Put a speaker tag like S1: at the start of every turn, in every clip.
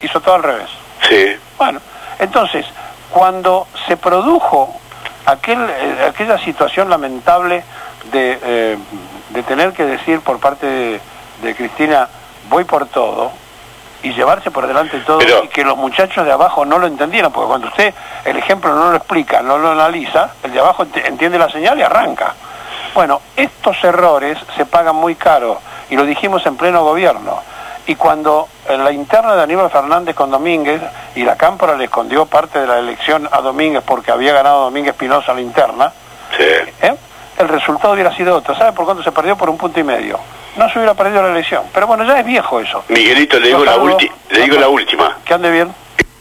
S1: hizo todo al revés.
S2: Sí.
S1: Bueno, entonces, cuando se produjo aquella situación lamentable de tener que decir por parte de Cristina, voy por todo, y llevarse por delante todo, y que los muchachos de abajo no lo entendieran, porque cuando usted el ejemplo no lo explica, no lo analiza, el de abajo entiende la señal y arranca. Bueno, estos errores se pagan muy caro, y lo dijimos en pleno gobierno. Y cuando en la interna de Aníbal Fernández con Domínguez, y la Cámpora le escondió parte de la elección a Domínguez porque había ganado Domínguez Pinoza la interna,
S2: sí.
S1: El resultado hubiera sido otro. ¿Sabe por cuánto se perdió? Por 1,5 puntos. No se hubiera perdido la elección. Pero bueno, ya es viejo eso.
S2: Miguelito, le digo la última.
S1: Que ande bien.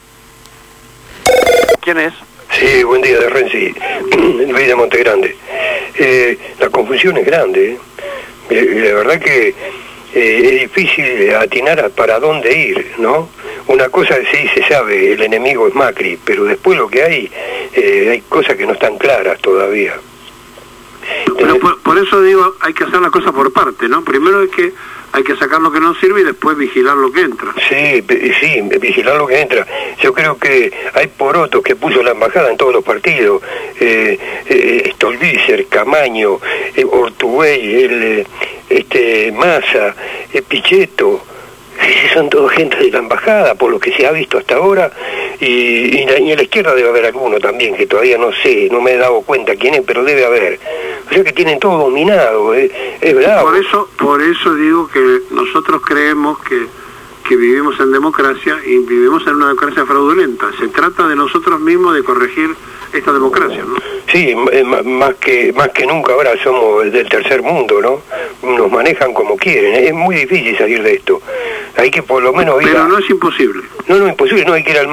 S1: ¿Quién es?
S3: Sí, buen día, de Renzi, Luis de Montegrande. La confusión es grande, la verdad que es difícil atinar para dónde ir, ¿no? Una cosa sí se sabe, el enemigo es Macri, pero después lo que hay cosas que no están claras todavía.
S1: Pero por eso digo, hay que hacer la cosa por parte, ¿no? Primero es que hay que sacar lo que no sirve y después vigilar lo que entra.
S3: Sí, vigilar lo que entra. Yo creo que hay porotos que puso la embajada en todos los partidos. Stolbizer, Camaño, Ortubey, Massa, Pichetto. Son todos gente de la embajada, por lo que se ha visto hasta ahora, y en la izquierda debe haber alguno también, que todavía no sé, no me he dado cuenta quién es, pero debe haber. O sea que tienen todo dominado, es bravo.
S1: Por eso digo que nosotros creemos que vivimos en democracia y vivimos en una democracia fraudulenta. Se trata de nosotros mismos de corregir esta democracia, ¿no?
S3: Sí, más que nunca ahora somos del tercer mundo, ¿no? Nos manejan como quieren, es muy difícil salir de esto. Hay que por lo menos ir.
S1: Pero no es imposible.
S3: No es imposible, no hay que ir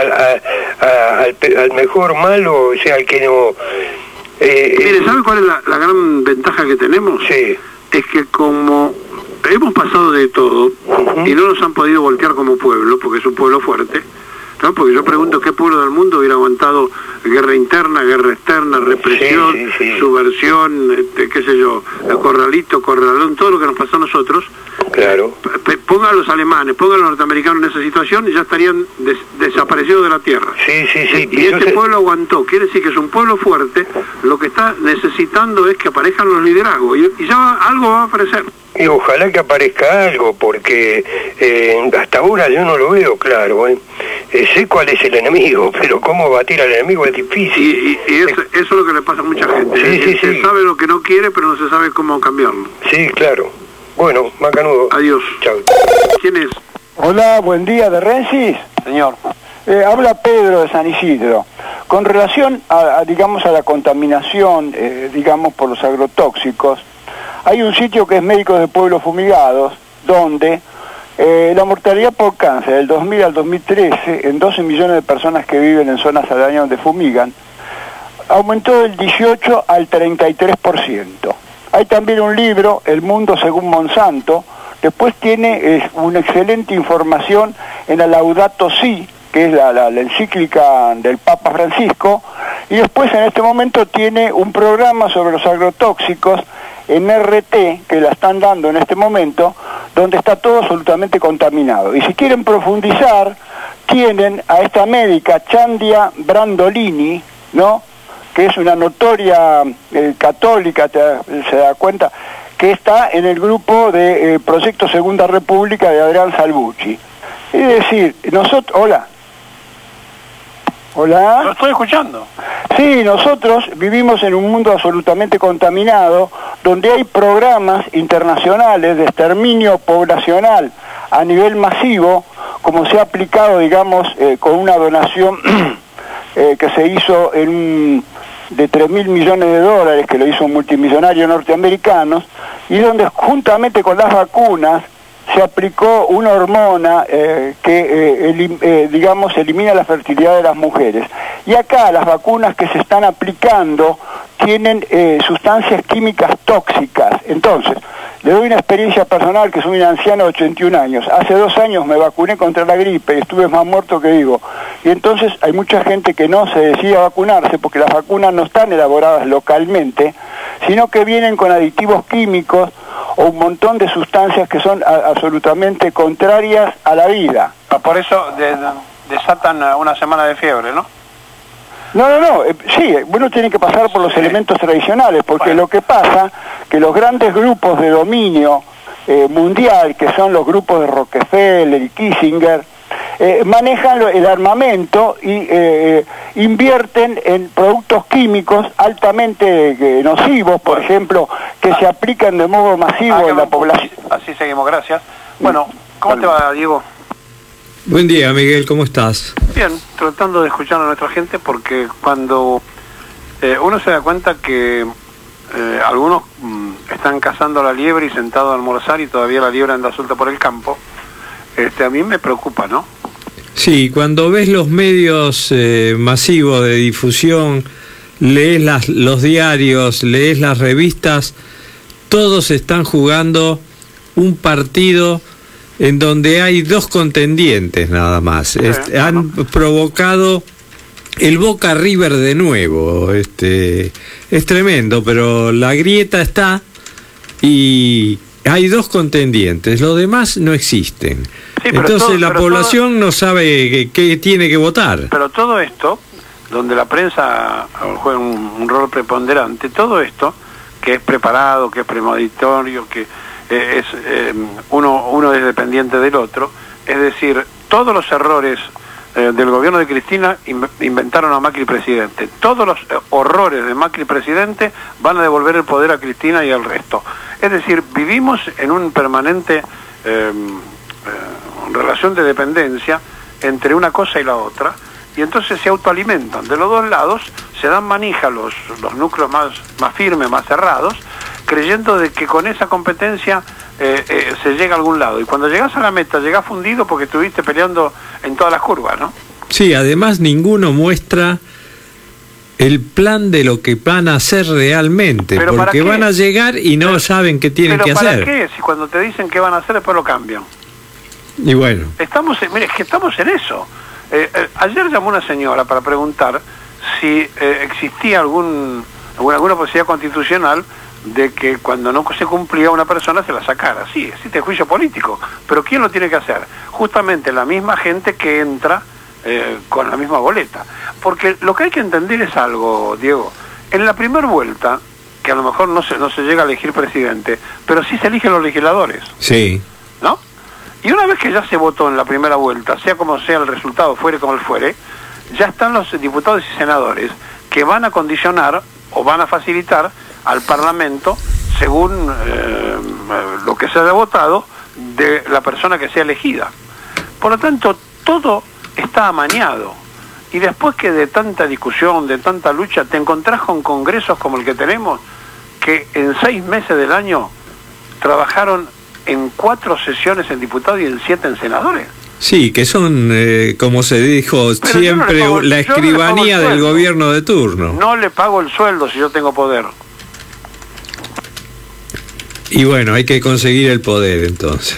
S3: al mejor malo, o sea, al que no.
S1: Mire, ¿sabe cuál es la gran ventaja que tenemos?
S3: Sí.
S1: Es que como hemos pasado de todo, y no nos han podido voltear como pueblo, porque es un pueblo fuerte, ¿no? Porque yo pregunto qué pueblo del mundo hubiera aguantado guerra interna, guerra externa, represión, subversión, qué sé yo, el corralón, todo lo que nos pasó a nosotros.
S3: Claro.
S1: Pongan a los alemanes, pongan a los norteamericanos en esa situación y ya estarían desaparecidos de la tierra.
S3: Sí.
S1: Y este pueblo aguantó, quiere decir que es un pueblo fuerte, lo que está necesitando es que aparezcan los liderazgos, y ya algo va a aparecer.
S3: Y ojalá que aparezca algo, porque hasta ahora yo no lo veo claro. Sé cuál es el enemigo, pero cómo batir al enemigo es difícil.
S1: Y eso es lo que le pasa a mucha gente. Se sabe lo que no quiere, pero no se sabe cómo cambiarlo.
S3: Sí, claro. Bueno, macanudo.
S1: Adiós.
S3: Chao.
S1: ¿Quién es?
S4: Hola, buen día, de Rensis.
S1: Señor.
S4: Habla Pedro de San Isidro. Con relación digamos, a la contaminación, digamos, por los agrotóxicos, hay un sitio que es Médicos de Pueblos Fumigados, donde la mortalidad por cáncer del 2000 al 2013, en 12 millones de personas que viven en zonas aledañas donde fumigan, aumentó del 18 al 33%. Hay también un libro, El Mundo según Monsanto. Después tiene una excelente información en la Laudato Si, que es la encíclica del Papa Francisco, y después en este momento tiene un programa sobre los agrotóxicos en RT, que la están dando en este momento, donde está todo absolutamente contaminado. Y si quieren profundizar, tienen a esta médica, Chandia Brandolini, ¿no?, que es una notoria católica, se da cuenta, que está en el grupo de Proyecto Segunda República de Adrián Salvucci. Es decir, nosotros... Hola.
S1: Lo estoy escuchando.
S4: Sí, nosotros vivimos en un mundo absolutamente contaminado, donde hay programas internacionales de exterminio poblacional a nivel masivo, como se ha aplicado, digamos, con una donación que se hizo de 3.000 millones de dólares, que lo hizo un multimillonario norteamericano, y donde juntamente con las vacunas se aplicó una hormona que, digamos, elimina la fertilidad de las mujeres. Y acá las vacunas que se están aplicando tienen sustancias químicas tóxicas. Entonces, le doy una experiencia personal, que soy un anciano de 81 años. Hace 2 años me vacuné contra la gripe y estuve más muerto que vivo. Y entonces hay mucha gente que no se decide a vacunarse porque las vacunas no están elaboradas localmente, sino que vienen con aditivos químicos o un montón de sustancias que son absolutamente contrarias a la vida.
S1: Por eso desatan una semana de fiebre, ¿no?
S4: No, sí, uno tiene que pasar por los elementos tradicionales, porque
S1: Bueno.
S4: lo que pasa, que los grandes grupos de dominio mundial, que son los grupos de Rockefeller y Kissinger, manejan el armamento y invierten en productos químicos altamente nocivos, por ejemplo, que se aplican de modo masivo en la población.
S1: Así seguimos, gracias. Bueno, ¿cómo te va, Diego?
S5: Buen día, Miguel, ¿cómo estás?
S1: Bien, tratando de escuchar a nuestra gente, porque cuando uno se da cuenta que algunos están cazando la liebre y sentados a almorzar y todavía la liebre anda suelta por el campo, a mí me preocupa, ¿no?
S5: Sí, cuando ves los medios masivos de difusión, lees los diarios, lees las revistas, todos están jugando un partido en donde hay dos contendientes nada más.
S1: Sí,
S5: han provocado el Boca River de nuevo. Es tremendo, pero la grieta está y hay dos contendientes, los demás no existen.
S1: Sí,
S5: entonces la población no sabe qué tiene que votar.
S1: Pero todo esto, donde la prensa juega un rol preponderante, todo esto que es preparado, que es premonitorio, que uno es dependiente del otro, es decir, todos los errores del gobierno de Cristina inventaron a Macri presidente, todos los horrores de Macri presidente van a devolver el poder a Cristina y al resto. Es decir, vivimos en un permanente relación de dependencia entre una cosa y la otra, y entonces se autoalimentan de los dos lados, se dan manija los núcleos más firmes, más cerrados, creyendo de que con esa competencia se llega a algún lado. Y cuando llegas a la meta, llegás fundido porque estuviste peleando en todas las curvas, ¿no?
S5: Sí, además ninguno muestra el plan de lo que van a hacer realmente,
S1: ¿Pero
S5: porque van a llegar y no saben qué tienen que hacer.
S1: ¿Pero para qué? Si cuando te dicen qué van a hacer, después lo cambian.
S5: Y bueno.
S1: Mire, es que estamos en eso. Ayer llamó una señora para preguntar si existía alguna posibilidad constitucional de que cuando no se cumplía una persona se la sacara. Sí, existe el juicio político, pero ¿quién lo tiene que hacer? Justamente la misma gente que entra con la misma boleta. Porque lo que hay que entender es algo, Diego. En la primera vuelta, que a lo mejor no se llega a elegir presidente, pero sí se eligen los legisladores.
S5: Sí.
S1: ¿No? Y una vez que ya se votó en la primera vuelta, sea como sea el resultado, fuere como el fuere, ya están los diputados y senadores que van a condicionar o van a facilitar al Parlamento, según lo que se haya votado, de la persona que sea elegida. Por lo tanto, todo está amañado. Y después que de tanta discusión, de tanta lucha, te encontrás con congresos como el que tenemos, que en 6 meses del año trabajaron en 4 sesiones en diputados y en 7 en senadores.
S5: Sí, que son, como se dijo
S1: Pero
S5: siempre, la escribanía del gobierno de turno.
S1: No le pago el sueldo si yo tengo poder.
S5: Y bueno, hay que conseguir el poder entonces.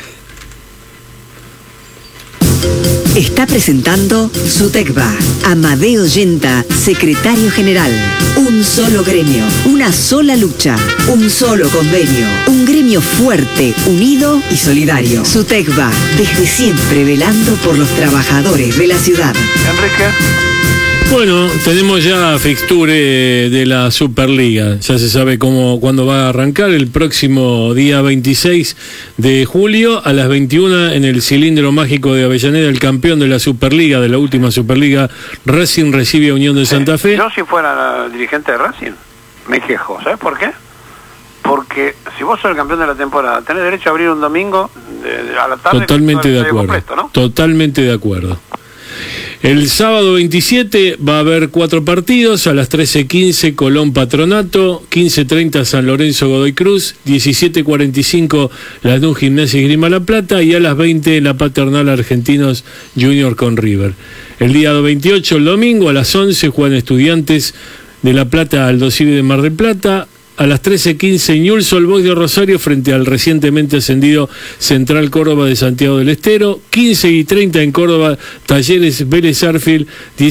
S6: Está presentando SUTECBA. Amadeo Yenta, secretario general. Un solo gremio, una sola lucha, un solo convenio. Un gremio fuerte, unido y solidario. SUTECBA, desde siempre velando por los trabajadores de la ciudad.
S1: Enrique.
S7: Bueno, tenemos ya fixture de la Superliga. Ya se sabe cuándo va a arrancar. El próximo día 26 de julio a las 21 en el Cilindro Mágico de Avellaneda, el campeón de la Superliga, de la última Superliga, Racing recibe a Unión de Santa Fe.
S1: Yo si fuera dirigente de Racing, me quejo. ¿Sabes por qué? Porque si vos sos el campeón de la temporada, tenés derecho a abrir un domingo a la tarde.
S7: Totalmente de acuerdo.
S1: Completo, ¿no?
S7: Totalmente de acuerdo. El sábado 27 va a haber 4 partidos, a las 13:15 Colón Patronato, 15:30 San Lorenzo Godoy Cruz, 17:45 Lanús Gimnasia y Esgrima La Plata y a las 20 la Paternal Argentinos Junior con River. El día 28, el domingo, a las 11 juegan Estudiantes de La Plata Aldosivi de Mar del Plata, a las 13:15 Newell's Old Boys de Rosario frente al recientemente ascendido Central Córdoba de Santiago del Estero. 15:30 en Córdoba, Talleres Vélez Arfield.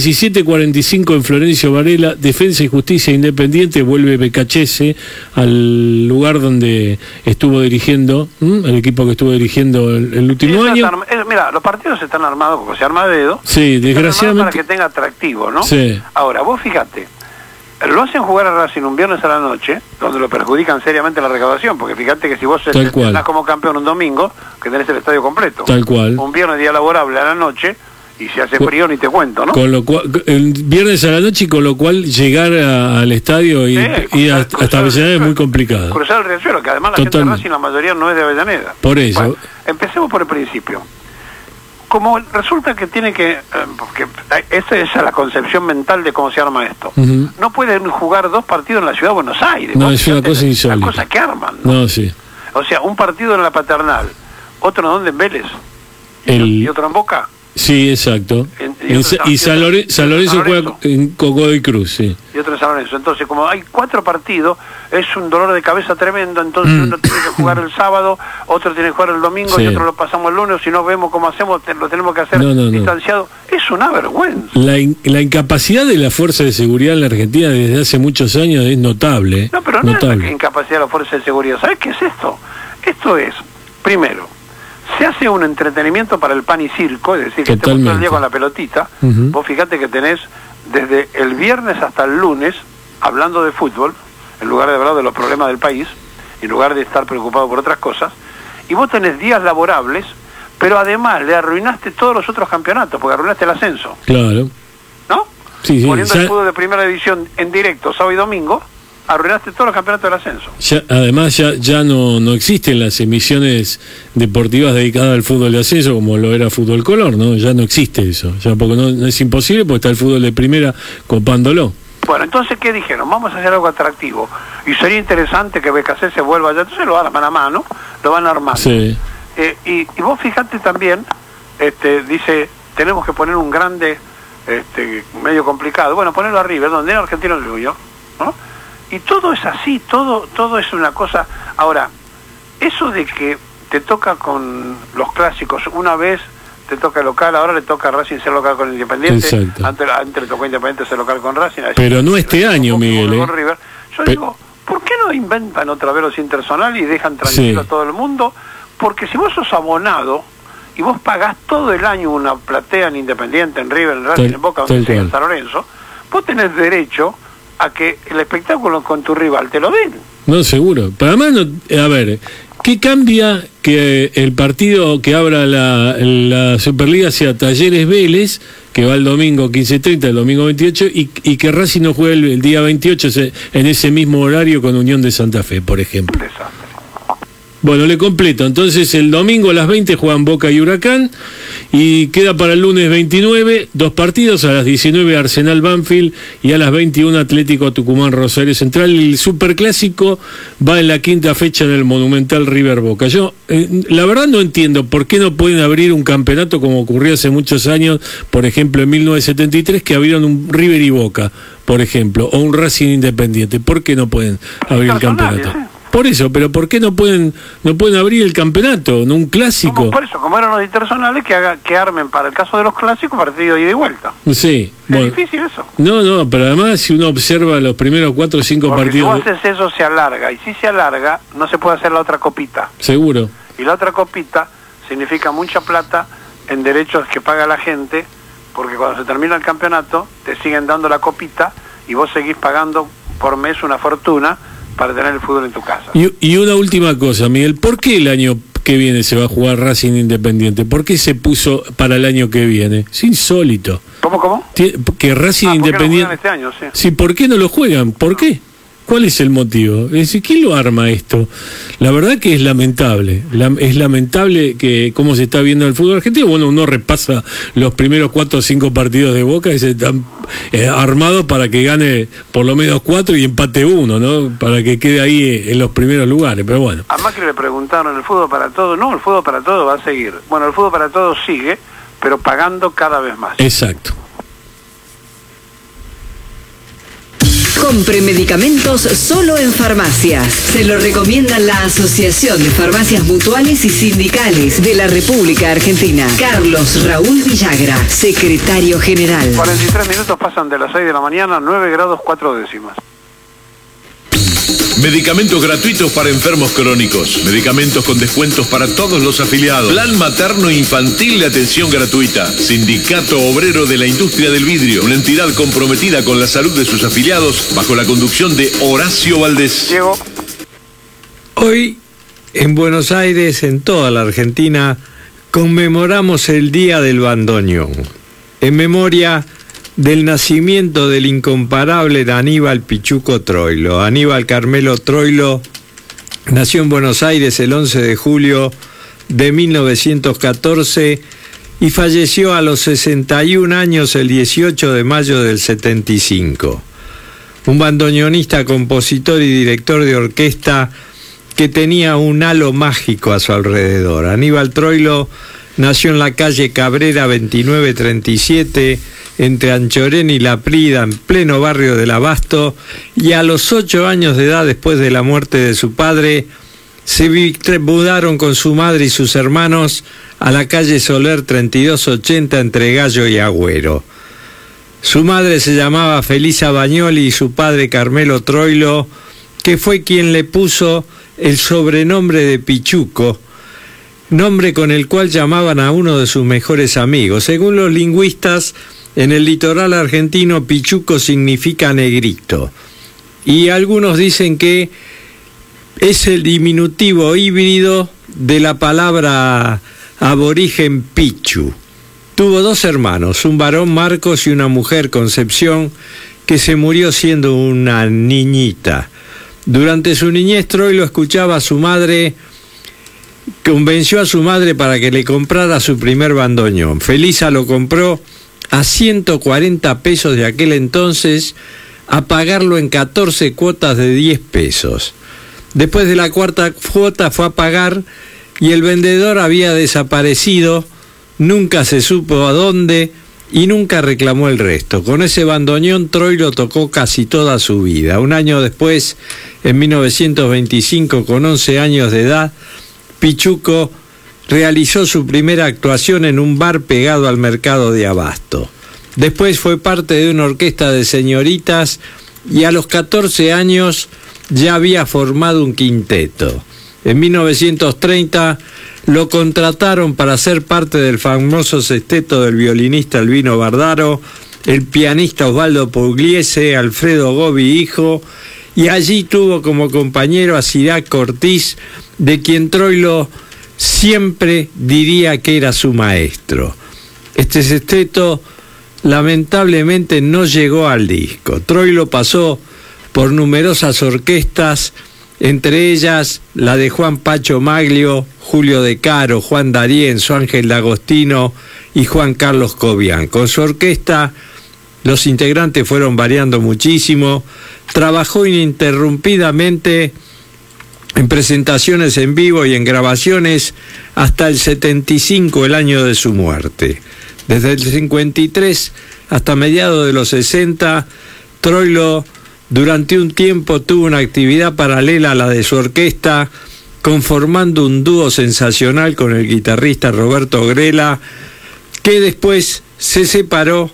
S7: 17:45 en Florencio Varela, Defensa y Justicia Independiente. Vuelve Becachese al lugar donde estuvo dirigiendo, el equipo que estuvo dirigiendo el último año.
S1: Mira, los partidos están armados como se arma a dedo.
S7: Sí, desgraciadamente.
S1: Para que tenga atractivo, ¿no?
S7: Sí.
S1: Ahora, vos fíjate, lo hacen jugar a Racing un viernes a la noche, donde lo perjudican seriamente la recaudación, porque fíjate que si vos estás como campeón un domingo, que tenés el estadio completo.
S7: Tal cual.
S1: Un viernes día laborable a la noche, y si hace frío ni te cuento, ¿no?
S7: Con lo cual, el viernes a la noche, y con lo cual llegar al estadio y hasta Avellaneda es muy complicado.
S1: Cruzar el Riachuelo, que además la gente de Racing, la mayoría no es de Avellaneda.
S7: Por eso.
S1: Bueno, empecemos por el principio. Como resulta que tiene que, porque esa es la concepción mental de cómo se arma esto. No pueden jugar 2 partidos en la ciudad de Buenos Aires.
S7: No, es una cosa insólita.
S1: La cosa que arman, ¿no?
S7: No, sí.
S1: O sea, un partido en la Paternal, otro en donde, en Vélez, y otro en Boca.
S7: Sí, exacto. Y San Lorenzo juega en Godoy Cruz, sí.
S1: Y otro en San Lorenzo. Entonces, como hay 4 partidos, es un dolor de cabeza tremendo. Entonces uno tiene que jugar el sábado, otro tiene que jugar el domingo, y otro lo pasamos el lunes. Si no vemos cómo hacemos, lo tenemos que hacer distanciado. Es una vergüenza.
S7: La incapacidad de la Fuerza de Seguridad en la Argentina desde hace muchos años es notable.
S1: No, pero no es la incapacidad de la Fuerza de Seguridad. ¿Sabes qué es esto? Esto es, primero, se hace un entretenimiento para el pan y circo, es decir, que estemos todo el día con la pelotita. Vos fíjate que tenés desde el viernes hasta el lunes hablando de fútbol, en lugar de hablar de los problemas del país, en lugar de estar preocupado por otras cosas, y vos tenés días laborables, pero además le arruinaste todos los otros campeonatos, porque arruinaste el ascenso.
S7: Claro.
S1: ¿No?
S7: Sí,
S1: poniendo el fútbol de primera división en directo sábado y domingo, arruinaste todos los campeonatos del ascenso.
S7: Además ya no existen las emisiones deportivas dedicadas al fútbol de ascenso como lo era Fútbol Color, ¿no? Ya no existe eso, ya porque no es imposible, porque está el fútbol de primera copándolo.
S1: Bueno, entonces, ¿qué dijeron? Vamos a hacer algo atractivo. Y sería interesante que BKC se vuelva allá. Entonces lo arman a mano, lo van armando.
S7: Sí.
S1: Y vos fijate también, dice, tenemos que poner un grande, medio complicado. Bueno, ponerlo arriba, donde era Argentino Junior, ¿no? Y todo es así, todo es una cosa. Ahora, eso de que te toca con los clásicos, una vez te toca local, ahora le toca a Racing ser local con Independiente. Antes le tocó a Independiente ser local con Racing.
S7: Pero no este año, Miguel.
S1: Yo digo, ¿por qué no inventan otra vez los interzonales y dejan tranquilo a todo el mundo? Porque si vos sos abonado y vos pagás todo el año una platea en Independiente, en River, en Racing, en Boca, donde sea, en San Lorenzo, vos tenés derecho a que el espectáculo con tu rival te lo den.
S7: No, seguro. Pero además, a ver, ¿qué cambia que el partido que abra la Superliga sea Talleres Vélez, que va el domingo 15:30, el domingo 28, y que Racing no juegue el día 28 en ese mismo horario con Unión de Santa Fe, por ejemplo?
S1: Un desastre.
S7: Bueno, le completo. Entonces, el domingo a las 20 juegan Boca y Huracán, y queda para el lunes 29 2 partidos, a las 19 Arsenal Banfield y a las 21 Atlético Tucumán Rosario Central. El superclásico va en la 5ª fecha en el Monumental River Boca. Yo, la verdad, no entiendo por qué no pueden abrir un campeonato como ocurrió hace muchos años, por ejemplo en 1973, que abrieron un River y Boca, por ejemplo, o un Racing Independiente. ¿Por qué no pueden abrir el campeonato? Por eso, pero ¿por qué no pueden abrir el campeonato, no un clásico?
S1: Por eso, como eran los interzonales, que armen para el caso de los clásicos partido de ida y vuelta.
S7: Sí.
S1: Es difícil eso.
S7: No, pero además si uno observa los primeros 4 o 5 partidos...
S1: Si vos haces eso se alarga, y si se alarga no se puede hacer la otra copita.
S7: Seguro.
S1: Y la otra copita significa mucha plata en derechos que paga la gente, porque cuando se termina el campeonato te siguen dando la copita y vos seguís pagando por mes una fortuna para tener el fútbol en tu casa.
S7: Y una última cosa, Miguel, ¿por qué el año que viene se va a jugar Racing Independiente? ¿Por qué se puso para el año que viene? Es insólito.
S1: ¿Cómo?
S7: Que Racing Independiente...
S1: ¿Por qué no juegan este año?
S7: Sí, ¿por qué no lo juegan? ¿Por qué? ¿Cuál es el motivo? Es decir, ¿quién lo arma esto? La verdad que es lamentable. Es lamentable que cómo se está viendo el fútbol argentino. Bueno, uno repasa los primeros 4 o 5 partidos de Boca y se están armados para que gane por lo menos 4 y empate 1, ¿no? Para que quede ahí en los primeros lugares, pero bueno.
S1: A Macri le preguntaron, ¿el fútbol para todos? No, el fútbol para todos va a seguir. Bueno, el fútbol para todos sigue, pero pagando cada vez más.
S7: Exacto.
S6: Compre medicamentos solo en farmacias. Se lo recomiendan la Asociación de Farmacias Mutuales y Sindicales de la República Argentina. Carlos Raúl Villagra, secretario general.
S1: 43 minutos pasan de las 6 de la mañana, 9 grados 4 décimas.
S8: Medicamentos gratuitos para enfermos crónicos. Medicamentos con descuentos para todos los afiliados. Plan materno infantil de atención gratuita. Sindicato Obrero de la Industria del Vidrio. Una entidad comprometida con la salud de sus afiliados bajo la conducción de Horacio Valdés.
S1: Diego.
S5: Hoy, en Buenos Aires, en toda la Argentina, conmemoramos el Día del Bandoneón. En memoria del nacimiento del incomparable Aníbal Pichuco Troilo. Aníbal Carmelo Troilo nació en Buenos Aires el 11 de julio de 1914 y falleció a los 61 años el 18 de mayo del 75. Un bandoneonista, compositor y director de orquesta que tenía un halo mágico a su alrededor. Aníbal Troilo nació en la calle Cabrera 2937, entre Anchorén y La Prida, en pleno barrio del Abasto, y a los 8 años de edad, después de la muerte de su padre, se mudaron con su madre y sus hermanos a la calle Soler 3280, entre Gallo y Agüero. Su madre se llamaba Felisa Bagnoli y su padre Carmelo Troilo, que fue quien le puso el sobrenombre de Pichuco, nombre con el cual llamaban a uno de sus mejores amigos. Según los lingüistas, en el litoral argentino, Pichuco significa negrito. Y algunos dicen que es el diminutivo híbrido de la palabra aborigen Pichu. Tuvo 2 hermanos, un varón Marcos y una mujer Concepción, que se murió siendo una niñita. Durante su niñez, Troilo escuchaba a su madre. Convenció a su madre para que le comprara su primer bandoneón. Felisa lo compró a 140 pesos de aquel entonces, a pagarlo en 14 cuotas de 10 pesos. Después de la cuarta cuota fue a pagar y el vendedor había desaparecido, nunca se supo a dónde y nunca reclamó el resto. Con ese bandoneón Troilo tocó casi toda su vida. Un año después, en 1925, con 11 años de edad, Pichuco realizó su primera actuación en un bar pegado al mercado de Abasto. Después fue parte de una orquesta de señoritas y a los 14 años ya había formado un quinteto. En 1930 lo contrataron para ser parte del famoso sexteto del violinista Elvino Bardaro, el pianista Osvaldo Pugliese, Alfredo Gobi hijo, y allí tuvo como compañero a Sirac Ortiz, de quien Troilo siempre diría que era su maestro. Este sexteto lamentablemente no llegó al disco. Troilo pasó por numerosas orquestas, entre ellas la de Juan Pacho Maglio, Julio De Caro, Juan D'Arienzo, Ángel D'Agostino y Juan Carlos Cobian. Con su orquesta los integrantes fueron variando muchísimo. Trabajó ininterrumpidamente en presentaciones en vivo y en grabaciones hasta el 75, el año de su muerte. Desde el 53 hasta mediados de los 60, Troilo durante un tiempo tuvo una actividad paralela a la de su orquesta, conformando un dúo sensacional con el guitarrista Roberto Grela, que después se separó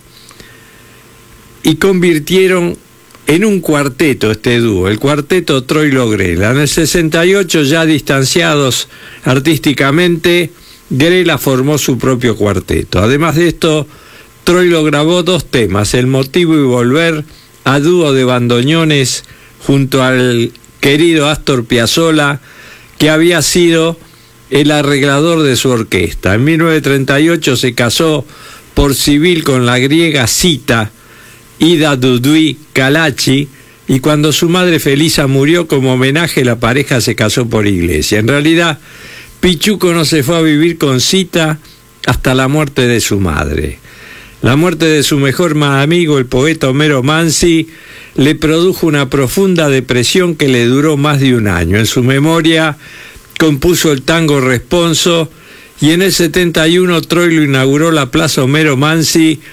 S5: y convirtieron en un cuarteto este dúo, el cuarteto Troilo Grela. En el 68, ya distanciados artísticamente, Grela formó su propio cuarteto. Además de esto, Troilo grabó 2 temas, El Motivo y Volver, a dúo de bandoneones junto al querido Astor Piazzolla, que había sido el arreglador de su orquesta. En 1938 se casó por civil con la griega Cita Ida Dudui Kalachi, y cuando su madre Felisa murió, como homenaje, la pareja se casó por iglesia. En realidad, Pichuco no se fue a vivir con Cita hasta la muerte de su madre. La muerte de su mejor amigo, el poeta Homero Mansi, le produjo una profunda depresión que le duró más de un año. En su memoria compuso el tango Responso, y en el 71 Troilo inauguró la Plaza Homero Mansi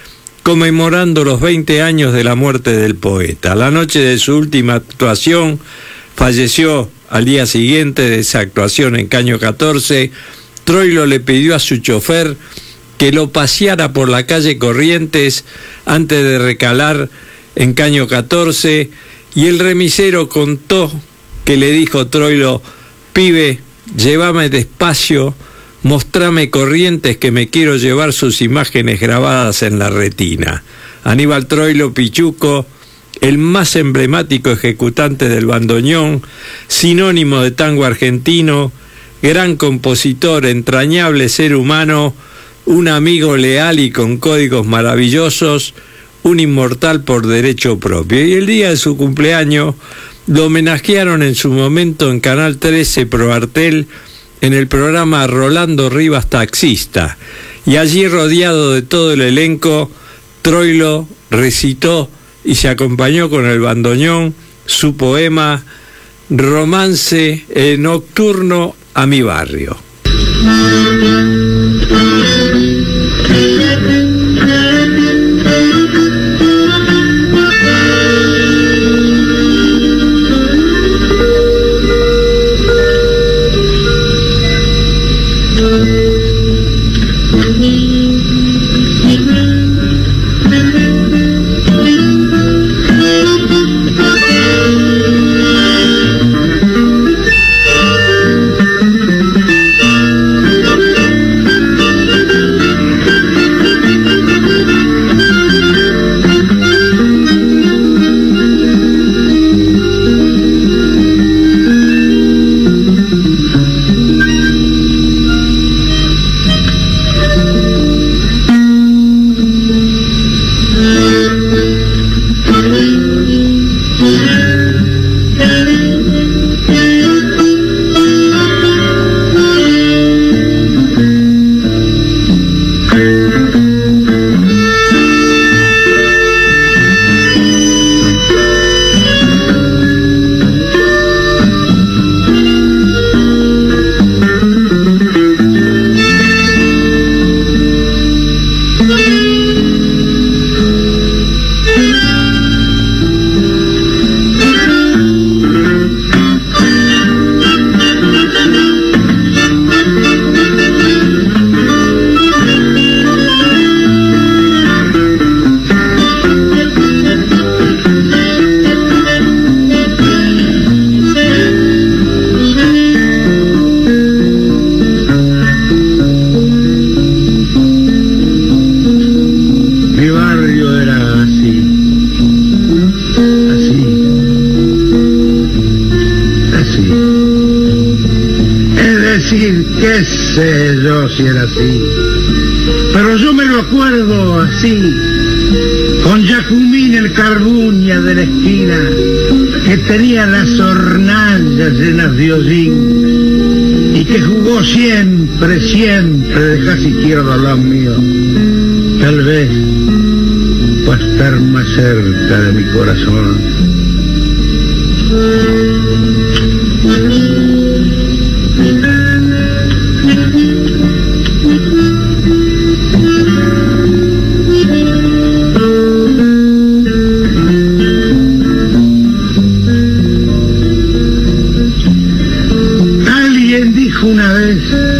S5: conmemorando los 20 años de la muerte del poeta. La noche de su última actuación, falleció al día siguiente de esa actuación en Caño 14, Troilo le pidió a su chofer que lo paseara por la calle Corrientes antes de recalar en Caño 14, y el remisero contó que le dijo Troilo: pibe, llévame despacio, mostrame Corrientes que me quiero llevar sus imágenes grabadas en la retina. Aníbal Troilo Pichuco, el más emblemático ejecutante del bandoneón, sinónimo de tango argentino, gran compositor, entrañable ser humano, un amigo leal y con códigos maravillosos, un inmortal por derecho propio. Y el día de su cumpleaños lo homenajearon en su momento en Canal 13 Proartel, en el programa Rolando Rivas Taxista, y allí, rodeado de todo el elenco, Troilo recitó y se acompañó con el bandoneón su poema Romance nocturno a mi barrio.
S9: Si era así, pero yo me lo acuerdo así, con Jacumín el Carbuña de la esquina, que tenía las hornallas llenas de hollín, y que jugó siempre, siempre de casi izquierdo al lado mío, tal vez para estar más cerca de mi corazón. Una vez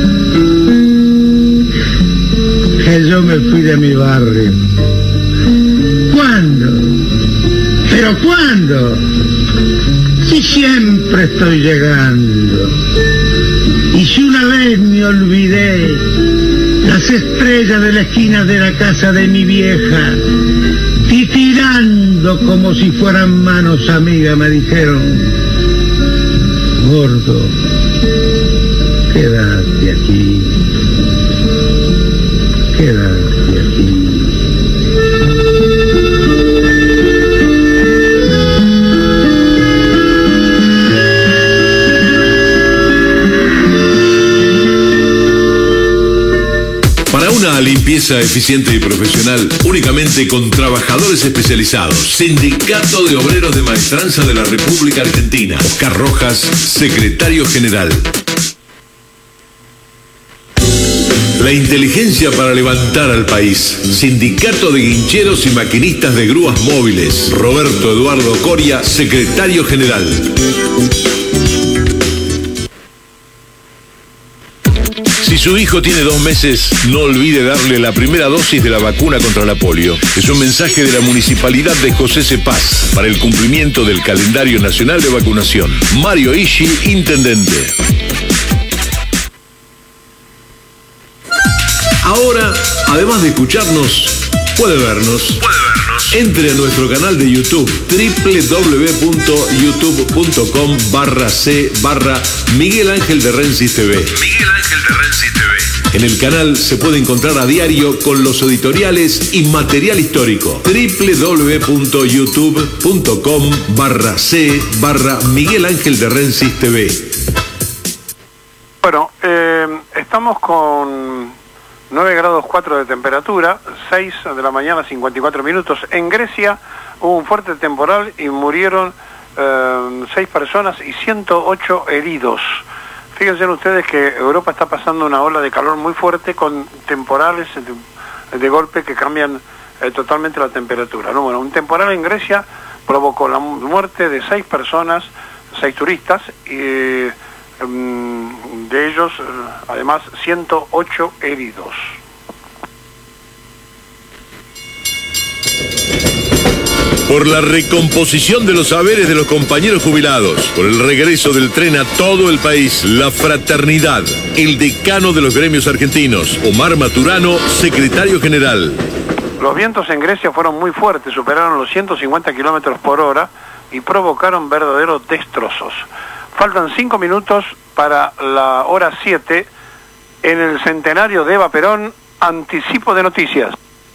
S9: que yo me fui de mi barrio. ¿Cuándo? ¿Pero cuándo? Si siempre estoy llegando. Y si una vez me olvidé las estrellas de la esquina de la casa de mi vieja, titirando como si fueran manos amigas, me dijeron: gordo, quédate aquí, quédate aquí.
S8: Para una limpieza eficiente y profesional, únicamente con trabajadores especializados. Sindicato de Obreros de Maestranza de la República Argentina. Oscar Rojas, secretario general. La inteligencia para levantar al país. Sindicato de Guincheros y Maquinistas de Grúas Móviles. Roberto Eduardo Coria, secretario general. Si su hijo tiene 2 meses, no olvide darle la primera dosis de la vacuna contra la polio. Es un mensaje de la Municipalidad de José C. Paz para el cumplimiento del calendario nacional de vacunación. Mario Ishi, intendente. Ahora, además de escucharnos, puede vernos. Entre a nuestro canal de YouTube, www.youtube.com/c/Miguel Ángel de Rensis TV. Miguel Ángel de Rensis TV. En el canal se puede encontrar a diario con los editoriales y material histórico. www.youtube.com/c/Miguel Ángel de Rensis TV.
S1: Bueno, estamos con 9 grados 4 de temperatura, 6 de la mañana, 54 minutos. En Grecia hubo un fuerte temporal y murieron 6 personas y 108 heridos. Fíjense ustedes que Europa está pasando una ola de calor muy fuerte con temporales de golpe que cambian totalmente la temperatura, ¿no? Bueno, un temporal en Grecia provocó la muerte de 6 personas, 6 turistas, y de ellos, además, 108 heridos.
S8: Por la recomposición de los saberes de los compañeros jubilados, por el regreso del tren a todo el país, la fraternidad, el decano de los gremios argentinos, Omar Maturano, secretario general.
S1: Los vientos en Grecia fueron muy fuertes, superaron los 150 kilómetros por hora y provocaron verdaderos destrozos. Faltan 5 minutos para la hora 7 en el centenario de Eva Perón. Anticipo de noticias.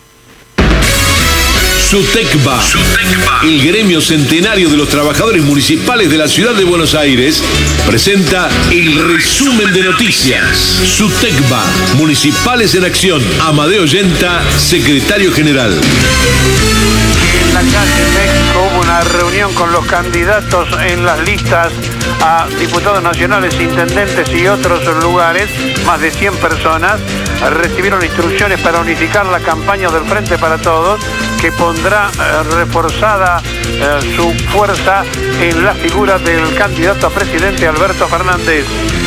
S8: SUTECBA, el gremio centenario de los trabajadores municipales de la ciudad de Buenos Aires, presenta el resumen de noticias. SUTECBA, Municipales en Acción. Amadeo Yenta, secretario general.
S1: En la calle México hubo una reunión con los candidatos en las listas a diputados nacionales, intendentes y otros lugares. Más de 100 personas recibieron instrucciones para unificar la campaña del Frente para Todos, que pondrá reforzada su fuerza en la figura del candidato a presidente Alberto Fernández.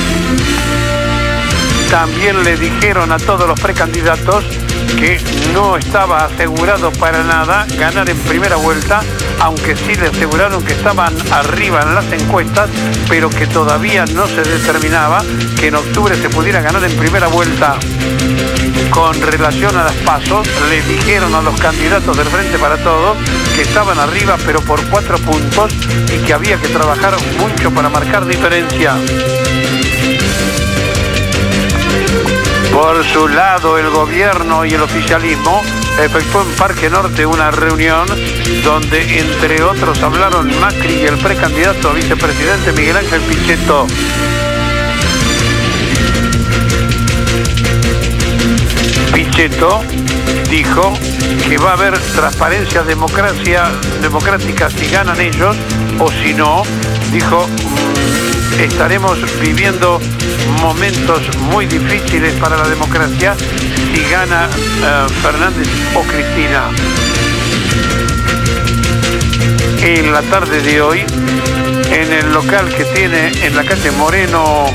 S1: También le dijeron a todos los precandidatos que no estaba asegurado para nada ganar en primera vuelta, aunque sí le aseguraron que estaban arriba en las encuestas, pero que todavía no se determinaba que en octubre se pudiera ganar en primera vuelta. Con relación a las PASO, le dijeron a los candidatos del Frente para Todos que estaban arriba, pero por 4 puntos, y que había que trabajar mucho para marcar diferencia. Por su lado, el gobierno y el oficialismo efectuó en Parque Norte una reunión donde, entre otros, hablaron Macri y el precandidato a vicepresidente Miguel Ángel Pichetto. Pichetto dijo que va a haber transparencia democrática si ganan ellos, o si no, dijo, estaremos viviendo momentos muy difíciles para la democracia si gana Fernández o Cristina. En la tarde de hoy, en el local que tiene en la calle Moreno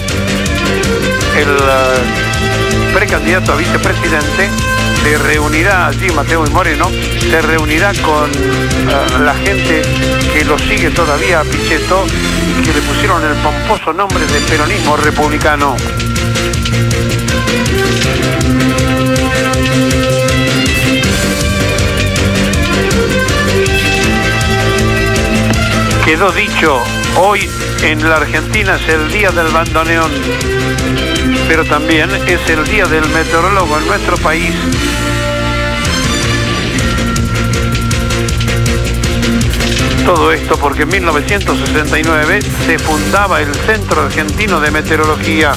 S1: el precandidato a vicepresidente, se reunirá allí, Mateo y Moreno, se reunirá con la gente que lo sigue todavía a Pichetto y que le pusieron el pomposo nombre de peronismo republicano. Quedó dicho, hoy en la Argentina es el día del bandoneón, pero también es el día del meteorólogo en nuestro país. Todo esto porque en 1969 se fundaba el Centro Argentino de Meteorología.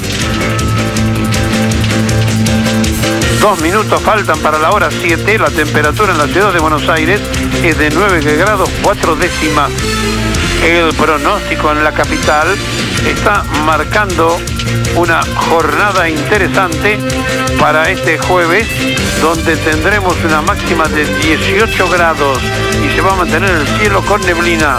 S1: 2 minutos faltan para la hora 7. La temperatura en la ciudad de Buenos Aires es de 9 grados 4 décimas. El pronóstico en la capital está marcando una jornada interesante para este jueves, donde tendremos una máxima de 18 grados y se va a mantener el cielo con neblina.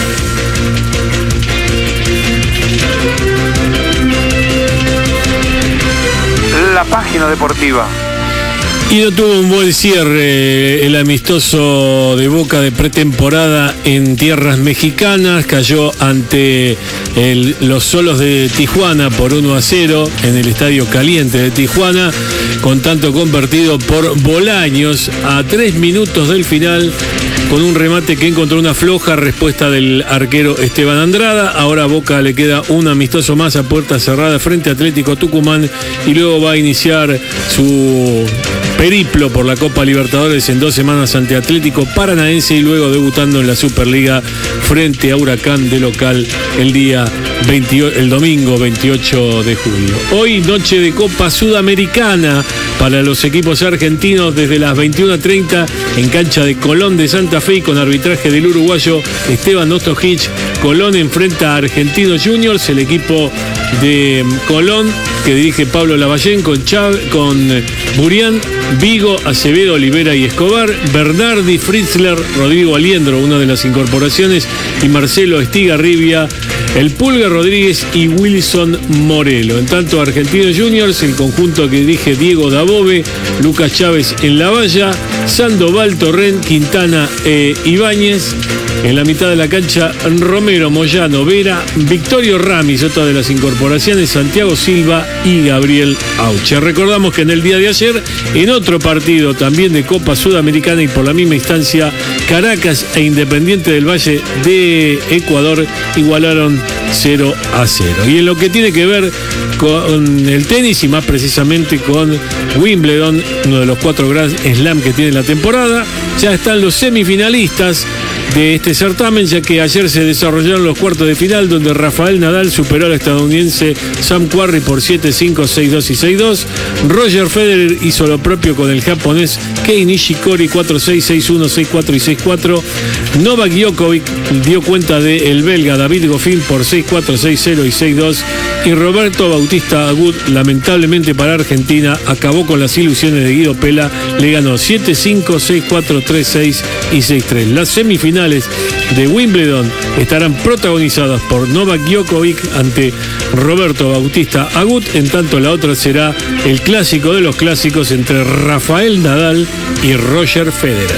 S1: La página deportiva.
S7: Y no tuvo un buen cierre el amistoso de Boca de pretemporada en tierras mexicanas. Cayó ante los Solos de Tijuana por 1-0 en el Estadio Caliente de Tijuana, con tanto convertido por Bolaños a 3 minutos del final, con un remate que encontró una floja respuesta del arquero Esteban Andrada. Ahora a Boca le queda un amistoso más a puerta cerrada frente a Atlético Tucumán y luego va a iniciar su periplo por la Copa Libertadores en 2 semanas ante Atlético Paranaense y luego debutando en la Superliga frente a Huracán de local el domingo 28 de julio. Hoy noche de Copa Sudamericana para los equipos argentinos desde las 21:30 en cancha de Colón de Santa Fe y con arbitraje del uruguayo Esteban Ostojic. Colón enfrenta a Argentinos Juniors, el equipo de Colón que dirige Pablo Lavallén con Burián, Vigo, Acevedo, Olivera y Escobar, Bernardi, Fritzler, Rodrigo Aliendro, una de las incorporaciones, y Marcelo Estigarribia, el Pulga Rodríguez y Wilson Morelo. En tanto, Argentinos Juniors, el conjunto que dirige Diego Dabove, Lucas Chávez en la valla, Sandoval, Torrent, Quintana e Ibáñez. En la mitad de la cancha, Romero, Moyano, Vera, Victorio Ramis, otra de las incorporaciones, Santiago Silva y Gabriel Auche. Recordamos que en el día de ayer, en otro partido también de Copa Sudamericana y por la misma instancia, Caracas e Independiente del Valle de Ecuador igualaron 0-0. Y en lo que tiene que ver con el tenis y más precisamente con Wimbledon, uno de los 4 Grand Slam que tiene la temporada, ya están los semifinalistas de este certamen, ya que ayer se desarrollaron los cuartos de final donde Rafael Nadal superó al estadounidense Sam Querrey por 7-5, 6-2 y 6-2. Roger Federer hizo lo propio con el japonés Kei Nishikori 4-6, 6-1, 6-4 y 6-4. Novak Djokovic dio cuenta del belga David Goffin por 6-4, 6-0 y 6-2. Y Roberto Bautista Agut, lamentablemente para Argentina, acabó con las ilusiones de Guido Pella, le ganó 7-5, 6-4, 3-6 y 6-3. Las semifinales de Wimbledon estarán protagonizadas por Novak Djokovic ante Roberto Bautista Agut, en tanto la otra será el clásico de los clásicos entre Rafael Nadal y Roger Federer.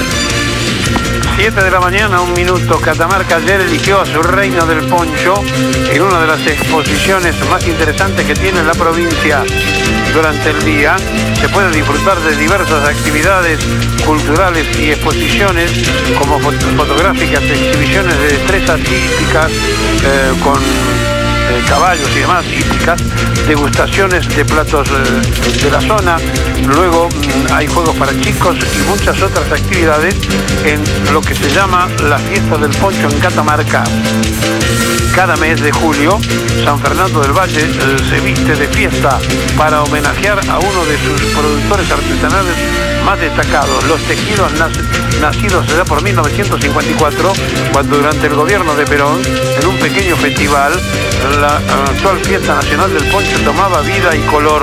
S1: 7 de la mañana, 1 minuto. Catamarca ayer eligió a su Reino del Poncho en una de las exposiciones más interesantes que tiene la provincia. Durante el día se puede disfrutar de diversas actividades culturales y exposiciones como fotográficas, exhibiciones de destrezas hípicas con caballos y demás hípicas, degustaciones de platos de la zona, luego hay juegos para chicos y muchas otras actividades en lo que se llama la Fiesta del Poncho en Catamarca. Cada mes de julio, San Fernando del Valle se viste de fiesta para homenajear a uno de sus productores artesanales más destacados, los tejidos nacidos allá por 1954, cuando durante el gobierno de Perón, en un pequeño festival, la actual Fiesta Nacional del Poncho tomaba vida y color.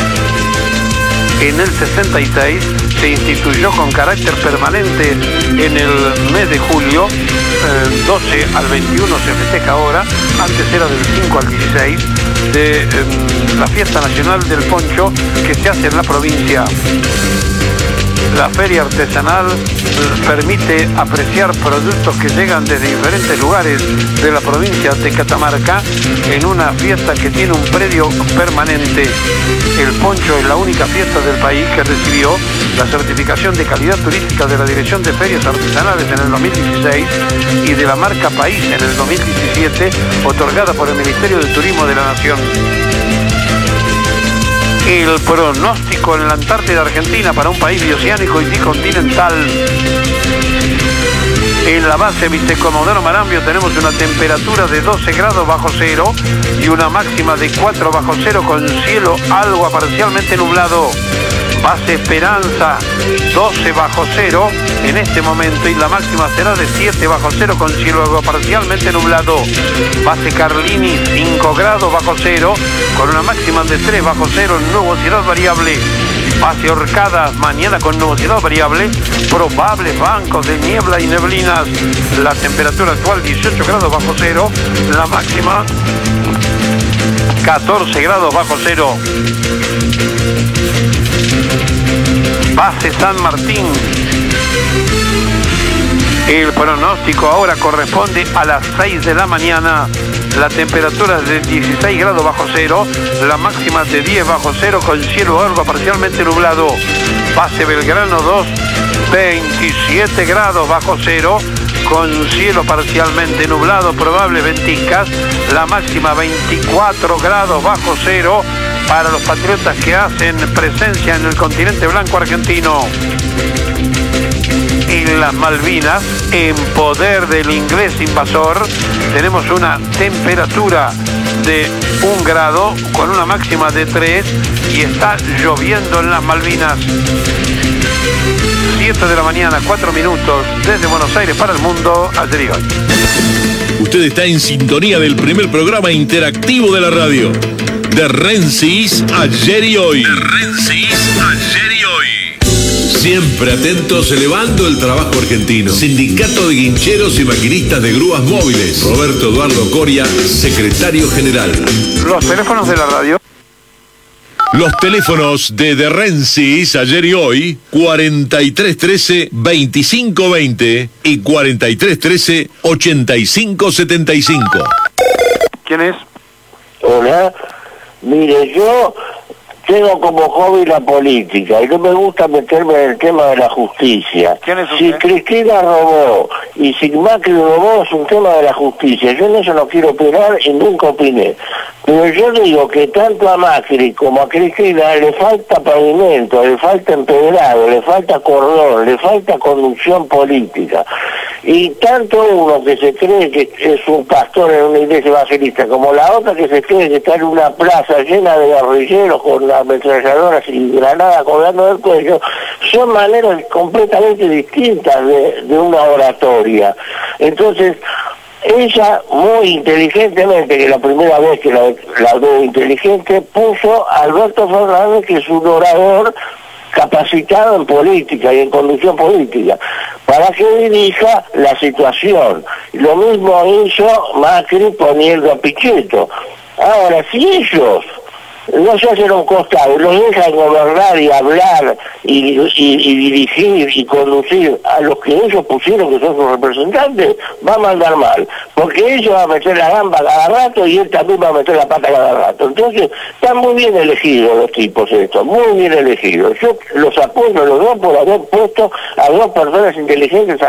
S1: En el 66 se instituyó con carácter permanente en el mes de julio, 12 al 21 se festeja ahora, antes era del 5 al 16, de la Fiesta Nacional del Poncho que se hace en la provincia. La feria artesanal permite apreciar productos que llegan desde diferentes lugares de la provincia de Catamarca en una fiesta que tiene un predio permanente. El Poncho es la única fiesta del país que recibió la certificación de calidad turística de la Dirección de Ferias Artesanales en el 2016 y de la marca País en el 2017, otorgada por el Ministerio de Turismo de la Nación. El pronóstico en la Antártida Argentina para un país bioceánico y bicontinental. En la base Vicecomodoro Marambio tenemos una temperatura de 12 grados bajo cero y una máxima de 4 bajo cero con cielo algo parcialmente nublado. Base Esperanza 12 bajo cero en este momento y la máxima será de 7 bajo cero con cielo parcialmente nublado. Base Carlini 5 grados bajo cero con una máxima de 3 bajo cero, nubosidad variable. Base Orcadas mañana con nubosidad variable, probables bancos de niebla y neblinas. La temperatura actual 18 grados bajo cero, la máxima 14 grados bajo cero. Base San Martín. El pronóstico ahora corresponde a las 6 de la mañana. La temperatura es de 16 grados bajo cero, la máxima de 10 bajo cero con cielo algo parcialmente nublado. Base Belgrano 2, 27 grados bajo cero con cielo parcialmente nublado, probables ventiscas. La máxima 24 grados bajo cero para los patriotas que hacen presencia en el continente blanco argentino. En las Malvinas, en poder del inglés invasor, tenemos una temperatura de 1 grado con una máxima de 3 y está lloviendo en las Malvinas. 7 de la mañana, 4 minutos, desde Buenos Aires para el mundo, ayer y hoy.
S8: Usted está en sintonía del primer programa interactivo de la radio. De Rensis, ayer y hoy. De Rensis, ayer y hoy. Siempre atentos elevando el trabajo argentino. Sindicato de Guincheros y Maquinistas de Grúas Móviles. Roberto Eduardo Coria, secretario general.
S1: Los teléfonos de la radio.
S8: Los teléfonos de Rensis, ayer y hoy, 4313-2520 y 4313-8575.
S1: ¿Quién es?
S10: Hola, mire, yo tengo como hobby la política y no me gusta meterme en el tema de la justicia.
S1: ¿Quién es
S10: Si
S1: usted?
S10: Cristina robó y si Macri robó es un tema de la justicia. Yo en eso no quiero opinar y nunca opiné. Pero yo digo que tanto a Macri como a Cristina le falta pavimento, le falta empedrado, le falta cordón, le falta conducción política. Y tanto uno que se cree que es un pastor en una iglesia evangelista, como la otra que se cree que está en una plaza llena de guerrilleros con ametralladoras y granadas colgando del cuello, son maneras completamente distintas de una oratoria. Entonces, ella muy inteligentemente, que la primera vez que la veo inteligente, puso a Alberto Fernández, que es un orador capacitado en política y en conducción política, para que dirija la situación. Lo mismo hizo Macri poniendo a Pichetto. Ahora, si ellos no se hacen un costado, los dejan gobernar y hablar y dirigir y conducir a los que ellos pusieron que son sus representantes, va a mandar mal, porque ellos van a meter la gamba cada rato y él también va a meter la pata cada rato. Entonces están muy bien elegidos los tipos estos, muy bien elegidos. Yo los apoyo los dos por haber puesto a dos personas inteligentes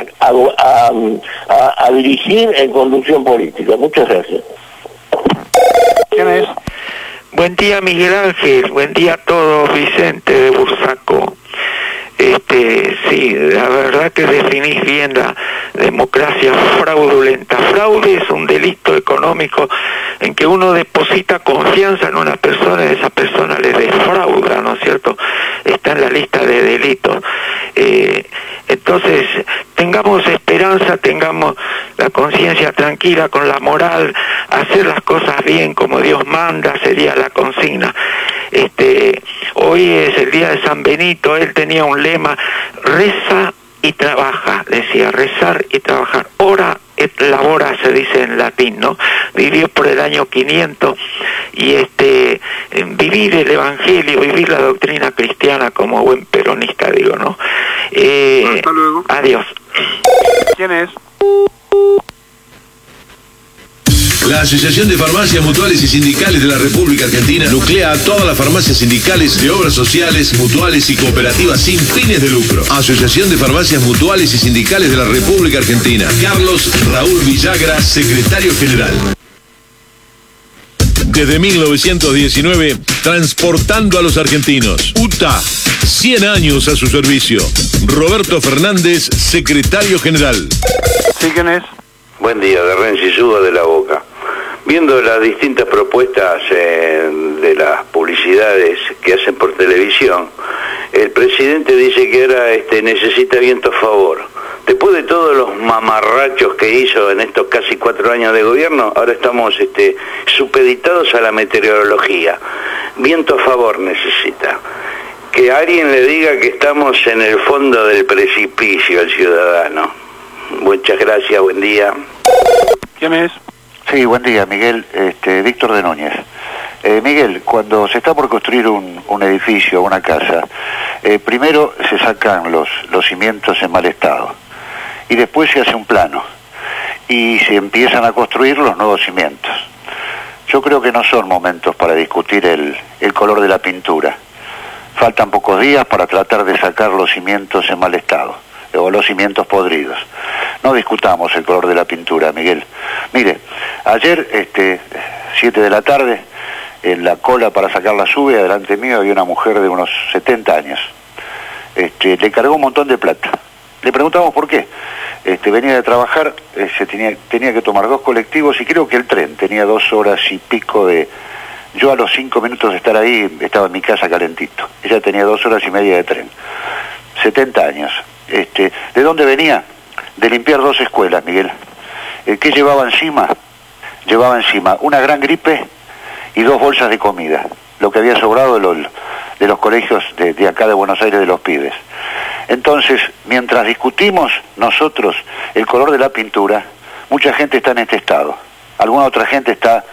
S10: a dirigir en conducción política. Muchas gracias.
S1: ¿Quién es?
S11: Buen día, Miguel Ángel. Buen día a todos, Vicente de Bursaco. Sí, la verdad que definís bien la democracia fraudulenta. Fraude es un delito económico en que uno deposita confianza en una persona y esa persona le defrauda, ¿no es cierto? Está en la lista de delitos. Entonces, tengamos esperanza, tengamos la conciencia tranquila con la moral, hacer las cosas bien como Dios manda sería la consigna. Hoy es el día de San Benito, él tenía un lema, reza y trabaja, decía, rezar y trabajar, ora et labora se dice en latín, ¿no? Vivió por el año 500 y vivir el evangelio, vivir la doctrina cristiana como buen peronista, digo, ¿no?
S1: Hasta luego.
S11: Adiós.
S1: ¿Quién es?
S8: La Asociación de Farmacias Mutuales y Sindicales de la República Argentina nuclea a todas las farmacias sindicales de obras sociales, mutuales y cooperativas sin fines de lucro. Asociación de Farmacias Mutuales y Sindicales de la República Argentina. Carlos Raúl Villagra, secretario general. Desde 1919, transportando a los argentinos. UTA, 100 años a su servicio. Roberto Fernández, secretario general.
S1: ¿Sí, quién es?
S2: Buen día, de Rensis Uda de La Boca. Viendo las distintas propuestas de las publicidades que hacen por televisión, El presidente dice que ahora necesita viento a favor. Después de todos los mamarrachos que hizo en estos casi 4 años de gobierno, ahora estamos supeditados a la meteorología. Viento a favor necesita. Que alguien le diga que estamos en el fondo del precipicio al ciudadano. Muchas gracias, buen día.
S1: ¿Quién es?
S12: Sí, buen día, Miguel. Víctor de Núñez. Miguel, cuando se está por construir un edificio, una casa, primero se sacan los cimientos en mal estado y después se hace un plano y se empiezan a construir los nuevos cimientos. Yo creo que no son momentos para discutir el color de la pintura. Faltan pocos días para tratar de sacar los cimientos en mal estado o los cimientos podridos. No discutamos el color de la pintura, Miguel. Mire, ayer, 7 de la tarde, en la cola para sacar la lluvia, delante mío había una mujer de unos 70 años. Le cargó un montón de plata. Le preguntamos por qué. Venía de trabajar, tenía que tomar 2 colectivos y creo que el tren tenía 2 horas y pico de... Yo a los 5 minutos de estar ahí estaba en mi casa calentito. Ella tenía 2 horas y media de tren. 70 años. ¿De dónde venía? De limpiar 2 escuelas, Miguel. ¿Qué llevaba encima? Llevaba encima una gran gripe y 2 bolsas de comida. Lo que había sobrado de los colegios de acá de Buenos Aires de los pibes. Entonces, mientras discutimos nosotros el color de la pintura, mucha gente está en este estado. Alguna otra gente está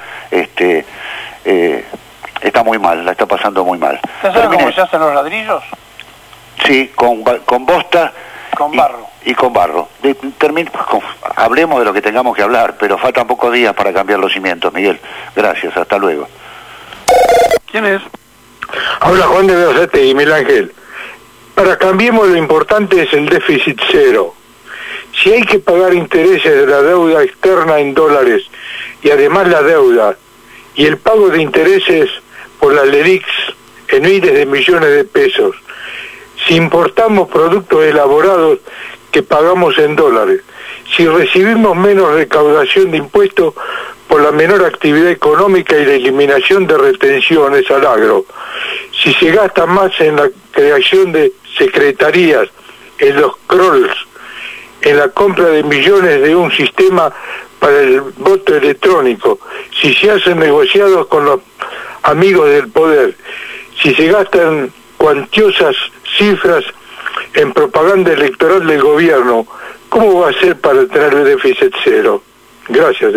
S12: muy mal, la está pasando muy mal.
S1: ¿Usted sabe cómo se hacen los ladrillos?
S12: Sí, con bosta.
S1: Con barro.
S12: Y con barro. Hablemos de lo que tengamos que hablar, pero faltan pocos días para cambiar los cimientos, Miguel. Gracias, hasta luego.
S1: ¿Quién es?
S3: Habla Juan de Beacete y Miguel Ángel. Para Cambiemos, lo importante es el déficit cero. Si hay que pagar intereses de la deuda externa en dólares y además la deuda y el pago de intereses por las LELIQs en miles de millones de pesos, si importamos productos elaborados que pagamos en dólares, si recibimos menos recaudación de impuestos por la menor actividad económica y la eliminación de retenciones al agro, si se gasta más en la creación de secretarías, en los CROLs, en la compra de millones de un sistema para el voto electrónico, si se hacen negociados con los amigos del poder, si se gastan cuantiosas cifras en propaganda electoral del gobierno, ¿cómo va a ser para tener el déficit cero? Gracias.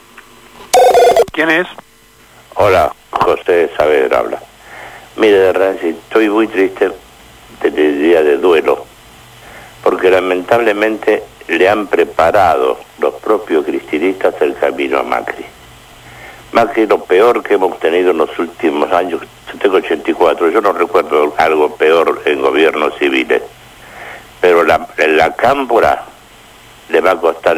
S1: ¿Quién es?
S13: Hola, José Saavedra habla. Mire, Renzi, estoy muy triste del día de duelo, porque lamentablemente le han preparado los propios cristinistas el camino a Macri. Macri es lo peor que hemos tenido en los últimos años. Yo tengo 84, yo no recuerdo algo peor en gobiernos civiles. Pero la cámpora le va a costar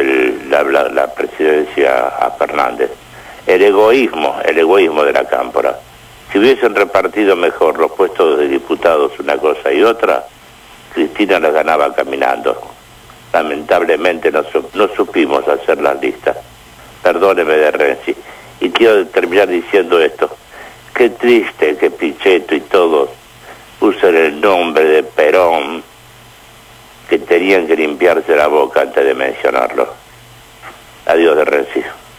S13: la presidencia a Fernández. El egoísmo de la cámpora. Si hubiesen repartido mejor los puestos de diputados una cosa y otra, Cristina la ganaba caminando. Lamentablemente no supimos hacer las listas. Perdóneme de Renzi. Y quiero terminar diciendo esto. Qué triste que Pichetto y todos usen el nombre de Perón, que tenían que limpiarse la boca antes de mencionarlo. Adiós de Renzi.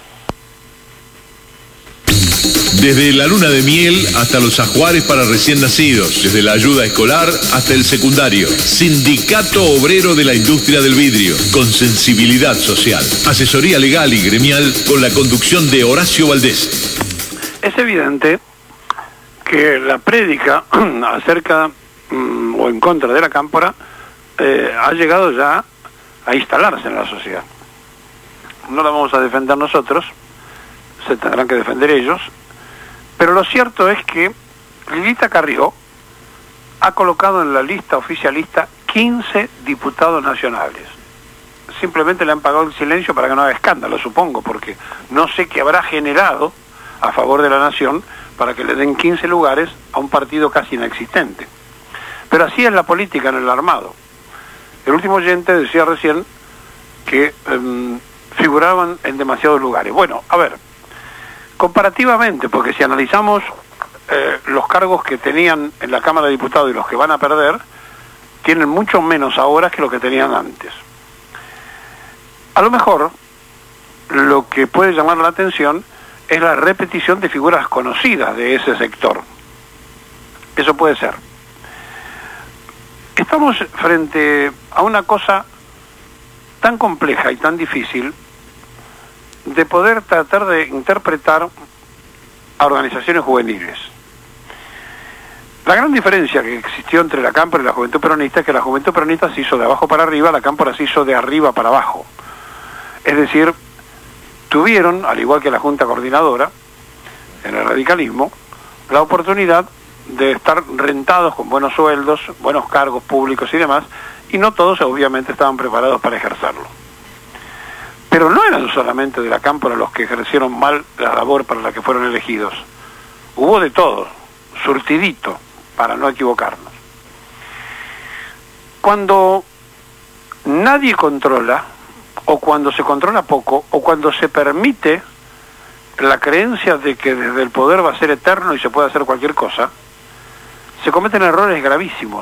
S8: Desde la luna de miel hasta los ajuares para recién nacidos, desde la ayuda escolar hasta el secundario. Sindicato Obrero de la Industria del Vidrio, con sensibilidad social. Asesoría legal y gremial con la conducción de Horacio Valdés.
S1: Es evidente que la prédica acerca o en contra de la cámpora ha llegado ya a instalarse en la sociedad. No la vamos a defender nosotros, se tendrán que defender ellos, pero lo cierto es que Lilita Carrió ha colocado en la lista oficialista 15 diputados nacionales. Simplemente le han pagado el silencio para que no haga escándalo, supongo, porque no sé qué habrá generado a favor de la nación para que le den 15 lugares a un partido casi inexistente. Pero así es la política en el armado. El último oyente decía recién que figuraban en demasiados lugares. Bueno, a ver, comparativamente, porque si analizamos los cargos que tenían en la Cámara de Diputados y los que van a perder, tienen mucho menos ahora que lo que tenían antes. A lo mejor, lo que puede llamar la atención es la repetición de figuras conocidas de ese sector. Eso puede ser. Estamos frente a una cosa tan compleja y tan difícil de poder tratar de interpretar a organizaciones juveniles. La gran diferencia que existió entre la Cámpora y la Juventud Peronista es que la Juventud Peronista se hizo de abajo para arriba, la Cámpora se hizo de arriba para abajo. Es decir, tuvieron, al igual que la Junta Coordinadora, en el radicalismo, la oportunidad de estar rentados con buenos sueldos, buenos cargos públicos y demás, y no todos obviamente estaban preparados para ejercerlo. Pero no eran solamente de la Cámpora los que ejercieron mal la labor para la que fueron elegidos. Hubo de todo, surtidito, para no equivocarnos. Cuando nadie controla, o cuando se controla poco, o cuando se permite la creencia de que desde el poder va a ser eterno y se puede hacer cualquier cosa, se cometen errores gravísimos.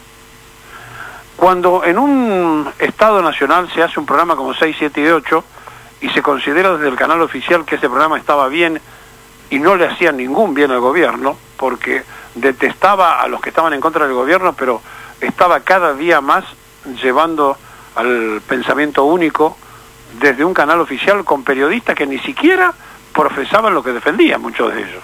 S1: Cuando en un Estado nacional se hace un programa como 6, 7 y 8 y se considera desde el canal oficial que ese programa estaba bien y no le hacía ningún bien al gobierno, porque detestaba a los que estaban en contra del gobierno, pero estaba cada día más llevando al pensamiento único desde un canal oficial con periodistas que ni siquiera profesaban lo que defendían, muchos de ellos.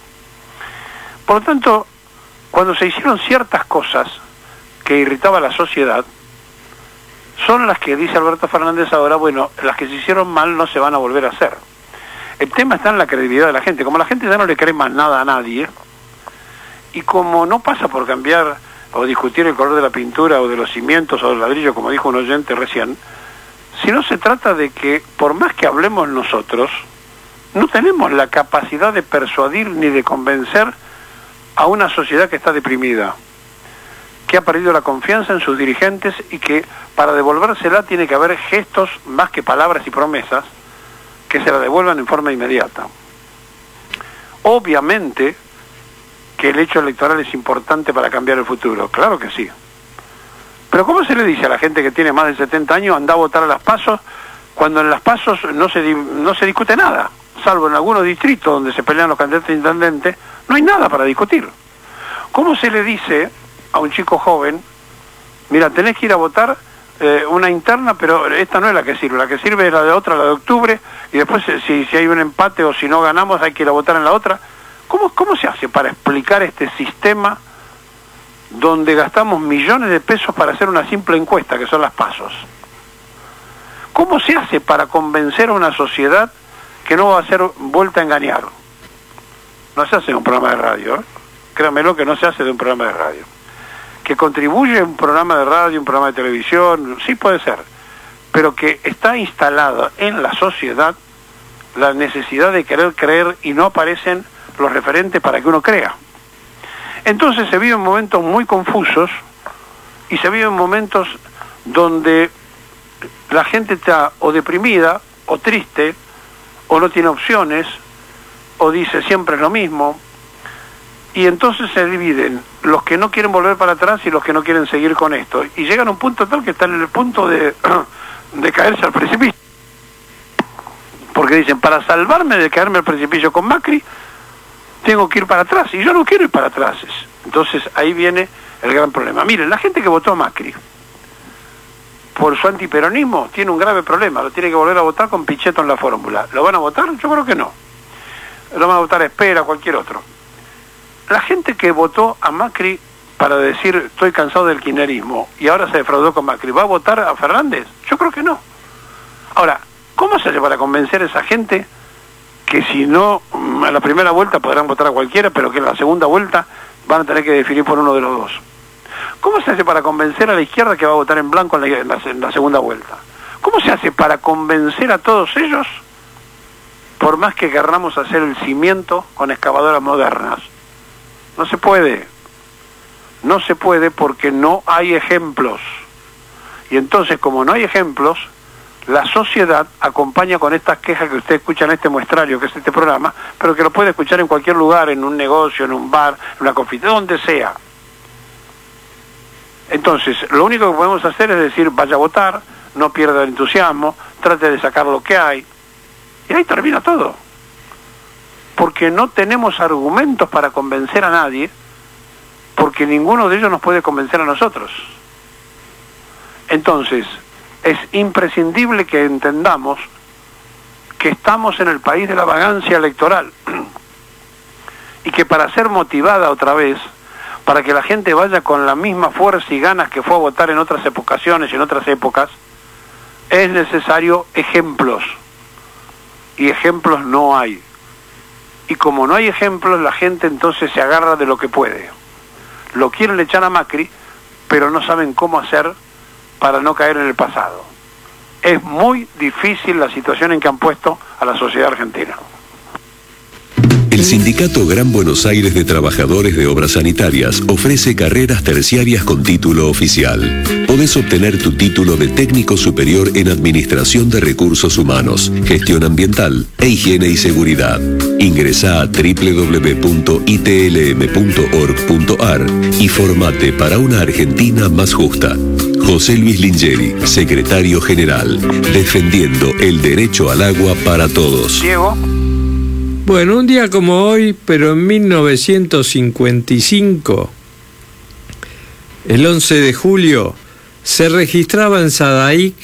S1: Por lo tanto, cuando se hicieron ciertas cosas que irritaban a la sociedad, son las que dice Alberto Fernández ahora, bueno, las que se hicieron mal no se van a volver a hacer. El tema está en la credibilidad de la gente. Como la gente ya no le cree más nada a nadie, y como no pasa por cambiar o discutir el color de la pintura o de los cimientos o del ladrillo, como dijo un oyente recién, sino se trata de que, por más que hablemos nosotros, no tenemos la capacidad de persuadir ni de convencer a una sociedad que está deprimida, que ha perdido la confianza en sus dirigentes y que para devolvérsela tiene que haber gestos más que palabras y promesas que se la devuelvan en forma inmediata. Obviamente que el hecho electoral es importante para cambiar el futuro, claro que sí. Pero ¿cómo se le dice a la gente que tiene más de 70 años anda a votar a las PASO cuando en las PASO no se discute nada? Salvo en algunos distritos donde se pelean los candidatos a intendentes, no hay nada para discutir. ¿Cómo se le dice a un chico joven, mira, tenés que ir a votar una interna, pero esta no es la que sirve es la de otra, la de octubre, y después si hay un empate o si no ganamos hay que ir a votar en la otra? ¿Cómo se hace para explicar este sistema donde gastamos millones de pesos para hacer una simple encuesta, que son las PASOs? ¿Cómo se hace para convencer a una sociedad que no va a ser vuelta a engañar? No se hace de un programa de radio, ¿eh? Créanmelo que no se hace de un programa de radio. Que contribuye un programa de radio, un programa de televisión, sí puede ser, pero que está instalada en la sociedad la necesidad de querer creer y no aparecen los referentes para que uno crea. Entonces se viven momentos muy confusos y se viven momentos donde la gente está o deprimida o triste o no tiene opciones o dice siempre es lo mismo, y entonces se dividen los que no quieren volver para atrás y los que no quieren seguir con esto, y llegan a un punto tal que están en el punto de caerse al precipicio, porque dicen, para salvarme de caerme al precipicio con Macri tengo que ir para atrás, y yo no quiero ir para atrás. Entonces ahí viene el gran problema. Miren, la gente que votó a Macri por su antiperonismo tiene un grave problema, lo tiene que volver a votar con Pichetto en la fórmula. ¿Lo van a votar? Yo creo que no. Lo van a votar a Espera, cualquier otro. La gente que votó a Macri para decir estoy cansado del kirchnerismo y ahora se defraudó con Macri, ¿va a votar a Fernández? Yo creo que no. Ahora, ¿cómo se hace para convencer a esa gente que si no, a la primera vuelta podrán votar a cualquiera, pero que en la segunda vuelta van a tener que definir por uno de los dos? ¿Cómo se hace para convencer a la izquierda que va a votar en blanco en la segunda vuelta? ¿Cómo se hace para convencer a todos ellos, por más que querramos hacer el cimiento con excavadoras modernas? No se puede. No se puede porque no hay ejemplos. Y entonces, como no hay ejemplos, la sociedad acompaña con estas quejas que usted escucha en este muestrario, que es este programa, pero que lo puede escuchar en cualquier lugar, en un negocio, en un bar, en una confitería, donde sea. Entonces, lo único que podemos hacer es decir, vaya a votar, no pierda el entusiasmo, trate de sacar lo que hay, y ahí termina todo. Porque no tenemos argumentos para convencer a nadie, porque ninguno de ellos nos puede convencer a nosotros. Entonces, es imprescindible que entendamos que estamos en el país de la vagancia electoral y que para ser motivada otra vez, para que la gente vaya con la misma fuerza y ganas que fue a votar en otras ocasiones y en otras épocas, es necesario ejemplos, y ejemplos no hay. Y como no hay ejemplos, la gente entonces se agarra de lo que puede. Lo quieren echar a Macri, pero no saben cómo hacer para no caer en el pasado. Es muy difícil la situación en que han puesto a la sociedad argentina.
S14: El Sindicato Gran Buenos Aires de Trabajadores de Obras Sanitarias ofrece carreras terciarias con título oficial. Podés obtener tu título de técnico superior en Administración de Recursos Humanos, Gestión Ambiental e Higiene y Seguridad. Ingresá a www.itlm.org.ar y formate para una Argentina más justa. José Luis Lingeri, Secretario General, defendiendo el derecho al agua para todos.
S1: Diego.
S5: Bueno, un día como hoy, pero en 1955, el 11 de julio, se registraba en Sadaic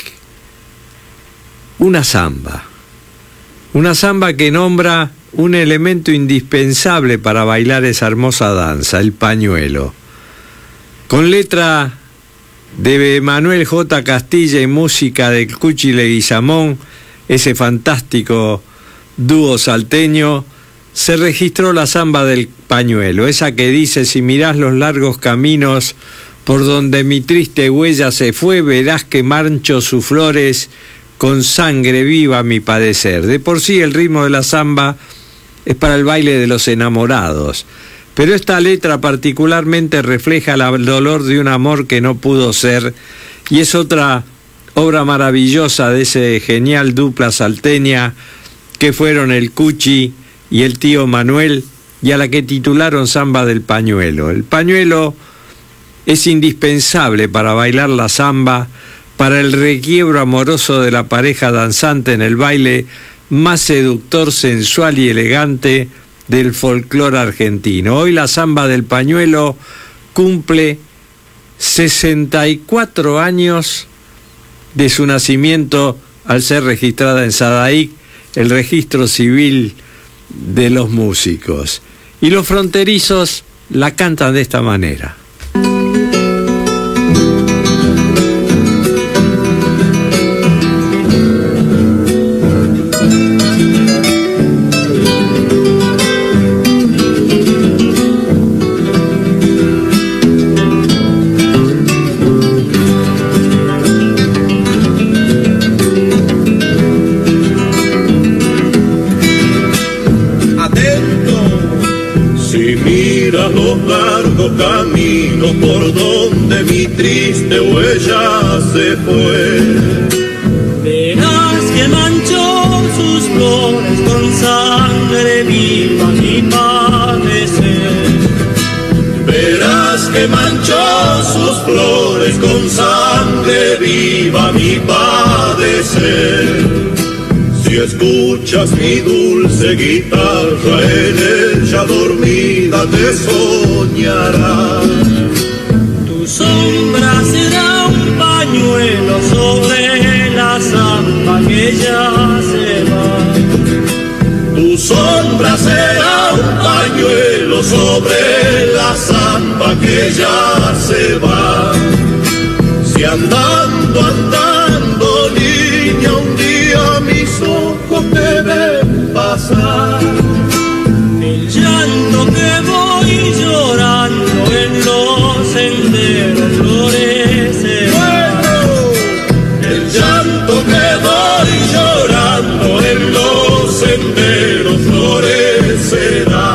S5: una samba que nombra un elemento indispensable para bailar esa hermosa danza, el pañuelo. Con letra de Manuel J. Castilla y música de Cuchi Leguizamón, ese fantástico dúo salteño, se registró la samba del pañuelo, esa que dice: si mirás los largos caminos por donde mi triste huella se fue, verás que mancho sus flores, con sangre viva mi padecer. De por sí el ritmo de la samba es para el baile de los enamorados, pero esta letra particularmente refleja el dolor de un amor que no pudo ser, y es otra obra maravillosa de ese genial dupla salteña que fueron el Cuchi y el tío Manuel, y a la que titularon Samba del Pañuelo. El pañuelo es indispensable para bailar la samba, para el requiebro amoroso de la pareja danzante en el baile más seductor, sensual y elegante del folclore argentino. Hoy la samba del pañuelo cumple 64 años de su nacimiento al ser registrada en Sadaic, el registro civil de los músicos. Y los fronterizos la cantan de esta manera.
S15: Camino por donde mi triste huella se fue.
S16: Verás que manchó sus flores con sangre viva mi padecer.
S15: Verás que manchó sus flores con sangre viva mi padecer. Si escuchas mi dulce guitarra, en ella dormida te soñará.
S16: Tu sombra será un pañuelo sobre la samba que ya se va.
S15: Tu sombra será un pañuelo sobre la samba que ya se va. Si andando, niña, un día mis ojos te ven pasar,
S16: el llanto que voy llorando en los senderos florecerá.
S15: El llanto que voy llorando en los senderos florecerá.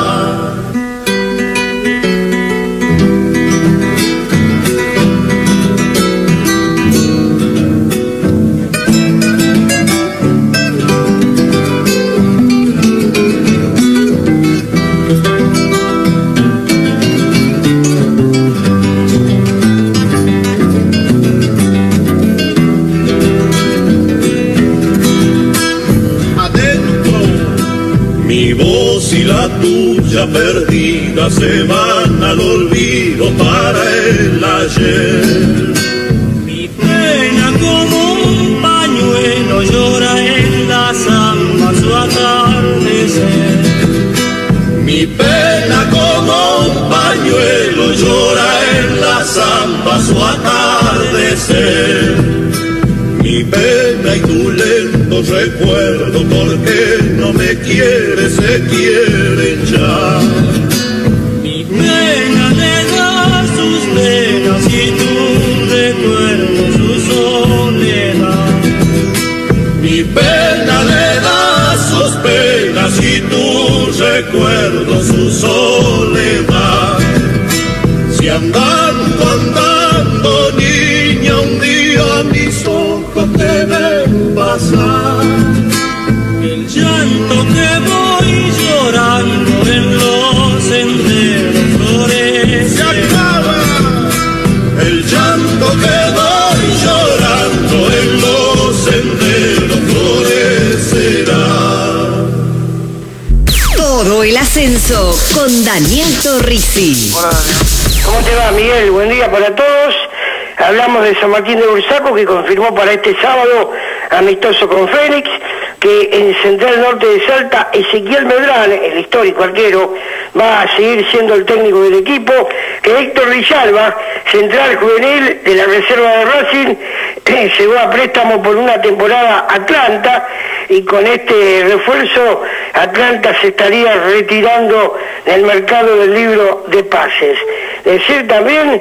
S15: ya perdidas se van al olvido para el ayer.
S16: Mi pena como un pañuelo llora en la zamba su atardecer.
S15: Mi pena como un pañuelo llora en la zamba su atardecer. Mi pena y tu lento recuerdo, porque no me quieres, se quieren ya.
S16: Mi pena le da sus penas y tu recuerdo su soledad.
S15: Mi pena le da sus penas y tu recuerdo su soledad. Si andando, niña, un día mis ojos te ven pasar.
S16: El llanto que voy llorando en los senderos florece.
S15: Se acaba el llanto que voy llorando en los senderos florecerá.
S6: Todo el ascenso con Daniel Torrisi.
S3: Hola, Daniel. ¿Cómo te va, Miguel? Buen día para todos. Hablamos de San Martín de Bursaco, que confirmó para este sábado amistoso con Fénix, que en Central Norte de Salta, Ezequiel Medrán, el histórico arquero, va a seguir siendo el técnico del equipo, que Héctor Villalba, central juvenil de la reserva de Racing, llegó a préstamo por una temporada a Atlanta, y con este refuerzo Atlanta se estaría retirando del mercado del libro de pases. Decir también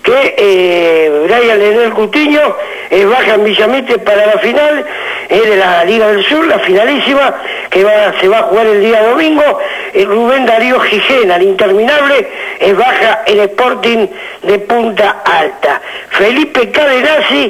S3: que Brian Leonel Coutinho es baja en Villamitre para la final de la Liga del Sur, la finalísima, que se va a jugar el día domingo. Rubén Darío Gijena, el interminable, es baja en Sporting de Punta Alta. Felipe Cadenazzi,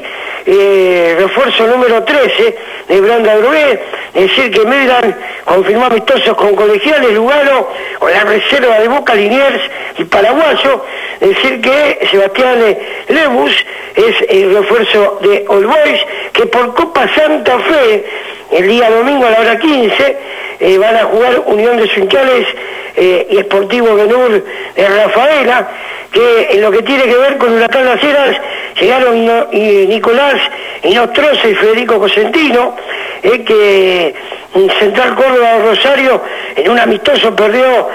S3: refuerzo número 13 de Branda Brugué. Es decir que Medran confirmó amistosos con Colegiales, Lugano, con la reserva de Boca, Liniers y Paraguayo. Es decir que Sebastián Lebus es el refuerzo de All Boys, que por Copa Santa Fe, el día domingo a la hora 15, van a jugar Unión de Sunchales y Sportivo Benur de Rafaela, que en lo que tiene que ver con Huracán Las Heras, llegaron Nicolás Inostroza y Federico Cosentino, que Central Córdoba de Rosario en un amistoso perdió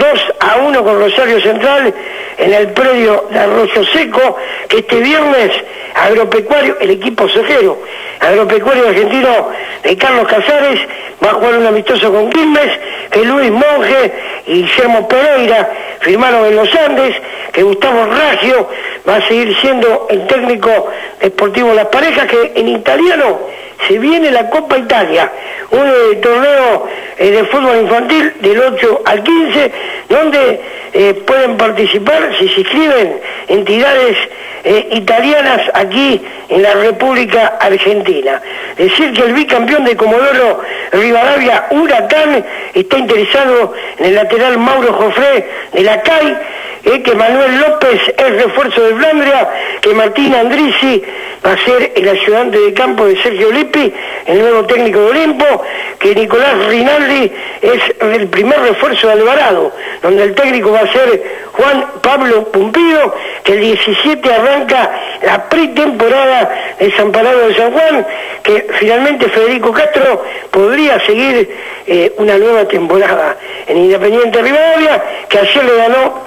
S3: 2-1 con Rosario Central en el predio de Arroyo Seco, que este viernes Agropecuario, el equipo cejero, Agropecuario Argentino de Carlos Casares, va a jugar un amistoso con Quilmes, que Luis Monge y Guillermo Pereira firmaron en los Andes, que Gustavo Raggio va a seguir siendo el técnico deportivo de las parejas, que en italiano se viene la Copa Italia, un torneo de fútbol infantil del 8 al 15, donde pueden participar, si se inscriben, entidades italianas aquí en la República Argentina. Decir que el bicampeón de Comodoro Rivadavia, Huracán, está interesado en el lateral Mauro Jofré de la CAI, que Manuel López es refuerzo de Flandria, que Martín Andrisi va a ser el ayudante de campo de Sergio Lippi, el nuevo técnico de Olimpo, que Nicolás Rinaldi es el primer refuerzo de Alvarado, donde el técnico va a ser Juan Pablo Pumpido, que el 17 arranca la pretemporada de San Parado de San Juan, que finalmente Federico Castro podría seguir una nueva temporada en Independiente Rivadavia, que ayer le ganó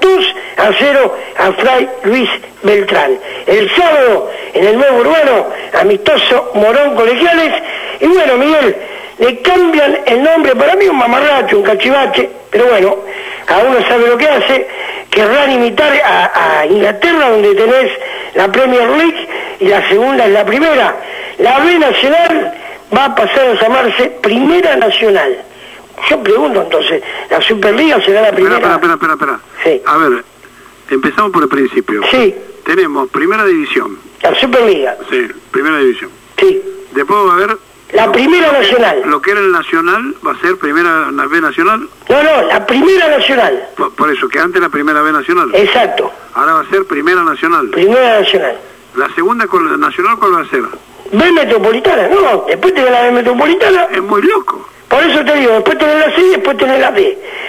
S3: 2-0 a Fray Luis Beltrán. El sábado, en el nuevo urbano, amistoso Morón Colegiales, y bueno, Miguel, le cambian el nombre, para mí un mamarracho, un cachivache, pero bueno, cada uno sabe lo que hace. Querrán imitar a Inglaterra, donde tenés la Premier League y la segunda es la primera. La B Nacional va a pasar a llamarse Primera Nacional. Yo pregunto entonces, ¿la Superliga será la primera?
S1: Espera.
S3: Sí.
S1: A ver, empezamos por el principio.
S3: Sí.
S1: Tenemos Primera División.
S3: La Superliga.
S1: Sí, Primera División.
S3: Sí.
S1: Después va a haber...
S3: La Primera Nacional.
S1: Lo que era el Nacional va a ser Primera B Nacional.
S3: No, la Primera Nacional.
S1: Por eso, que antes era Primera B Nacional.
S3: Exacto.
S1: Ahora va a ser Primera Nacional.
S3: Primera Nacional.
S1: La segunda nacional, ¿cuál va a ser?
S3: B Metropolitana, no. Después tenés la B Metropolitana.
S1: Es muy loco.
S3: Por eso te digo, después tenés la C y después tenés la B.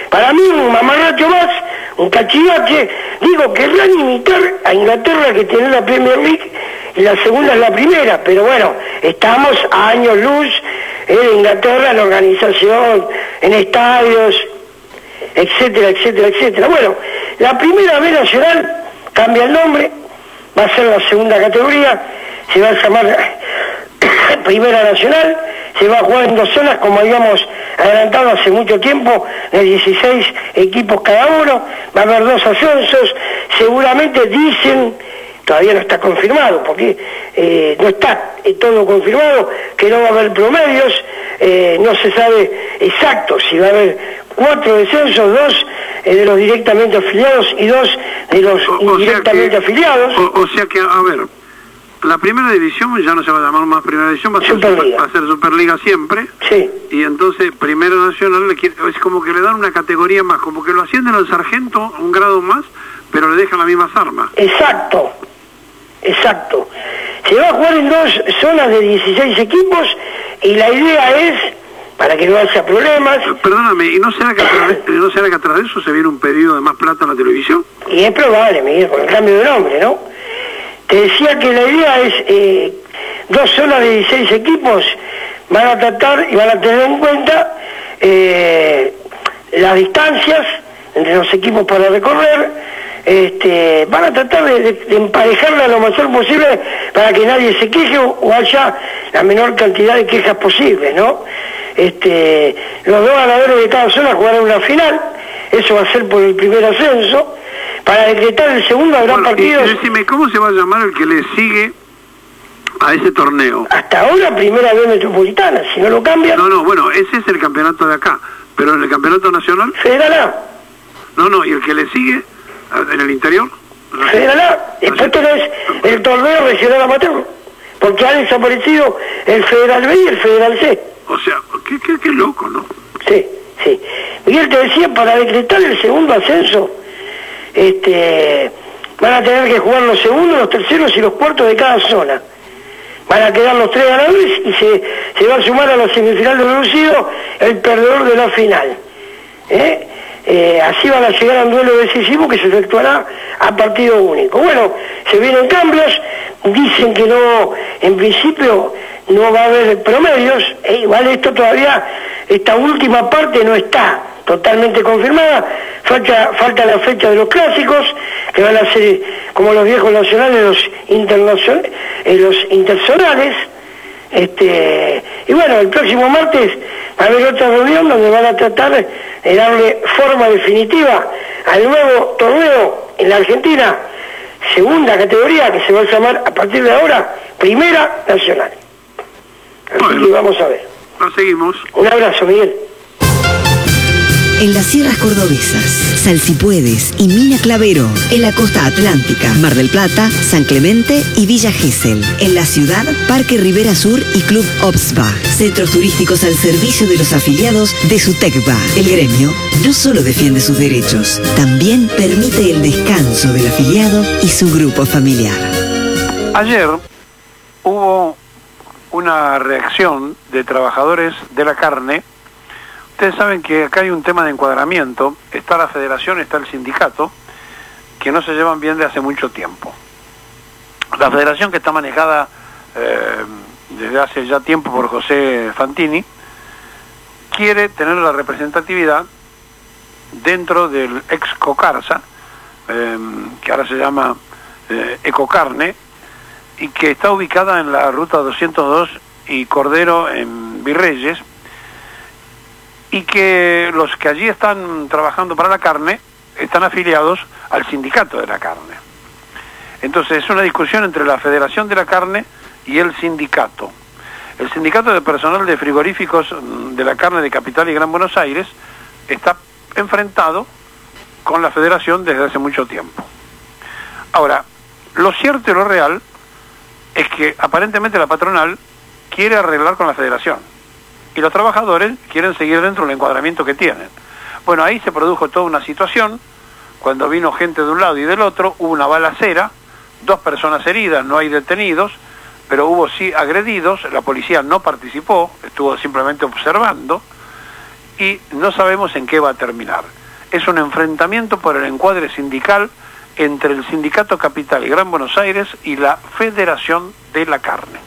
S3: Para mí un mamarracho más, un cachivache, digo, querrán imitar a Inglaterra, que tiene la Premier League y la segunda es la primera, pero bueno, estamos a años luz en Inglaterra, en organización, en estadios, etcétera, etcétera, etcétera. Bueno, la primera B nacional cambia el nombre, va a ser la segunda categoría, se va a llamar Primera Nacional, se va a jugar en 2 zonas, como habíamos adelantado hace mucho tiempo, de 16 equipos cada uno, va a haber 2 ascensos, seguramente dicen, todavía no está confirmado, porque no está todo confirmado, que no va a haber promedios, no se sabe exacto si va a haber 4 descensos, 2 de los directamente afiliados y 2 de los indirectamente afiliados.
S1: O sea que, a ver, la primera división ya no se va a llamar más primera división, va a ser Superliga siempre.
S3: Sí.
S1: Y entonces Primera Nacional es como que le dan una categoría más, como que lo ascienden al sargento un grado más, pero le dejan las mismas armas.
S3: Exacto, exacto. Se va a jugar en 2 zonas de 16 equipos y la idea es, para que no haya problemas...
S1: Perdóname, ¿y no será que atrás de eso se viene un pedido de más plata en la televisión?
S3: Y es probable, Miguel, con el cambio de nombre, ¿no? Te decía que la idea es 2 zonas de 16 equipos, van a tratar y van a tener en cuenta las distancias entre los equipos para recorrer, van a tratar de emparejarla lo mejor posible para que nadie se queje o haya la menor cantidad de quejas posible, ¿no? Los 2 ganadores de cada zona jugarán una final, eso va a ser por el primer ascenso. Para decretar el segundo habrá partidos...
S1: Y decime, ¿cómo se va a llamar el que le sigue a ese torneo?
S3: Hasta ahora Primera B Metropolitana, si no lo cambian...
S1: No, bueno, ese es el campeonato de acá, pero en el campeonato nacional...
S3: Federal A.
S1: No, ¿y el que le sigue en el interior?
S3: Federal A. Después tenés el torneo regional amateur, porque ha desaparecido el Federal B y el Federal C.
S1: O sea, qué loco, ¿no?
S3: Sí. Miguel, te decía, para decretar el segundo ascenso... van a tener que jugar los segundos, los terceros y los cuartos de cada zona. Van a quedar los 3 ganadores y se va a sumar a la semifinal de reducido el perdedor de la final. Así van a llegar a un duelo decisivo que se efectuará a partido único. Bueno, se vienen cambios, dicen que no, en principio no va a haber promedios, igual esto todavía, esta última parte no está totalmente confirmada, falta la fecha de los clásicos, que van a ser como los viejos nacionales, los interzonales, y bueno, el próximo martes va a haber otra reunión donde van a tratar de darle forma definitiva al nuevo torneo en la Argentina, segunda categoría, que se va a llamar a partir de ahora Primera Nacional. Así que vamos a ver.
S1: Nos seguimos.
S3: Un abrazo, Miguel.
S6: En las sierras cordobesas, Salsipuedes y Mina Clavero, en la costa atlántica, Mar del Plata, San Clemente y Villa Gesell. En la ciudad, Parque Rivera Sur y Club Obsba, centros turísticos al servicio de los afiliados de SUTECBA. El gremio no solo defiende sus derechos, también permite el descanso del afiliado y su grupo familiar.
S1: Ayer hubo una reacción de trabajadores de la carne. Ustedes saben que acá hay un tema de encuadramiento, está la federación, está el sindicato, que no se llevan bien de hace mucho tiempo. La federación, que está manejada desde hace ya tiempo por José Fantini, quiere tener la representatividad dentro del ex Cocarsa, que ahora se llama Ecocarne, y que está ubicada en la ruta 202 y Cordero en Virreyes, y que los que allí están trabajando para la carne están afiliados al sindicato de la carne. Entonces es una discusión entre la Federación de la Carne y el sindicato. El sindicato de personal de frigoríficos de la carne de Capital y Gran Buenos Aires está enfrentado con la Federación desde hace mucho tiempo. Ahora, lo cierto y lo real es que aparentemente la patronal quiere arreglar con la Federación y los trabajadores quieren seguir dentro del encuadramiento que tienen. Bueno, ahí se produjo toda una situación, cuando vino gente de un lado y del otro, hubo una balacera, 2 personas heridas, no hay detenidos, pero hubo sí agredidos, la policía no participó, estuvo simplemente observando, y no sabemos en qué va a terminar. es un enfrentamiento por el encuadre sindical entre el Sindicato Capital y Gran Buenos Aires y la Federación de la Carne.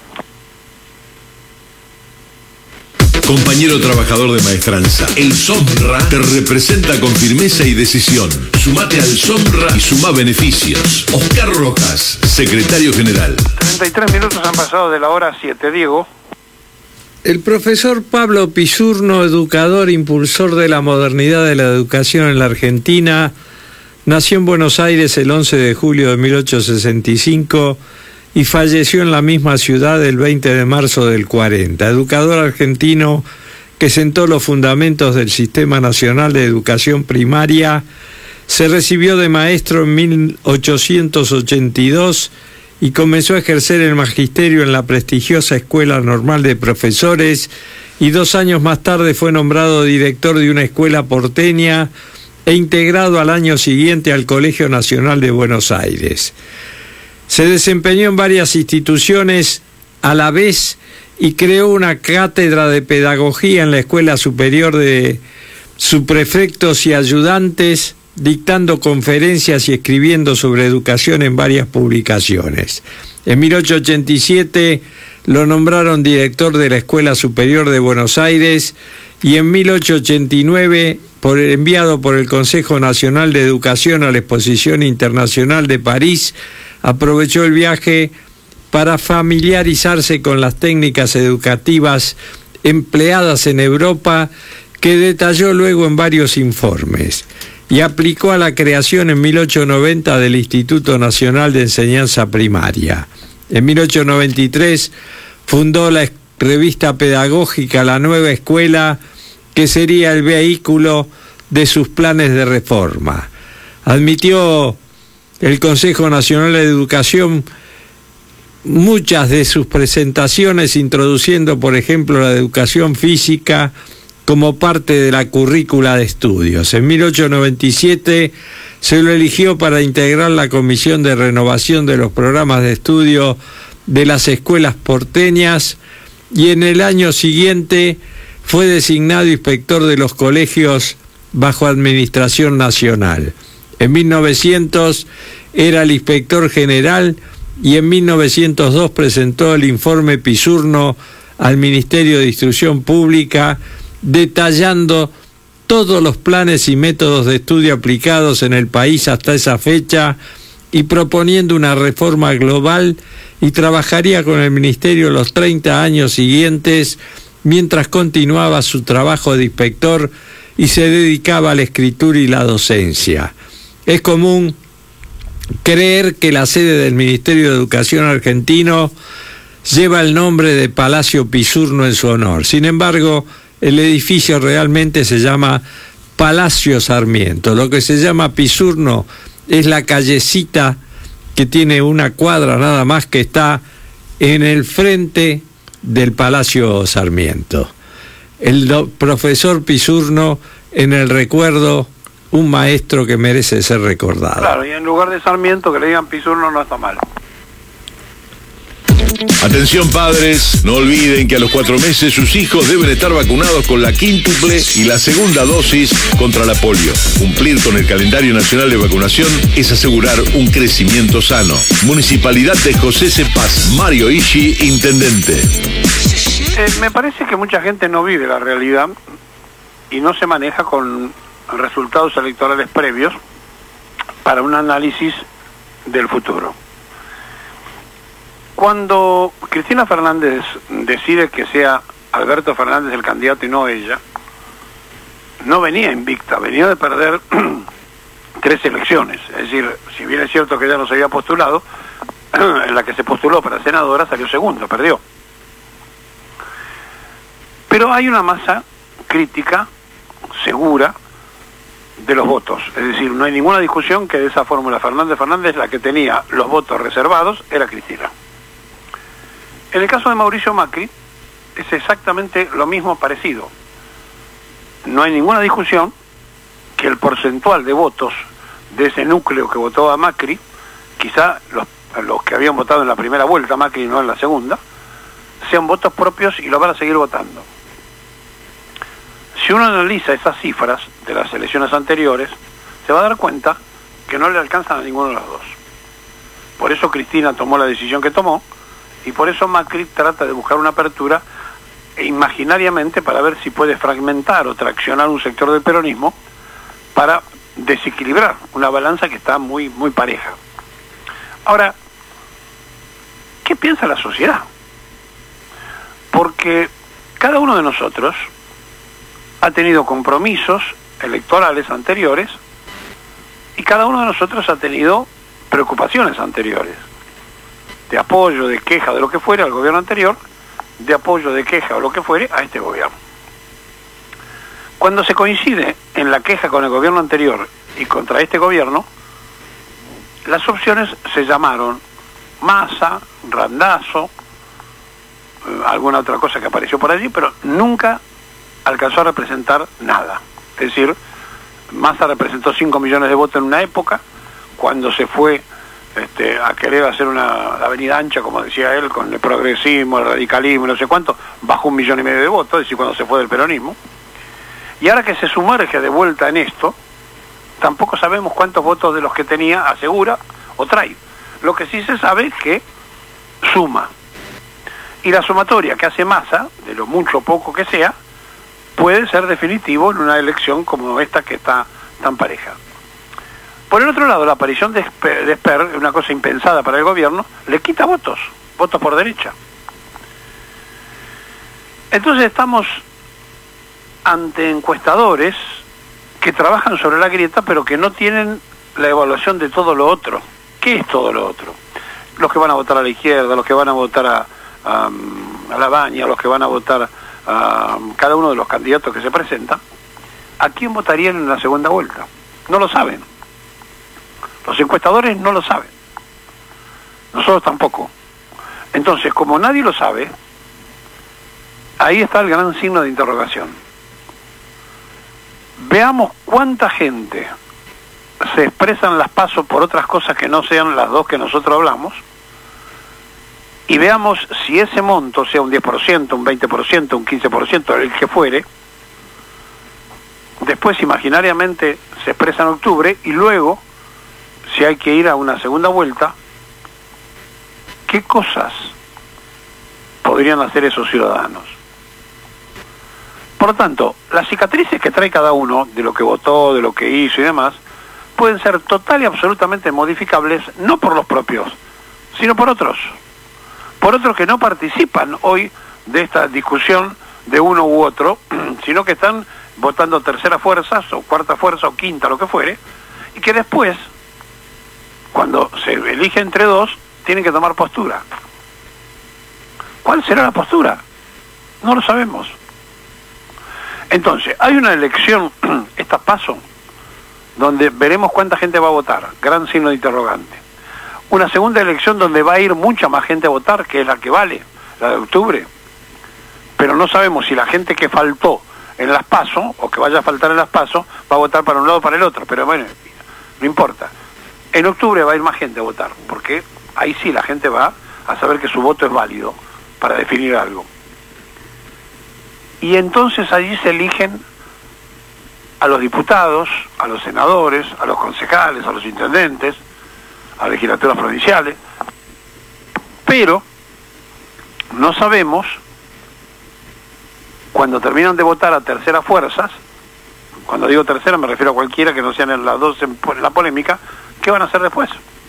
S8: Compañero trabajador de Maestranza, el SOMRA te representa con firmeza y decisión. Sumate al SOMRA y sumá beneficios. Oscar Rojas, secretario general.
S1: 33 minutos han pasado de la hora 7. Diego.
S5: El profesor Pablo Pisurno, educador, impulsor de la modernidad de la educación en la Argentina, nació en Buenos Aires el 11 de julio de 1865 y falleció en la misma ciudad el 20 de marzo del 40. Educador argentino que sentó los fundamentos del Sistema Nacional de Educación Primaria, se recibió de maestro en 1882 y comenzó a ejercer el magisterio en la prestigiosa Escuela Normal de Profesores, y 2 años más tarde fue nombrado director de una escuela porteña e integrado al año siguiente al Colegio Nacional de Buenos Aires. Se desempeñó en varias instituciones a la vez y creó una cátedra de pedagogía en la Escuela Superior de Subprefectos y Ayudantes, dictando conferencias y escribiendo sobre educación en varias publicaciones. En 1887 lo nombraron director de la Escuela Superior de Buenos Aires y en 1889, enviado por el Consejo Nacional de Educación a la Exposición Internacional de París, aprovechó el viaje para familiarizarse con las técnicas educativas empleadas en Europa, que detalló luego en varios informes, y aplicó a la creación en 1890 del Instituto Nacional de Enseñanza Primaria. En 1893 fundó la revista pedagógica La Nueva Escuela, que sería el vehículo de sus planes de reforma. Admitió el Consejo Nacional de Educación muchas de sus presentaciones, introduciendo, por ejemplo, la educación física como parte de la currícula de estudios. En 1897 se lo eligió para integrar la Comisión de Renovación de los Programas de Estudio de las escuelas porteñas, y en el año siguiente fue designado inspector de los colegios bajo administración nacional. En 1900 era el inspector general y en 1902 presentó el informe Pisurno al Ministerio de Instrucción Pública, detallando todos los planes y métodos de estudio aplicados en el país hasta esa fecha y proponiendo una reforma global, y trabajaría con el Ministerio los 30 años siguientes mientras continuaba su trabajo de inspector y se dedicaba a la escritura y la docencia. Es común creer que la sede del Ministerio de Educación argentino lleva el nombre de Palacio Pisurno en su honor. Sin embargo, el edificio realmente se llama Palacio Sarmiento. Lo que se llama Pisurno es la callecita que tiene una cuadra nada más, que está en el frente del Palacio Sarmiento. El profesor Pisurno, en el recuerdo, un maestro que merece ser recordado.
S1: Claro, y en lugar de Sarmiento que le digan Pisurno no está mal.
S8: Atención padres, no olviden que a los 4 meses sus hijos deben estar vacunados con la quíntuple y la segunda dosis contra la polio. Cumplir con el calendario nacional de vacunación es asegurar un crecimiento sano. Municipalidad de José C. Paz, Mario Ishi, intendente.
S1: Me parece que mucha gente no vive la realidad y no se maneja con resultados electorales previos para un análisis del futuro. Cuando Cristina Fernández decide que sea Alberto Fernández el candidato y no ella, no venía invicta, venía de perder 3 elecciones. Es decir, si bien es cierto que ella no se había postulado, en la que se postuló para senadora salió segundo, perdió. Pero hay una masa crítica segura de los votos. Es decir, no hay ninguna discusión que de esa fórmula Fernández, la que tenía los votos reservados, era Cristina. En el caso de Mauricio Macri, es exactamente lo mismo, parecido. No hay ninguna discusión que el porcentual de votos de ese núcleo que votó a Macri, quizá los que habían votado en la primera vuelta a Macri y no en la segunda, sean votos propios y lo van a seguir votando. Si uno analiza esas cifras de las elecciones anteriores, se va a dar cuenta que no le alcanzan a ninguno de los dos. Por eso Cristina tomó la decisión que tomó, y por eso Macri trata de buscar una apertura imaginariamente para ver si puede fragmentar o traccionar un sector del peronismo para desequilibrar una balanza que está muy, muy pareja. Ahora, ¿qué piensa la sociedad? Porque cada uno de nosotros ha tenido compromisos electorales anteriores y cada uno de nosotros ha tenido preocupaciones anteriores, de apoyo, de queja, de lo que fuera al gobierno anterior, de apoyo, de queja o lo que fuere a este gobierno. Cuando se coincide en la queja con el gobierno anterior y contra este gobierno, las opciones se llamaron Massa, Randazzo, alguna otra cosa que apareció por allí, pero nunca alcanzó a representar nada. Es decir, Massa representó 5 millones de votos en una época, cuando se fue a querer hacer la avenida ancha, como decía él, con el progresismo, el radicalismo, no sé cuánto, bajó 1,5 millones de votos, es decir, cuando se fue del peronismo. Y ahora que se sumerge de vuelta en esto, tampoco sabemos cuántos votos de los que tenía asegura o trae. Lo que sí se sabe es que suma. Y la sumatoria que hace Massa, de lo mucho o poco que sea, puede ser definitivo en una elección como esta que está tan pareja. Por el otro lado, la aparición de Esper, una cosa impensada para el gobierno, le quita votos por derecha. Entonces estamos ante encuestadores que trabajan sobre la grieta, pero que no tienen la evaluación de todo lo otro. ¿Qué es todo lo otro? Los que van a votar a la izquierda, los que van a votar a la Baña, los que van a votar a cada uno de los candidatos que se presentan, ¿a quién votarían en la segunda vuelta? No lo saben. Los encuestadores no lo saben. Nosotros tampoco. Entonces, como nadie lo sabe, ahí está el gran signo de interrogación. Veamos cuánta gente se expresa en las PASO por otras cosas que no sean las dos que nosotros hablamos, y veamos si ese monto, sea un 10%, un 20%, un 15%, el que fuere, después imaginariamente se expresa en octubre, y luego, si hay que ir a una segunda vuelta, ¿qué cosas podrían hacer esos ciudadanos? Por lo tanto, las cicatrices que trae cada uno, de lo que votó, de lo que hizo y demás, pueden ser total y absolutamente modificables, no por los propios, sino por otros que no participan hoy de esta discusión de uno u otro, sino que están votando terceras fuerzas, o cuarta fuerza, o quinta, lo que fuere, y que después, cuando se elige entre dos, tienen que tomar postura. ¿Cuál será la postura? No lo sabemos. Entonces, hay una elección, esta PASO, donde veremos cuánta gente va a votar, gran signo de interrogante. Una segunda elección donde va a ir mucha más gente a votar, que es la que vale, la de octubre. Pero no sabemos si la gente que faltó en las PASO, o que vaya a faltar en las PASO, va a votar para un lado o para el otro, pero bueno, no importa. En octubre va a ir más gente a votar, porque ahí sí la gente va a saber que su voto es válido para definir algo. Y entonces allí se eligen a los diputados, a los senadores, a los concejales, a los intendentes, a las legislaturas provinciales, pero no sabemos, cuando terminan de votar a terceras fuerzas, cuando digo tercera me refiero a cualquiera que no sean en las dos en la polémica, ¿qué van a hacer después?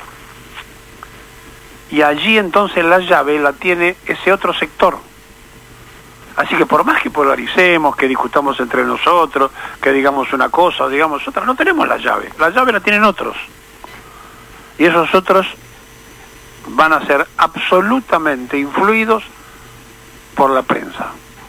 S1: Y allí entonces la llave la tiene ese otro sector. Así que por más que polaricemos, que discutamos entre nosotros, que digamos una cosa o digamos otra, no tenemos la llave la tienen otros. Y esos otros van a ser absolutamente influidos por la prensa.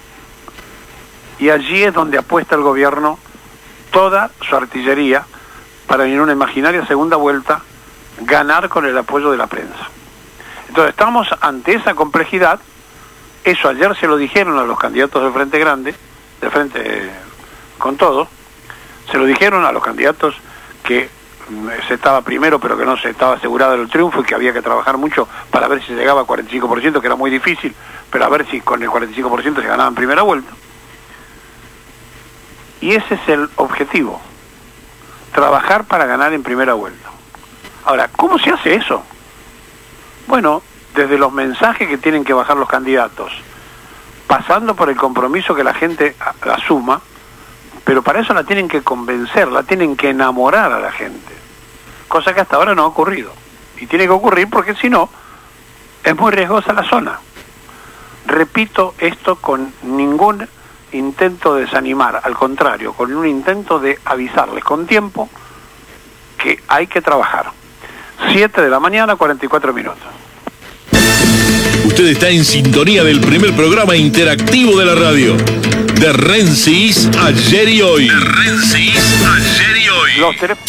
S1: Y allí es donde apuesta el gobierno toda su artillería para en una imaginaria segunda vuelta ganar con el apoyo de la prensa. Entonces estamos ante esa complejidad. Eso ayer se lo dijeron a los candidatos del Frente Grande, del Frente con Todo, se lo dijeron a los candidatos que se estaba primero pero que no se estaba asegurado el triunfo y que había que trabajar mucho para ver si se llegaba al 45%, que era muy difícil, pero a ver si con el 45% se ganaba en primera vuelta. Y ese es el objetivo, trabajar para ganar en primera vuelta. Ahora, ¿cómo se hace eso? Bueno, desde los mensajes que tienen que bajar los candidatos, pasando por el compromiso que la gente asuma, pero para eso la tienen que convencer, la tienen que enamorar a la gente, cosa que hasta ahora no ha ocurrido. Y tiene que ocurrir porque si no, es muy riesgosa la zona. Repito esto con ningún intento de desanimar, al contrario, con un intento de avisarles con tiempo que hay que trabajar. 7 de la mañana, 44 minutos.
S8: Usted está en sintonía del primer programa interactivo de la radio. De Rensis, ayer y hoy. De Rensis, ayer y hoy.
S1: Los teléfonos.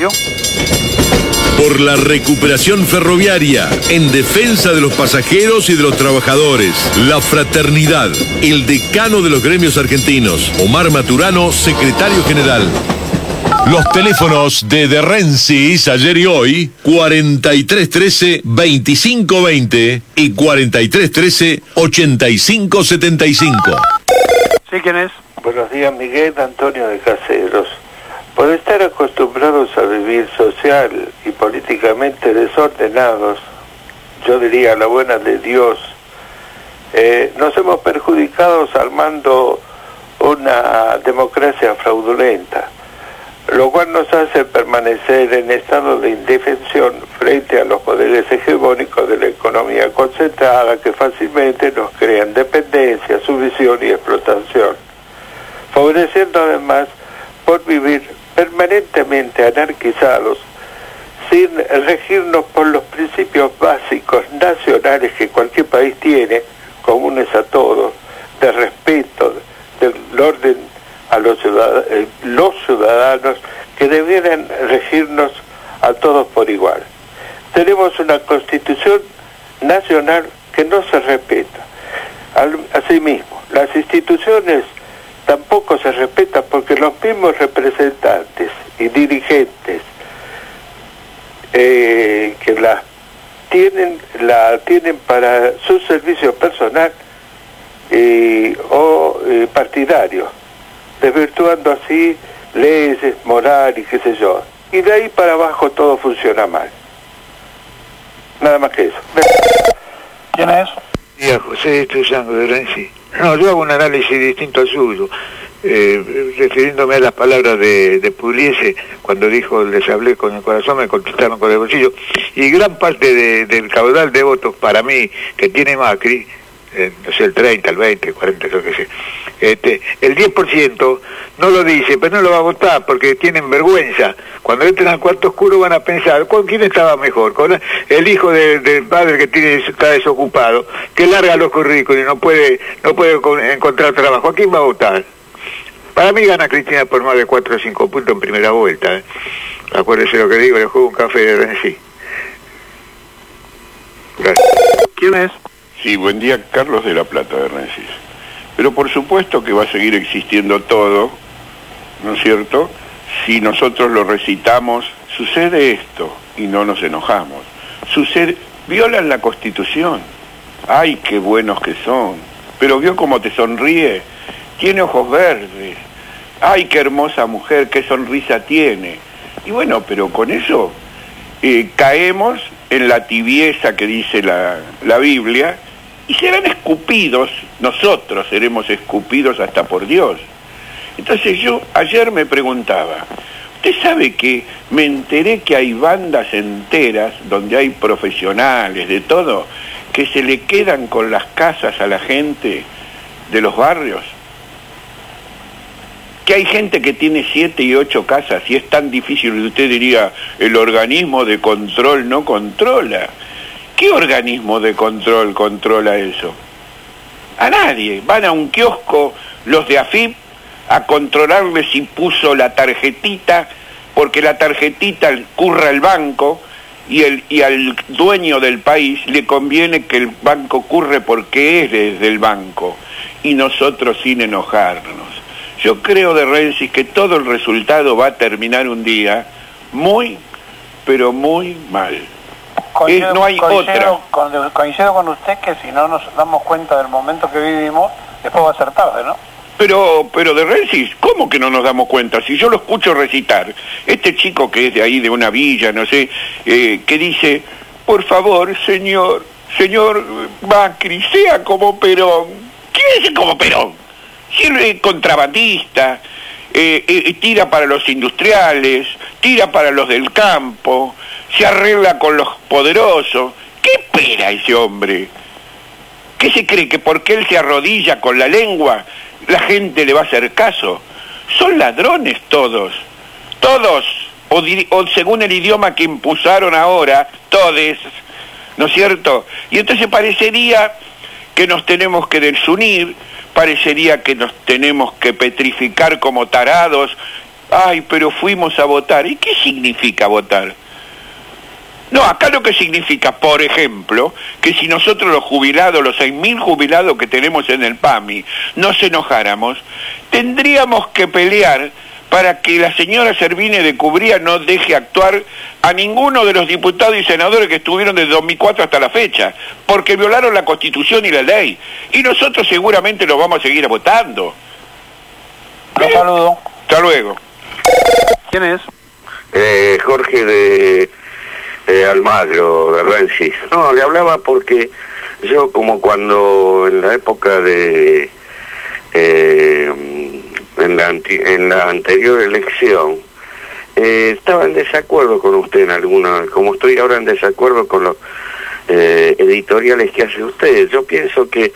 S8: Por la recuperación ferroviaria, en defensa de los pasajeros y de los trabajadores. La Fraternidad, el decano de los gremios argentinos. Omar Maturano, secretario general. Los teléfonos de Rensis, ayer y hoy, 4313-2520 y 4313-8575.
S1: ¿Sí, quién es?
S17: Buenos días, Miguel Antonio de Caseros. Por estar acostumbrados a vivir social y políticamente desordenados, yo diría la buena de Dios, nos hemos perjudicado armando una democracia fraudulenta, lo cual nos hace permanecer en estado de indefensión frente a los poderes hegemónicos de la economía concentrada que fácilmente nos crean dependencia, sumisión y explotación, favoreciendo además por vivir permanentemente anarquizados sin regirnos por los principios básicos nacionales que cualquier país tiene, comunes a todos, de respeto, del orden a los ciudadanos que debieran regirnos a todos por igual. Tenemos una constitución nacional que no se respeta. Asimismo, las instituciones tampoco se respetan porque los mismos representantes y dirigentes que la tienen para su servicio personal o partidario, desvirtuando así leyes, moral y qué sé yo. Y de ahí para abajo todo funciona mal. Nada más que eso.
S1: ¿Quién es?
S3: José Trujano de Renzi. No, yo hago un análisis distinto al suyo, refiriéndome a las palabras de Pugliese, cuando dijo, les hablé con el corazón, me contestaron con el bolsillo, y gran parte del caudal de votos para mí que tiene Macri, no sé, el 30, el 20, el 40, creo que sé, el 10% no lo dice, pero no lo va a votar porque tienen vergüenza. Cuando entren al cuarto oscuro van a pensar, ¿con quién estaba mejor? Con el hijo del padre que está desocupado, que larga los currículos y no puede encontrar trabajo. ¿A quién va a votar? Para mí gana Cristina por más de 4 o 5 puntos en primera vuelta. Acuérdese lo que digo, le juego un café de Renzi. Gracias.
S1: ¿Quién es?
S18: Sí, buen día, Carlos de la Plata de Rensis. Pero por supuesto que va a seguir existiendo todo, ¿no es cierto? Si nosotros lo recitamos, sucede esto y no nos enojamos. Violan la Constitución. ¡Ay, qué buenos que son! Pero vio cómo te sonríe. Tiene ojos verdes. ¡Ay, qué hermosa mujer! ¡Qué sonrisa tiene! Y bueno, pero con eso caemos en la tibieza que dice la Biblia y serán escupidos, nosotros seremos escupidos hasta por Dios. Entonces yo ayer me preguntaba, ¿usted sabe que me enteré que hay bandas enteras donde hay profesionales de todo que se le quedan con las casas a la gente de los barrios? Que hay gente que tiene 7 y 8 casas y es tan difícil, usted diría, el organismo de control no controla. ¿Qué organismo de control controla eso? A nadie. Van a un kiosco los de AFIP a controlarle si puso la tarjetita, porque la tarjetita curra el banco y al dueño del país le conviene que el banco curre porque es del banco y nosotros sin enojarnos. Yo creo de Renzi que todo el resultado va a terminar un día muy, pero muy mal. No hay otra.
S1: Coincido con usted que si no nos damos cuenta del momento que vivimos, después va a ser tarde, ¿no?
S18: Pero de Rensis, ¿cómo que no nos damos cuenta? Si yo lo escucho recitar, este chico que es de ahí, de una villa, no sé, que dice, por favor, señor Macri, sea como Perón. ¿Quién es como Perón? Si él es contrabandista, tira para los industriales, tira para los del campo, se arregla con los poderosos. ¿Qué espera ese hombre? ¿Qué se cree? ¿Que porque él se arrodilla con la lengua, la gente le va a hacer caso? Son ladrones todos, o según el idioma que impulsaron ahora, todes, ¿no es cierto? Y entonces parecería que nos tenemos que desunir, parecería que nos tenemos que petrificar como tarados. Ay, pero fuimos a votar. ¿Y qué significa votar? No, acá lo que significa, por ejemplo, que si nosotros los jubilados, los 6.000 jubilados que tenemos en el PAMI, nos enojáramos, tendríamos que pelear para que la señora Servine de Cubría no deje actuar a ninguno de los diputados y senadores que estuvieron desde 2004 hasta la fecha, porque violaron la Constitución y la ley. Y nosotros seguramente los vamos a seguir votando.
S1: Un saludo.
S18: Hasta luego.
S1: ¿Quién es?
S13: Jorge de Almagro, de Rensis. No, le hablaba porque yo, como cuando en la época de en la anterior elección estaba en desacuerdo con usted en alguna, como estoy ahora en desacuerdo con los editoriales que hace usted. Yo pienso que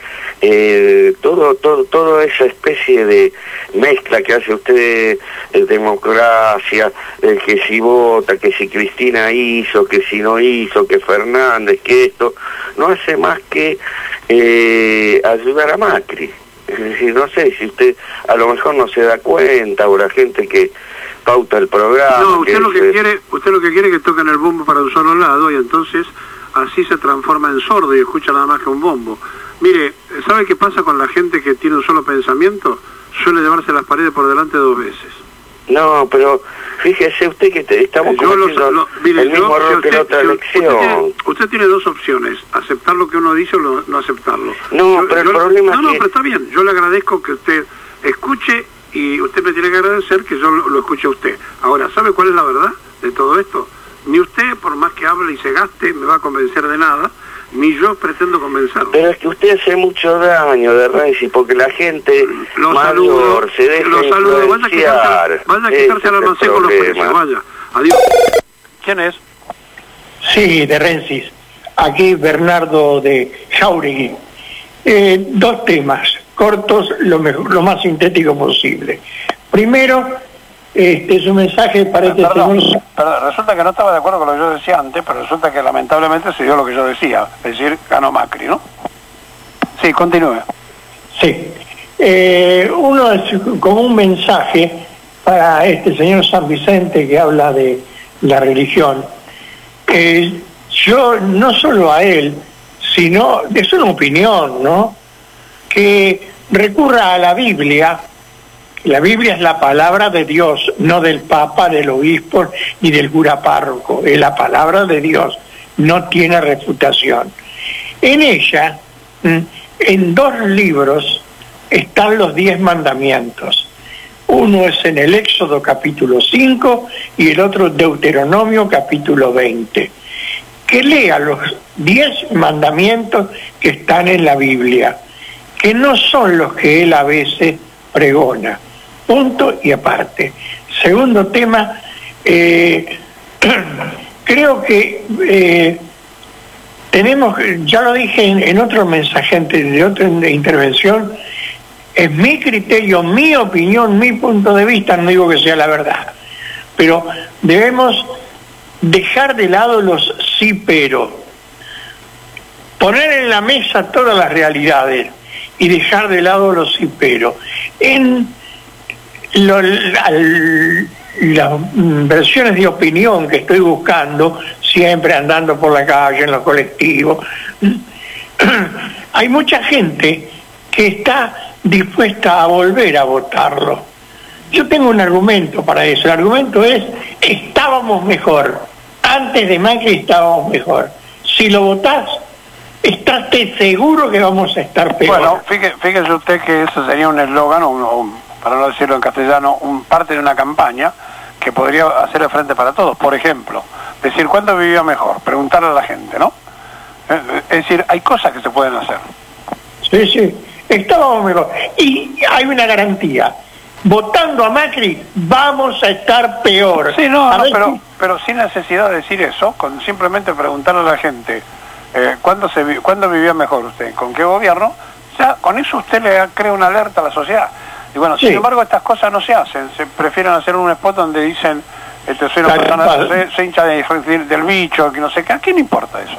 S13: toda esa especie de mezcla que hace usted, democracia, que si vota, que si Cristina hizo, que si no hizo, que Fernández, que esto, no hace más que ayudar a Macri. Es decir, no sé si usted a lo mejor no se da cuenta, o la gente que pauta el programa.
S1: No, usted lo que quiere es que toquen el bombo para un solo lado, y entonces así se transforma en sordo y escucha nada más que un bombo. Mire, ¿sabe qué pasa con la gente que tiene un solo pensamiento? Suele llevarse las paredes por delante 2 veces.
S13: No, pero fíjese usted que estamos cometiendo el mismo error que la otra elección.
S1: Usted tiene 2 opciones: aceptar lo que uno dice o no aceptarlo.
S13: No, pero el problema es que...
S1: No, pero está bien. Yo le agradezco que usted escuche, y usted me tiene que agradecer que yo lo escuche a usted. Ahora, ¿sabe cuál es la verdad de todo esto? Ni usted, por más que hable y se gaste, me va a convencer de nada, ni yo pretendo convencerlo.
S13: Pero es que usted hace mucho daño, de Renzi, porque la gente mayor se deja influenciar.
S1: Vaya a quitarse al almacén con los precios, vaya. Adiós. ¿Quién es?
S3: Sí, de Rensis. Aquí Bernardo de Jauregui. 2 temas cortos, lo más sintético posible. Primero, su mensaje para este
S1: Perdón, resulta que no estaba de acuerdo con lo que yo decía antes, pero resulta que lamentablemente se dio lo que yo decía, es decir, ganó Macri, ¿no? Sí, continúe.
S3: Sí. Uno es como un mensaje para este señor San Vicente que habla de la religión. Yo, no solo a él, sino, es una opinión, ¿no?, que recurra a la Biblia. La Biblia es la palabra de Dios, no del Papa, del obispo ni del cura párroco. Es la palabra de Dios, no tiene refutación. En ella, en 2 libros, están los 10 mandamientos. Uno es en el Éxodo capítulo 5 y el otro Deuteronomio capítulo 20. Que lea los 10 mandamientos que están en la Biblia, que no son los que él a veces pregona. Punto y aparte. Segundo tema, creo que tenemos, ya lo dije en otro mensaje de otra intervención, es mi criterio, mi opinión, mi punto de vista, no digo que sea la verdad, pero debemos dejar de lado los sí pero, poner en la mesa todas las realidades y dejar de lado los sí pero. En las versiones de opinión que estoy buscando, siempre andando por la calle, en los colectivos, hay mucha gente que está dispuesta a volver a votarlo. Yo tengo un argumento para eso. El argumento es: estábamos mejor. Antes de Macri estábamos mejor. Si lo votás, estás
S19: estate seguro que vamos a estar peor.
S1: Bueno, fíjese usted que eso sería un eslogan, para no decirlo en castellano, parte de una campaña que podría hacerle frente para todos. Por ejemplo, decir cuándo vivía mejor, preguntarle a la gente, ¿no? Es decir, hay cosas que se pueden hacer.
S19: Sí, estábamos mejor. Y hay una garantía. Votando a Macri vamos a estar peor.
S1: Sí, pero sin necesidad de decir eso, con simplemente preguntarle a la gente ¿cuándo vivía mejor usted? ¿Con qué gobierno? Ya con eso usted le crea una alerta a la sociedad. Y bueno, sin embargo estas cosas no se hacen. Se prefieren hacer un spot donde dicen soy una persona, soy hincha del bicho, que no sé qué. ¿A quién importa eso?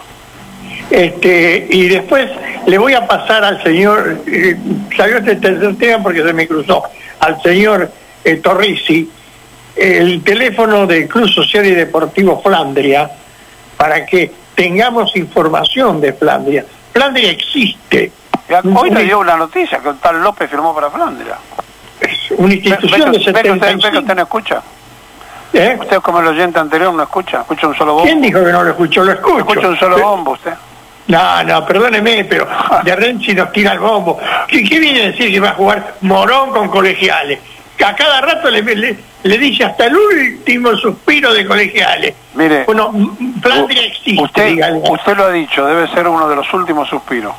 S19: Y después le voy a pasar al señor, salió este tercer tema porque se me cruzó, al señor Torrisi, el teléfono del Club Social y Deportivo Flandria, para que tengamos información de Flandria. Flandria existe.
S1: Hoy le dio una noticia que un tal López firmó para Flandria.
S19: Es una institución de 75.
S1: ¿Ve que usted no escucha? Usted, como el oyente anterior, no escucha un solo bombo.
S19: ¿Quién dijo que no lo escuchó? Lo escucho.
S1: ¿Escucha un solo bombo usted?
S19: No, perdóneme, pero de Renzi nos tira el bombo. ¿Qué viene a decir que va a jugar Morón con Colegiales? Que a cada rato le dice hasta el último suspiro de Colegiales.
S1: Mire,
S19: bueno, Flandria existe.
S1: Usted lo ha dicho, debe ser uno de los últimos suspiros.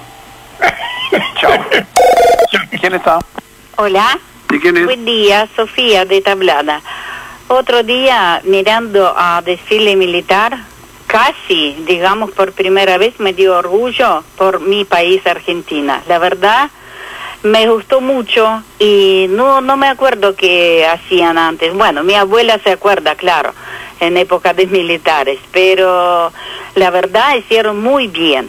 S1: Chao. ¿Quién está?
S20: Hola.
S1: ¿Y quién es?
S20: Buen día, Sofía de Tablada. Otro día, mirando a desfile militar, casi, digamos, por primera vez me dio orgullo por mi país, Argentina. La verdad, me gustó mucho y no me acuerdo qué hacían antes. Bueno, mi abuela se acuerda, claro, en época de militares, pero la verdad hicieron muy bien.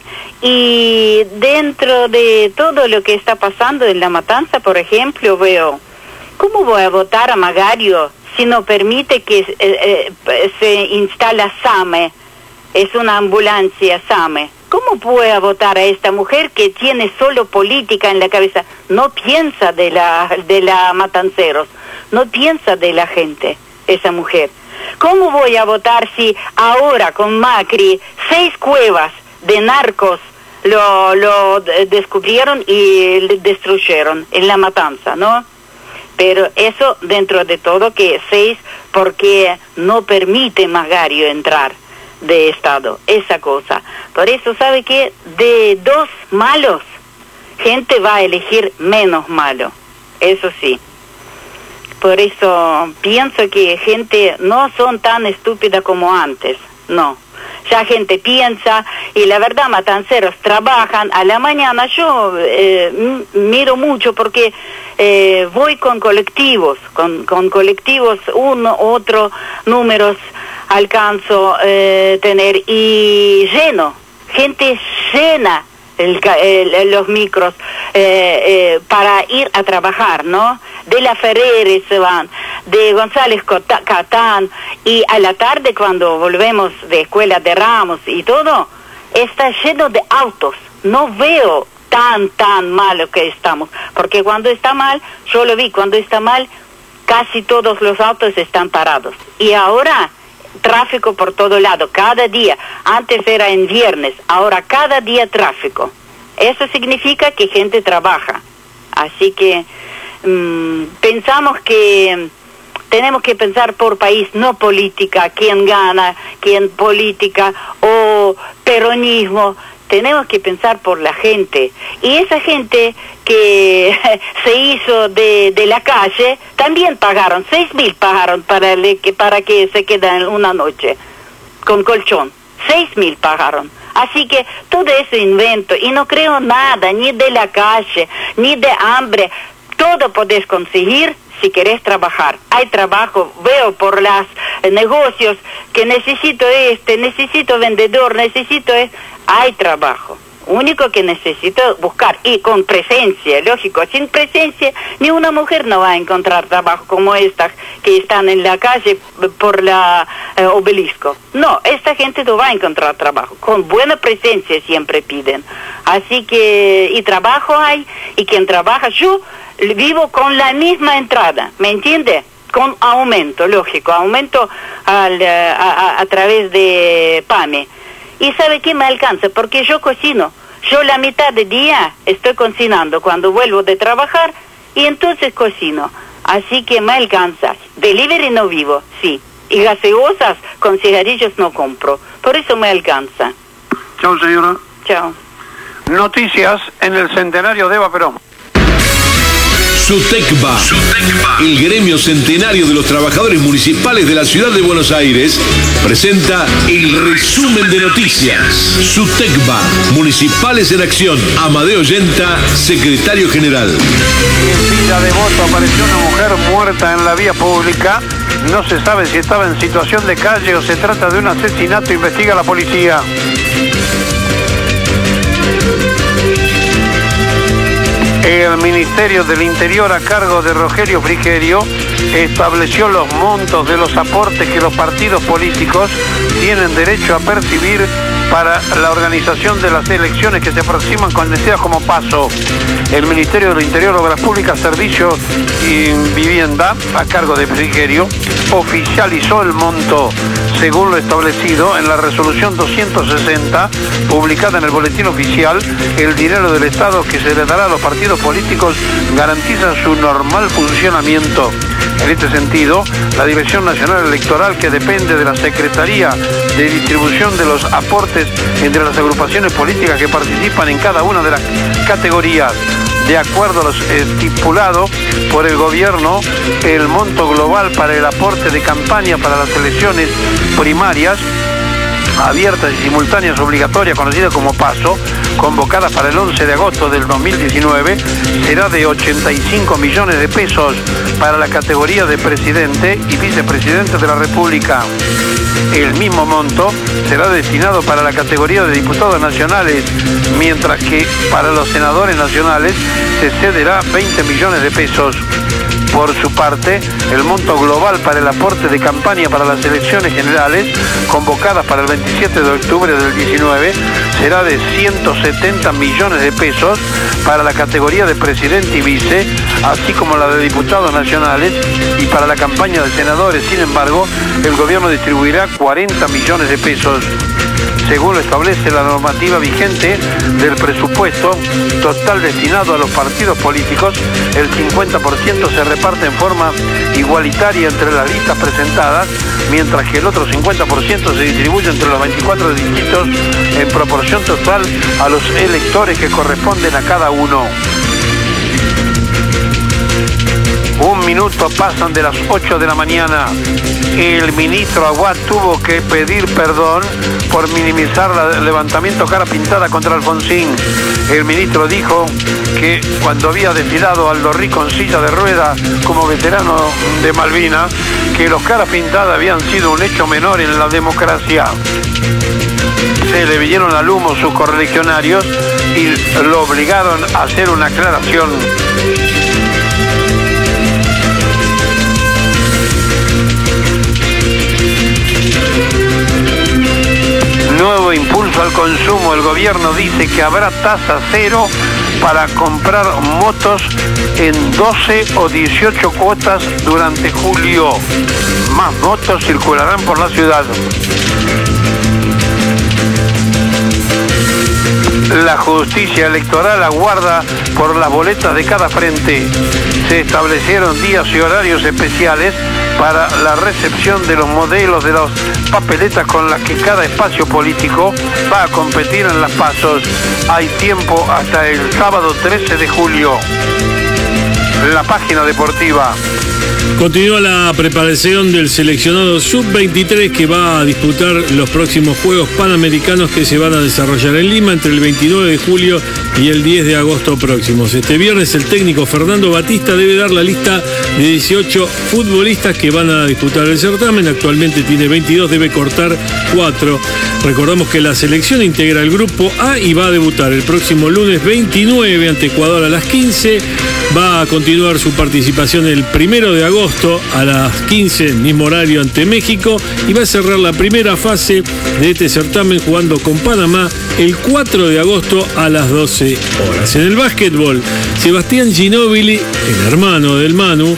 S20: Y dentro de todo lo que está pasando en La Matanza, por ejemplo, veo, ¿cómo voy a votar a Magario si no permite que se instala SAME? Es una ambulancia SAME. ¿Cómo puede votar a esta mujer que tiene solo política en la cabeza? No piensa de la Matanceros, no piensa de la gente, esa mujer. ¿Cómo voy a votar si ahora con Macri 6 cuevas de narcos lo descubrieron y destruyeron en La Matanza, ¿no? Pero eso dentro de todo que 6 porque no permite Magario entrar de Estado, esa cosa. Por eso, ¿sabe qué? De 2 malos, gente va a elegir menos malo, eso sí. Por eso pienso que gente no son tan estúpida como antes, no. Ya gente piensa, y la verdad, matanceros trabajan a la mañana. Yo miro mucho porque voy con colectivos, con colectivos, uno, otro, números alcanzo tener, y lleno, gente llena los micros para ir a trabajar, ¿no? De la Ferreres se van, de González Catán, y a la tarde cuando volvemos de Escuela de Ramos y todo, está lleno de autos. No veo tan malo que estamos, porque cuando está mal, yo lo vi, cuando está mal, casi todos los autos están parados. Y ahora tráfico por todo lado, cada día. Antes era en viernes, ahora cada día tráfico. Eso significa que gente trabaja. Así que pensamos que tenemos que pensar por país, no política, quién gana, quién política o peronismo. Tenemos que pensar por la gente. Y esa gente que se hizo de la calle, también pagaron, 6.000 pagaron para que se queden una noche con colchón. 6.000 pagaron. Así que todo ese invento, y no creo nada, ni de la calle, ni de hambre. Todo podés conseguir si querés trabajar. Hay trabajo, veo por los negocios que necesito necesito vendedor, hay trabajo. Único que necesito buscar, y con presencia, lógico, sin presencia ni una mujer no va a encontrar trabajo como estas que están en la calle por la Obelisco. No, esta gente no va a encontrar trabajo, con buena presencia siempre piden. Así que, y trabajo hay, y quien trabaja, yo vivo con la misma entrada, ¿me entiende? Con aumento, lógico, aumento a través de PAME. ¿Y sabe qué me alcanza? Porque yo cocino. Yo la mitad del día estoy cocinando cuando vuelvo de trabajar y entonces cocino. Así que me alcanza. Delivery no vivo, sí. Y gaseosas con cigarrillos no compro. Por eso me alcanza.
S1: Chao, señora.
S20: Chao.
S1: Noticias en el centenario de Eva Perón.
S8: SUTECBA, el gremio centenario de los trabajadores municipales de la ciudad de Buenos Aires, presenta el resumen de noticias. SUTECBA, Municipales en Acción. Amadeo Yenta, secretario general.
S1: En Villa Devoto apareció una mujer muerta en la vía pública. No se sabe si estaba en situación de calle o se trata de un asesinato, investiga la policía. El Ministerio del Interior, a cargo de Rogelio Frigerio, estableció los montos de los aportes que los partidos políticos tienen derecho a percibir para la organización de las elecciones que se aproximan, conocidas como PASO. El Ministerio del Interior, Obras Públicas, Servicios y Vivienda, a cargo de Frigerio, oficializó el monto según lo establecido en la resolución 260, publicada en el Boletín Oficial. El dinero del Estado que se le dará a los partidos políticos garantiza su normal funcionamiento. En este sentido, la Dirección Nacional Electoral, que depende de la Secretaría de Distribución de los Aportes entre las agrupaciones políticas que participan en cada una de las categorías, de acuerdo a lo estipulado por el gobierno, el monto global para el aporte de campaña para las elecciones primarias abiertas y simultáneas obligatorias, conocidas como PASO, convocadas para el 11 de agosto del 2019, será de 85 millones de pesos para la categoría de presidente y vicepresidente de la República. El mismo monto será destinado para la categoría de diputados nacionales, mientras que para los senadores nacionales se cederá 20 millones de pesos. Por su parte, el monto global para el aporte de campaña para las elecciones generales, convocadas para el 27 de octubre del 19, será de 170 millones de pesos para la categoría de presidente y vice, así como la de diputados nacionales, y para la campaña de senadores. Sin embargo, el gobierno distribuirá 40 millones de pesos. Según lo establece la normativa vigente, del presupuesto total destinado a los partidos políticos, el 50% se reparte en forma igualitaria entre las listas presentadas, mientras que el otro 50% se distribuye entre los 24 distritos en proporción total a los electores que corresponden a cada uno. Un minuto pasan de las 8 de la mañana. El ministro Aguad tuvo que pedir perdón por minimizar el levantamiento cara pintada contra Alfonsín. El ministro dijo que cuando había desfilado Aldo Rico en silla de ruedas como veterano de Malvinas, que los caras pintadas habían sido un hecho menor en la democracia. Se le vinieron al humo sus correligionarios y lo obligaron a hacer una aclaración. Nuevo impulso al consumo. El gobierno dice que habrá tasa cero para comprar motos en 12 o 18 cuotas durante julio. Más motos circularán por la ciudad. La justicia electoral aguarda por las boletas de cada frente. Se establecieron días y horarios especiales para la recepción de los modelos de las papeletas con las que cada espacio político va a competir en las PASOs. Hay tiempo hasta el sábado 13 de julio. La página deportiva.
S7: Continúa la preparación del seleccionado sub-23 que va a disputar los próximos Juegos Panamericanos que se van a desarrollar en Lima entre el 29 de julio y el 10 de agosto próximos. Este viernes el técnico Fernando Batista debe dar la lista de 18 futbolistas que van a disputar el certamen. Actualmente tiene 22, debe cortar 4. Recordamos que la selección integra el grupo A y va a debutar el próximo lunes 29 ante Ecuador a las 15. Va a continuar su participación el 1 de agosto a las 15, mismo horario, ante México, y va a cerrar la primera fase de este certamen jugando con Panamá el 4 de agosto a las 12 horas. En el básquetbol, Sebastián Ginóbili, el hermano del Manu,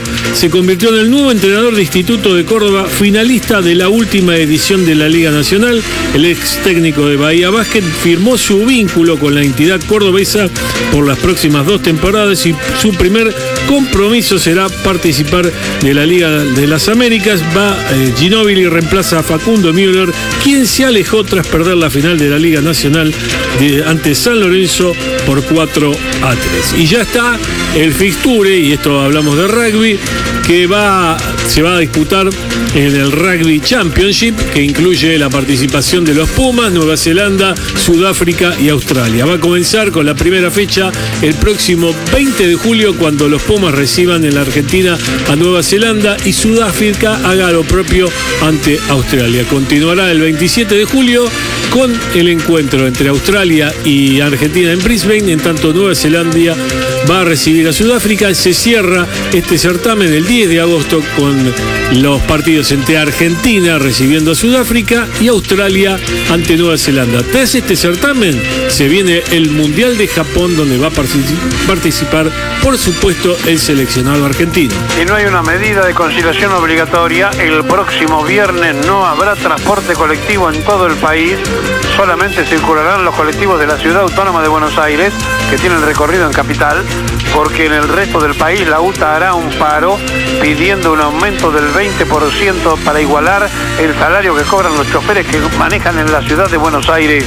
S7: se convirtió en el nuevo entrenador de Instituto de Córdoba, finalista de la última edición de la Liga Nacional. El ex técnico de Bahía Básquet firmó su vínculo con la entidad cordobesa por las próximas 2 temporadas y su primer compromiso será participar de la Liga de las Américas. Ginóbili reemplaza a Facundo Müller, quien se alejó tras perder la final de la Liga Nacional ante San Lorenzo por 4-3. Y ya está el fixture, y esto hablamos de rugby, que se va a disputar en el Rugby Championship, que incluye la participación de los Pumas, Nueva Zelanda, Sudáfrica y Australia. Va a comenzar con la primera fecha el próximo 20 de julio, cuando los Pumas reciban en la Argentina a Nueva Zelanda y Sudáfrica haga lo propio ante Australia. Continuará el 27 de julio con el encuentro entre Australia y Argentina en Brisbane, en tanto Nueva Zelanda va a recibir a Sudáfrica. Se cierra este certamen el 10 de agosto con los partidos entre Argentina recibiendo a Sudáfrica y Australia ante Nueva Zelanda. Tras este certamen se viene el Mundial de Japón, donde va a participar, por supuesto, el seleccionado argentino.
S1: Si no hay una medida de conciliación obligatoria, el próximo viernes no habrá transporte colectivo en todo el país. Solamente circularán los colectivos de la Ciudad Autónoma de Buenos Aires, que tienen recorrido en Capital, porque en el resto del país la UTA hará un paro pidiendo un aumento del 20% para igualar el salario que cobran los choferes que manejan en la ciudad de Buenos Aires.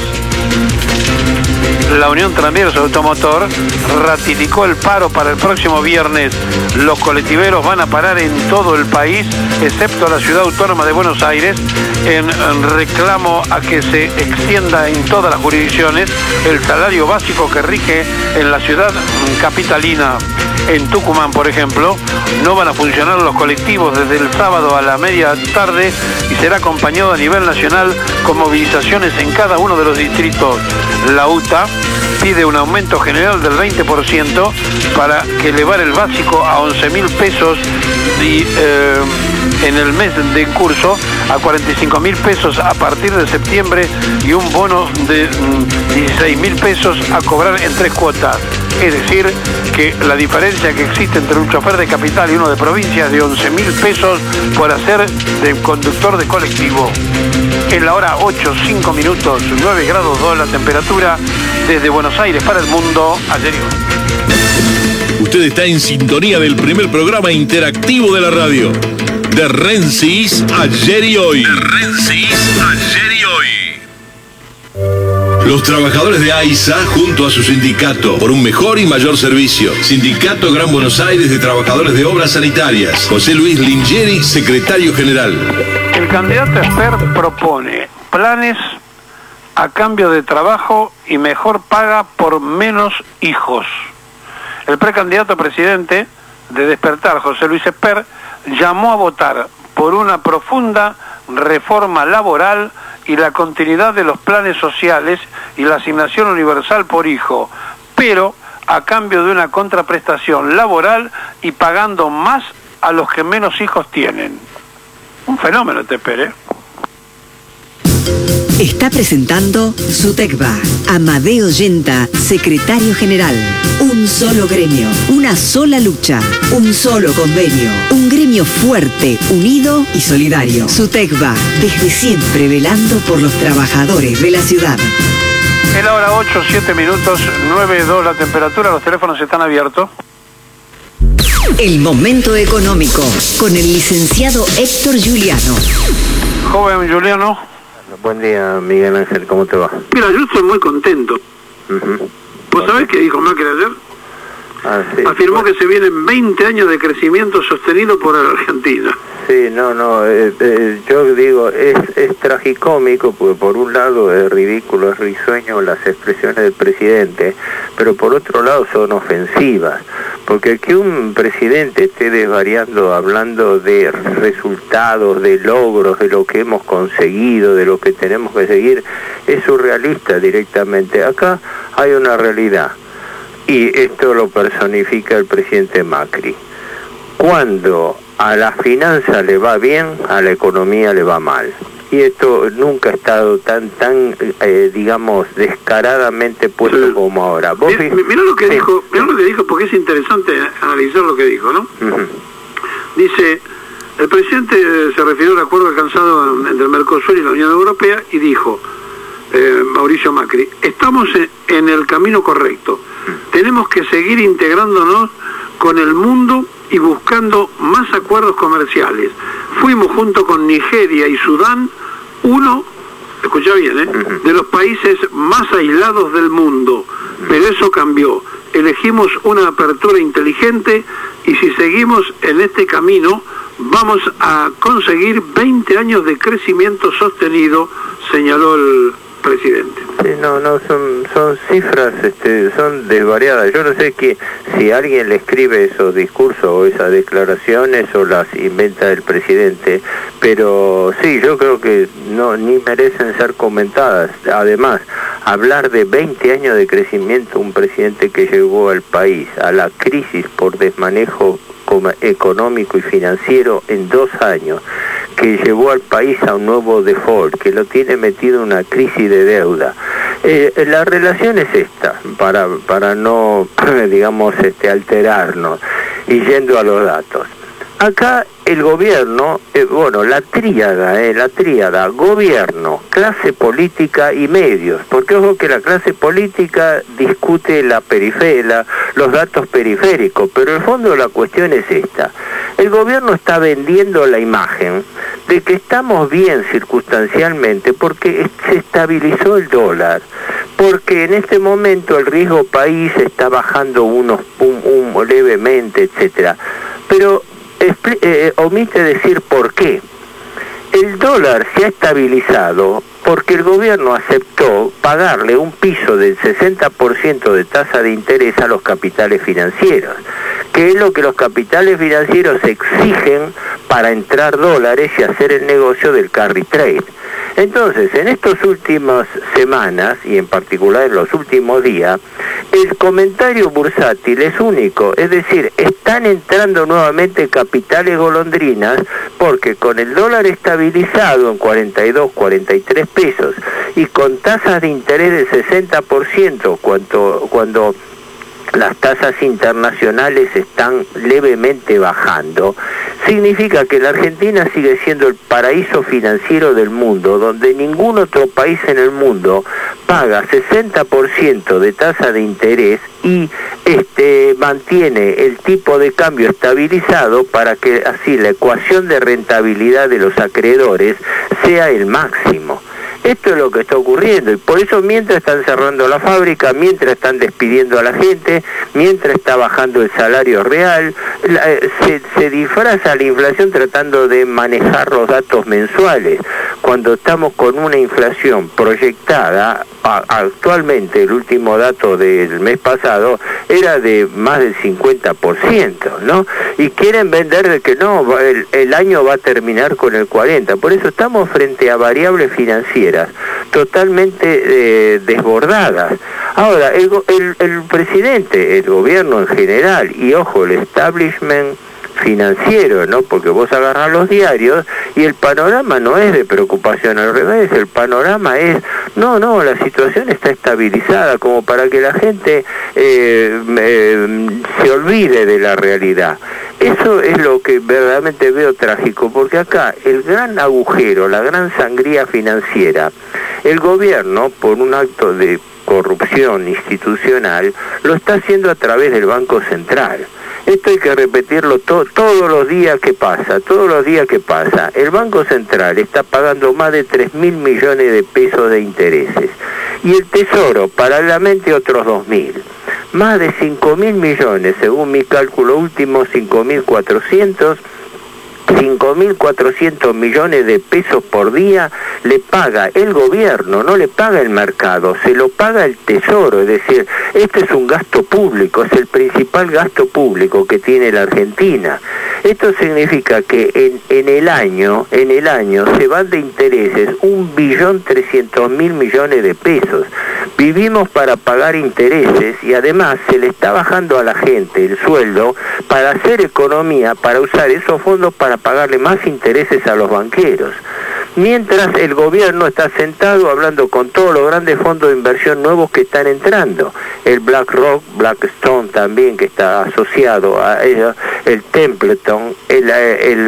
S1: La Unión Tranvíeros Automotor ratificó el paro para el próximo viernes. Los colectiveros van a parar en todo el país, excepto la Ciudad Autónoma de Buenos Aires, en reclamo a que se extienda en todas las jurisdicciones el salario básico que rige en la ciudad capitalina. En Tucumán, por ejemplo, no van a funcionar los colectivos desde el sábado a la media tarde y será acompañado a nivel nacional con movilizaciones en cada uno de los distritos. La UTA pide un aumento general del 20% para que elevar el básico a 11.000 pesos y en el mes de curso a 45.000 pesos a partir de septiembre y un bono de 16.000 pesos a cobrar en 3 cuotas. Es decir, que la diferencia que existe entre un chofer de capital y uno de provincia es de 11.000 pesos por hacer de conductor de colectivo. En la hora 8, 5 minutos, 9 grados 2 la temperatura, desde Buenos Aires para el mundo, ayer y hoy.
S8: Usted está en sintonía del primer programa interactivo de la radio, de Rensis Ayer y Hoy. Los trabajadores de AISA junto a su sindicato por un mejor y mayor servicio. Sindicato Gran Buenos Aires de Trabajadores de Obras Sanitarias. José Luis Lingeri, secretario general.
S1: El candidato Esper propone planes a cambio de trabajo y mejor paga por menos hijos. El precandidato a presidente de Despertar, José Luis Esper, llamó a votar por una profunda reforma laboral y la continuidad de los planes sociales y la asignación universal por hijo, pero a cambio de una contraprestación laboral y pagando más a los que menos hijos tienen. Un fenómeno, te espere.
S6: Está presentando SUTECBA. Amadeo Yenta, secretario general. Un solo gremio, una sola lucha, un solo convenio. Un gremio fuerte, unido y solidario. SUTECBA, desde siempre velando por los trabajadores de la ciudad.
S1: En la hora 8, 7 minutos, 9:02 la temperatura, los teléfonos están abiertos.
S6: El momento económico, con el licenciado Héctor Juliano.
S1: Joven Juliano.
S13: Buen día, Miguel Ángel, ¿cómo te va?
S1: Mira, yo estoy muy contento. ¿Vos sabés qué dijo Macri ayer?
S13: Sí.
S1: Afirmó que se vienen 20 años de crecimiento sostenido por la Argentina.
S13: Sí, yo digo, es tragicómico, porque por un lado es ridículo, es risueño las expresiones del presidente, pero por otro lado son ofensivas, porque que un presidente esté desvariando, hablando de resultados, de logros, de lo que hemos conseguido, de lo que tenemos que seguir, es surrealista directamente. Acá hay una realidad, y esto lo personifica el presidente Macri. Cuando a la finanza le va bien, a la economía le va mal. Y esto nunca ha estado tan digamos, descaradamente puesto como ahora.
S1: Mirá lo que dijo, porque es interesante analizar lo que dijo, ¿no? Dice, el presidente se refirió al acuerdo alcanzado entre el Mercosur y la Unión Europea y dijo, Mauricio Macri, estamos en el camino correcto. Tenemos que seguir integrándonos con el mundo y buscando más acuerdos comerciales. Fuimos junto con Nigeria y Sudán uno, escucha bien, de los países más aislados del mundo, pero eso cambió. Elegimos una apertura inteligente y si seguimos en este camino vamos a conseguir 20 años de crecimiento sostenido, señaló el presidente.
S13: Sí, no, son cifras, son desvariadas. Yo no sé si alguien le escribe esos discursos o esas declaraciones o las inventa el presidente, pero sí, yo creo que no ni merecen ser comentadas. Además, hablar de 20 años de crecimiento, un presidente que llevó al país a la crisis por desmanejo económico y financiero en 2 años, que llevó al país a un nuevo default, que lo tiene metido en una crisis de deuda. La relación es esta, para no, digamos, alterarnos, y yendo a los datos. Acá el gobierno, la tríada, gobierno, clase política y medios, porque ojo que la clase política discute la periferia, los datos periféricos, pero el fondo de la cuestión es esta. El gobierno está vendiendo la imagen de que estamos bien circunstancialmente porque se estabilizó el dólar, porque en este momento el riesgo país está bajando levemente, etcétera. Pero omite decir por qué. El dólar se ha estabilizado porque el gobierno aceptó pagarle un piso del 60% de tasa de interés a los capitales financieros, que es lo que los capitales financieros exigen para entrar dólares y hacer el negocio del carry trade. Entonces, en estas últimas semanas, y en particular en los últimos días, el comentario bursátil es único, es decir, están entrando nuevamente capitales golondrinas, porque con el dólar estabilizado en 42, 43 pesos, y con tasas de interés del 60%, cuando las tasas internacionales están levemente bajando, significa que la Argentina sigue siendo el paraíso financiero del mundo, donde ningún otro país en el mundo paga 60% de tasa de interés y mantiene el tipo de cambio estabilizado para que así la ecuación de rentabilidad de los acreedores sea el máximo. Esto es lo que está ocurriendo, y por eso mientras están cerrando la fábrica, mientras están despidiendo a la gente, mientras está bajando el salario real, se disfraza la inflación tratando de manejar los datos mensuales, cuando estamos con una inflación proyectada. Actualmente el último dato del mes pasado era de más del 50%, ¿no? Y quieren vender de que no, el año va a terminar con el 40%. Por eso estamos frente a variables financieras totalmente desbordadas. Ahora, el presidente, el gobierno en general, y ojo, el establishment financiero, ¿no? Porque vos agarrás los diarios y el panorama no es de preocupación, al revés, el panorama es, no, la situación está estabilizada, como para que la gente se olvide de la realidad. Eso es lo que verdaderamente veo trágico, porque acá el gran agujero, la gran sangría financiera, el gobierno, por un acto de corrupción institucional, lo está haciendo a través del Banco Central. Esto hay que repetirlo todos los días que pasa. El Banco Central está pagando más de 3.000 millones de pesos de intereses. Y el Tesoro, paralelamente, otros 2.000. Más de 5.000 millones, según mi cálculo último, 5.400 millones de pesos por día le paga el gobierno, no le paga el mercado, se lo paga el Tesoro. Es decir, este es un gasto público, es el principal gasto público que tiene la Argentina. Esto significa que en el año se van de intereses 1.300.000 millones de pesos. Vivimos para pagar intereses y además se le está bajando a la gente el sueldo para hacer economía, para usar esos fondos para pagarle más intereses a los banqueros.
S2: mientras el gobierno está sentado hablando con todos los grandes fondos de inversión nuevos que están entrando, el BlackRock, Blackstone también, que está asociado a ellos, el Templeton, el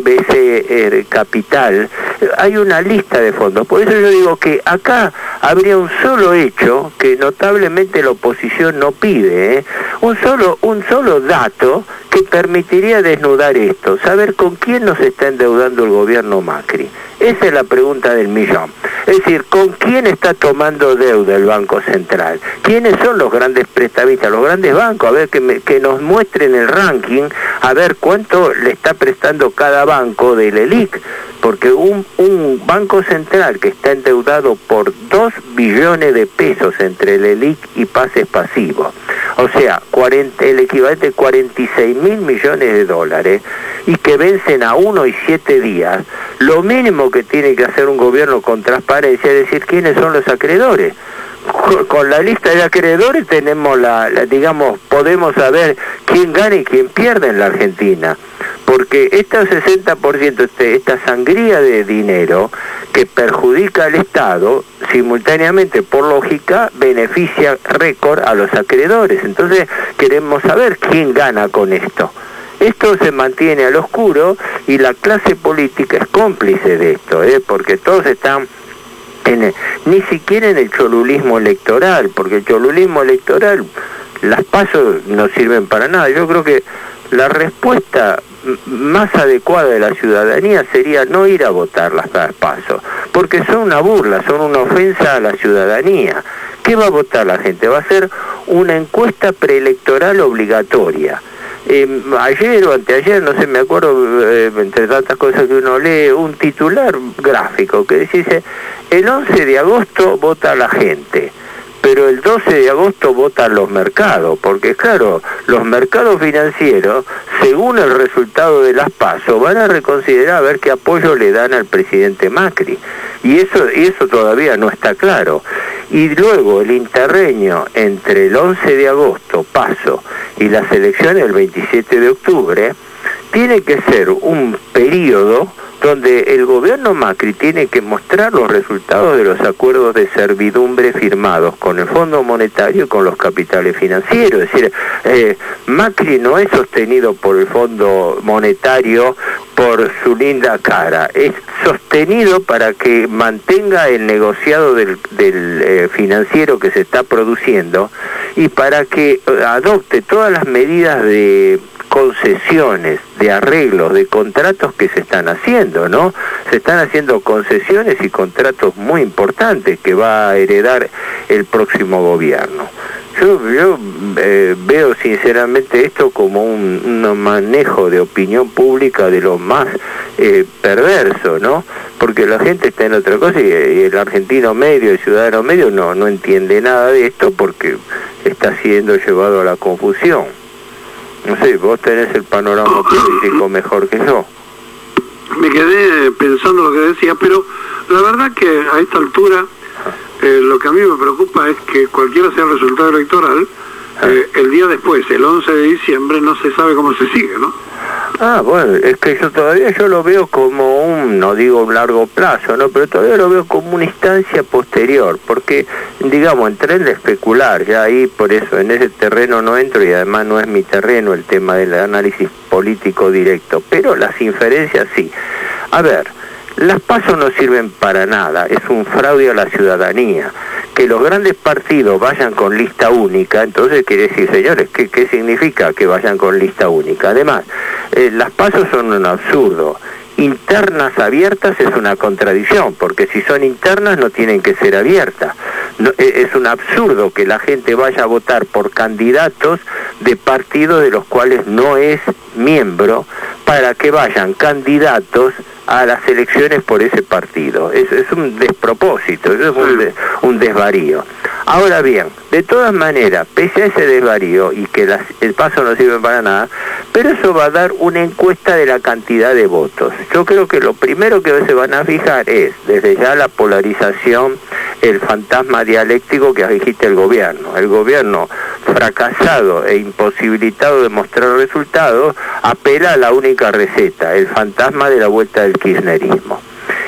S2: BC Capital. Hay una lista de fondos. Por eso yo digo que acá habría un solo hecho que notablemente la oposición no pide, un solo dato que permitiría desnudar esto, saber con quién nos está endeudando el gobierno Macri. Esa es la pregunta del millón. Es decir, ¿con quién está tomando deuda el Banco Central? ¿Quiénes son los grandes prestamistas, los grandes bancos? A ver, que nos muestren el ranking, a ver cuánto le está prestando cada banco del ELIC, porque un Banco Central que está endeudado por 2 billones de pesos entre el ELIC y pases pasivos, o sea, el equivalente a 46.000 millones de dólares, y que vencen a 1 y 7 días, lo mínimo que tiene que hacer un gobierno con transparencia es decir quiénes son los acreedores. Con la lista de acreedores tenemos digamos, podemos saber quién gana y quién pierde en la Argentina, porque este 60%, esta sangría de dinero que perjudica al Estado, simultáneamente, por lógica, beneficia récord a los acreedores. Entonces queremos saber quién gana con esto. Esto se mantiene al oscuro y la clase política es cómplice de esto, porque todos están ni siquiera en el cholulismo electoral, porque el cholulismo electoral, las PASO no sirven para nada. Yo creo que la respuesta más adecuada de la ciudadanía sería no ir a votar las PASO, porque son una burla, son una ofensa a la ciudadanía. ¿Qué va a votar la gente? Va a ser una encuesta preelectoral obligatoria. Ayer o anteayer, no sé, me acuerdo, entre tantas cosas que uno lee, un titular gráfico que dice: el 11 de agosto vota la gente, pero el 12 de agosto votan los mercados, porque claro, los mercados financieros, según el resultado de las PASO, van a reconsiderar a ver qué apoyo le dan al presidente Macri, y eso todavía no está claro. Y luego el interreño entre el 11 de agosto, PASO, y las elecciones del 27 de octubre, tiene que ser un periodo donde el gobierno Macri tiene que mostrar los resultados de los acuerdos de servidumbre firmados con el Fondo Monetario y con los capitales financieros. Es decir, Macri no es sostenido por el Fondo Monetario por su linda cara, es sostenido para que mantenga el negociado del financiero que se está produciendo y para que adopte todas las medidas de concesiones, de arreglos, de contratos que se están haciendo, ¿no? Se están haciendo concesiones y contratos muy importantes que va a heredar el próximo gobierno. Yo veo sinceramente esto como un manejo de opinión pública de lo más perverso, ¿no? Porque la gente está en otra cosa y el argentino medio, el ciudadano medio no entiende nada de esto porque está siendo llevado a la confusión. No sé, vos tenés el panorama político mejor que yo.
S1: Me quedé pensando lo que decía, pero la verdad que a esta altura lo que a mí me preocupa es que cualquiera sea el resultado electoral, el día después, el 11 de diciembre, no se sabe cómo se sigue, ¿no?
S2: Bueno, es que yo lo veo como no digo un largo plazo, ¿no? Pero todavía lo veo como una instancia posterior, porque, digamos, entré en especular, ya ahí por eso, en ese terreno no entro y además no es mi terreno el tema del análisis político directo, pero las inferencias sí. A ver, las PASO no sirven para nada, es un fraude a la ciudadanía. Que los grandes partidos vayan con lista única, entonces quiere decir, señores, ¿qué significa que vayan con lista única? Además, las PASO son un absurdo. Internas abiertas es una contradicción, porque si son internas no tienen que ser abiertas. No, es un absurdo que la gente vaya a votar por candidatos de partidos de los cuales no es miembro, para que vayan candidatos a las elecciones por ese partido. Es un despropósito, es un desvarío. Ahora bien, de todas maneras, pese a ese desvarío y que el PASO no sirve para nada, pero eso va a dar una encuesta de la cantidad de votos. Yo creo que lo primero que se van a fijar es, desde ya, la polarización, el fantasma dialéctico que agita el gobierno. El gobierno fracasado e imposibilitado de mostrar resultados apela a la única receta, el fantasma de la vuelta del kirchnerismo.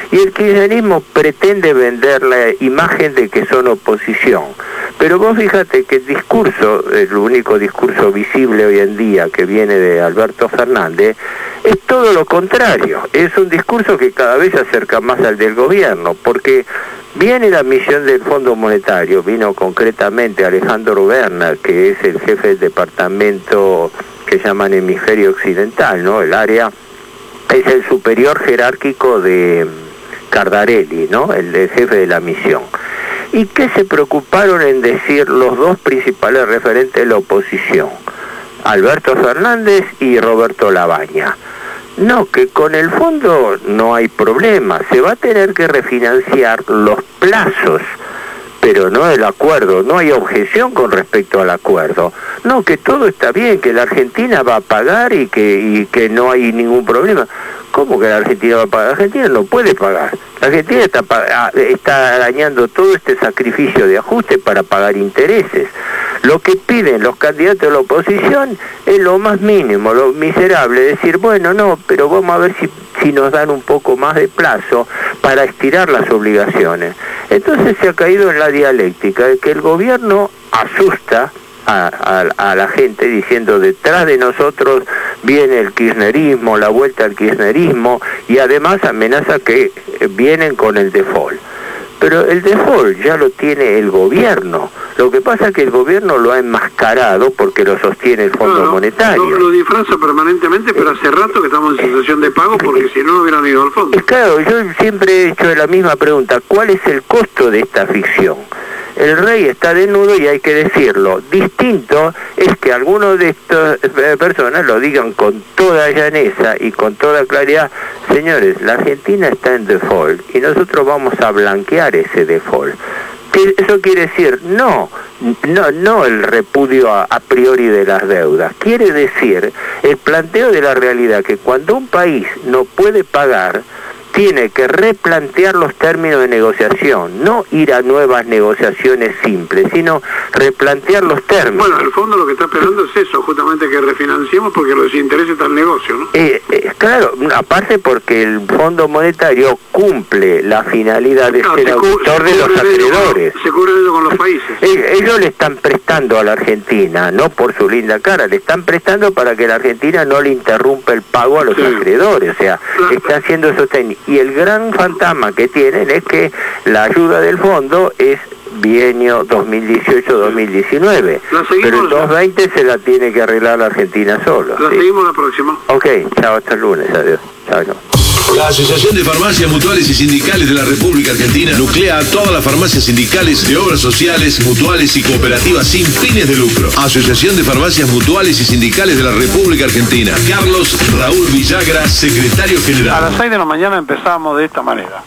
S13: Y el kirchnerismo pretende vender la imagen de que son oposición. Pero vos fíjate que el discurso, el único discurso visible hoy en día que viene de Alberto Fernández, es todo lo contrario. Es un discurso que cada vez se acerca más al del gobierno, porque viene la misión del Fondo Monetario, vino concretamente Alejandro Werner, que es el jefe del departamento que llaman Hemisferio Occidental, ¿no? El área es el superior jerárquico de Cardarelli, ¿no? El jefe de la misión. ¿Y qué se preocuparon en decir los dos principales referentes de la oposición? Alberto Fernández y Roberto Labaña. No, que con el fondo no hay problema, se va a tener que refinanciar los plazos, pero no el acuerdo, no hay objeción con respecto al acuerdo. No, que todo está bien, que la Argentina va a pagar y que no hay ningún problema. ¿Cómo que la Argentina va a pagar? La Argentina no puede pagar. La Argentina está arañando todo este sacrificio de ajuste para pagar intereses. Lo que piden los candidatos de la oposición es lo más mínimo, lo miserable, decir, bueno, no, pero vamos a ver si nos dan un poco más de plazo para estirar las obligaciones. Entonces se ha caído en la dialéctica de que el gobierno asusta a la gente diciendo, detrás de nosotros viene el kirchnerismo, la vuelta al kirchnerismo, y además amenaza que vienen con el default. Pero el default ya lo tiene el gobierno. Lo que pasa es que el gobierno lo ha enmascarado porque lo sostiene el Fondo Monetario.
S1: Lo disfraza permanentemente, pero hace rato que estamos en situación de pago porque si no hubieran ido al fondo.
S13: Claro, yo siempre he hecho la misma pregunta. ¿Cuál es el costo de esta ficción? El rey está desnudo y hay que decirlo. Distinto es que algunos de estas personas lo digan con toda llaneza y con toda claridad. Señores, la Argentina está en default y nosotros vamos a blanquear ese default. Eso quiere decir no el repudio a priori de las deudas. Quiere decir el planteo de la realidad que cuando un país no puede pagar, tiene que replantear los términos de negociación, no ir a nuevas negociaciones simples, sino replantear los términos.
S1: Bueno, el fondo lo que está esperando es eso, justamente que refinanciemos porque los intereses está el negocio, ¿no?
S13: Claro, aparte porque el Fondo Monetario cumple la finalidad de ser auditor de los acreedores.
S1: Se cubre eso con los países.
S13: Ellos le están prestando a la Argentina, no por su linda cara, le están prestando para que la Argentina no le interrumpa el pago a los acreedores, o sea, está haciendo sostenible. Y el gran fantasma que tienen es que la ayuda del fondo es bienio 2018-2019, pero el 2020 se la tiene que arreglar la Argentina solo.
S1: Seguimos la próxima.
S13: Ok, chao, hasta el lunes, adiós. Chao, chao.
S8: La Asociación de Farmacias Mutuales y Sindicales de la República Argentina nuclea a todas las farmacias sindicales de obras sociales, mutuales y cooperativas sin fines de lucro. Asociación de Farmacias Mutuales y Sindicales de la República Argentina. Carlos Raúl Villagra, secretario general.
S1: A las 6 de la mañana empezamos de esta manera.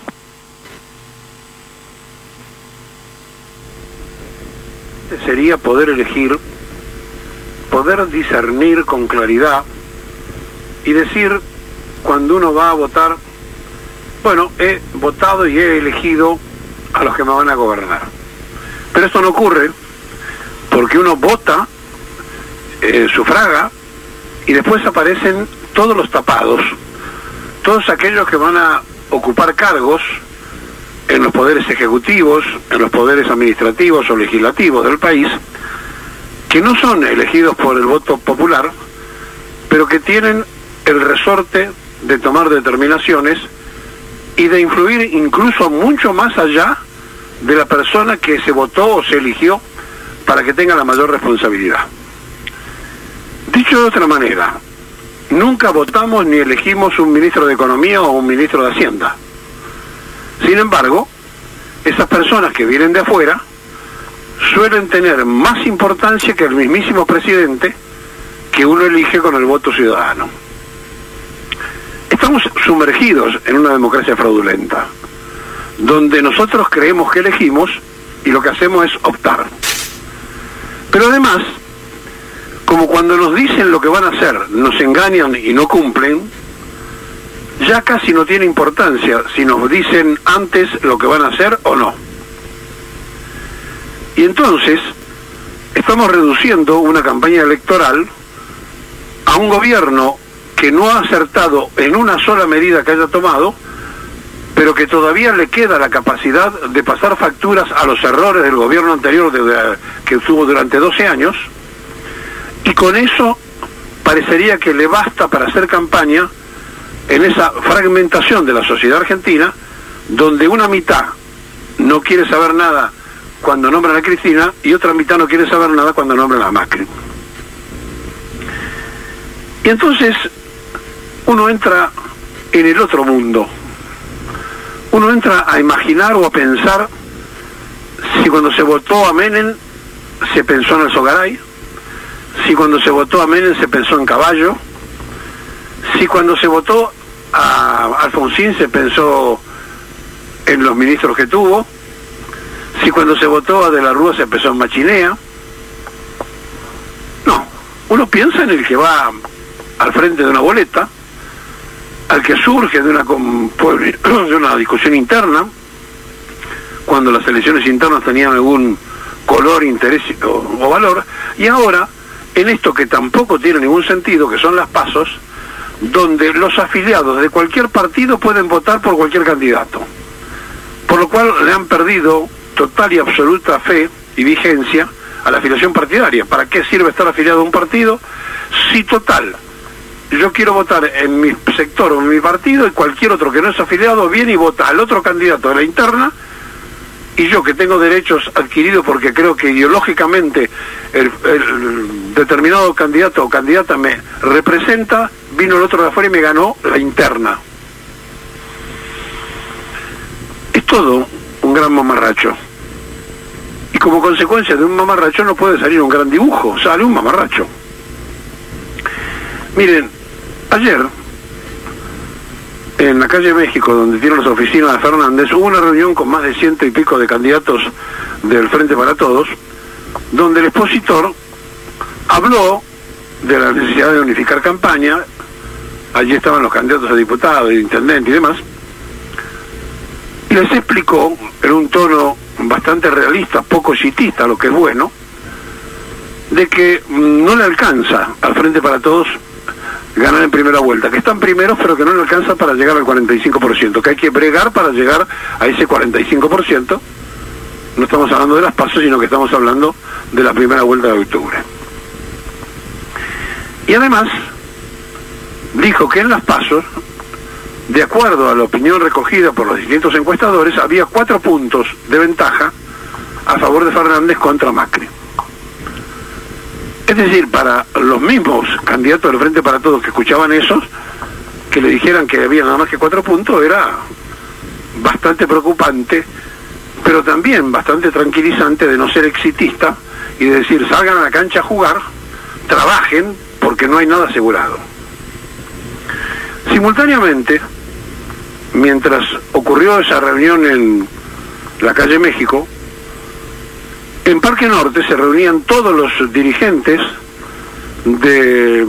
S1: Sería poder elegir, poder discernir con claridad y decir, cuando uno va a votar, bueno, he votado y he elegido a los que me van a gobernar. Pero esto no ocurre porque uno vota, sufraga, y después aparecen todos los tapados, todos aquellos que van a ocupar cargos en los poderes ejecutivos, en los poderes administrativos o legislativos del país, que no son elegidos por el voto popular, pero que tienen el resorte de tomar determinaciones y de influir incluso mucho más allá de la persona que se votó o se eligió para que tenga la mayor responsabilidad. Dicho de otra manera, nunca votamos ni elegimos un ministro de Economía o un ministro de Hacienda. Sin embargo, esas personas que vienen de afuera suelen tener más importancia que el mismísimo presidente que uno elige con el voto ciudadano. Estamos sumergidos en una democracia fraudulenta, donde nosotros creemos que elegimos y lo que hacemos es optar. Pero además, como cuando nos dicen lo que van a hacer, nos engañan y no cumplen, ya casi no tiene importancia si nos dicen antes lo que van a hacer o no. Y entonces, estamos reduciendo una campaña electoral a un gobierno que no ha acertado en una sola medida que haya tomado pero que todavía le queda la capacidad de pasar facturas a los errores del gobierno anterior que tuvo durante 12 años, y con eso parecería que le basta para hacer campaña en esa fragmentación de la sociedad argentina, donde una mitad no quiere saber nada cuando nombran a Cristina y otra mitad no quiere saber nada cuando nombran a Macri. Y entonces uno entra en el otro mundo. Uno entra a imaginar o a pensar si cuando se votó a Menem se pensó en el Sogaray, si cuando se votó a Menem se pensó en Caballo, si cuando se votó a Alfonsín se pensó en los ministros que tuvo, si cuando se votó a De la Rúa se pensó en Machinea. No, uno piensa en el que va al frente de una boleta, al que surge de una discusión interna, cuando las elecciones internas tenían algún color, interés o valor, y ahora en esto que tampoco tiene ningún sentido, que son las PASOs, donde los afiliados de cualquier partido pueden votar por cualquier candidato, por lo cual le han perdido total y absoluta fe y vigencia a la afiliación partidaria. ¿Para qué sirve estar afiliado a un partido si total yo quiero votar en mi sector o en mi partido y cualquier otro que no es afiliado viene y vota al otro candidato de la interna, y yo que tengo derechos adquiridos porque creo que ideológicamente el determinado candidato o candidata me representa, vino el otro de afuera y me ganó la interna? Es todo un gran mamarracho. Y como consecuencia de un mamarracho no puede salir un gran dibujo, sale un mamarracho. Miren, ayer, en la calle México, donde tienen las oficinas de Fernández, hubo una reunión con más de 100 y pico de candidatos del Frente para Todos, donde el expositor habló de la necesidad de unificar campaña. Allí estaban los candidatos a diputados, de intendente y demás, y les explicó en un tono bastante realista, poco chitista, lo que es bueno, de que no le alcanza al Frente para Todos ganar en primera vuelta, que están primeros pero que no le alcanza para llegar al 45%, que hay que bregar para llegar a ese 45%. No estamos hablando de las PASO, sino que estamos hablando de la primera vuelta de octubre. Y además dijo que en las PASO, de acuerdo a la opinión recogida por los distintos encuestadores, había 4 puntos de ventaja a favor de Fernández contra Macri. Es decir, para los mismos candidatos del Frente para Todos que escuchaban esos, que le dijeran que había nada más que 4 puntos, era bastante preocupante, pero también bastante tranquilizante de no ser exitista y de decir, salgan a la cancha a jugar, trabajen, porque no hay nada asegurado. Simultáneamente, mientras ocurrió esa reunión en la calle México, en Parque Norte se reunían todos los dirigentes de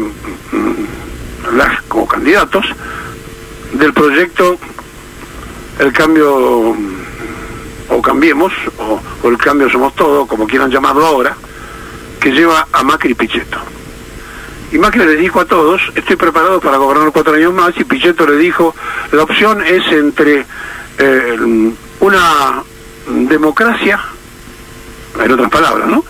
S1: como candidatos del proyecto El Cambio o Cambiemos, o El Cambio Somos Todos, como quieran llamarlo ahora, que lleva a Macri y Pichetto. Y Macri le dijo a todos, estoy preparado para gobernar 4 años más, y Pichetto le dijo, la opción es entre una democracia, en otras palabras, ¿no?,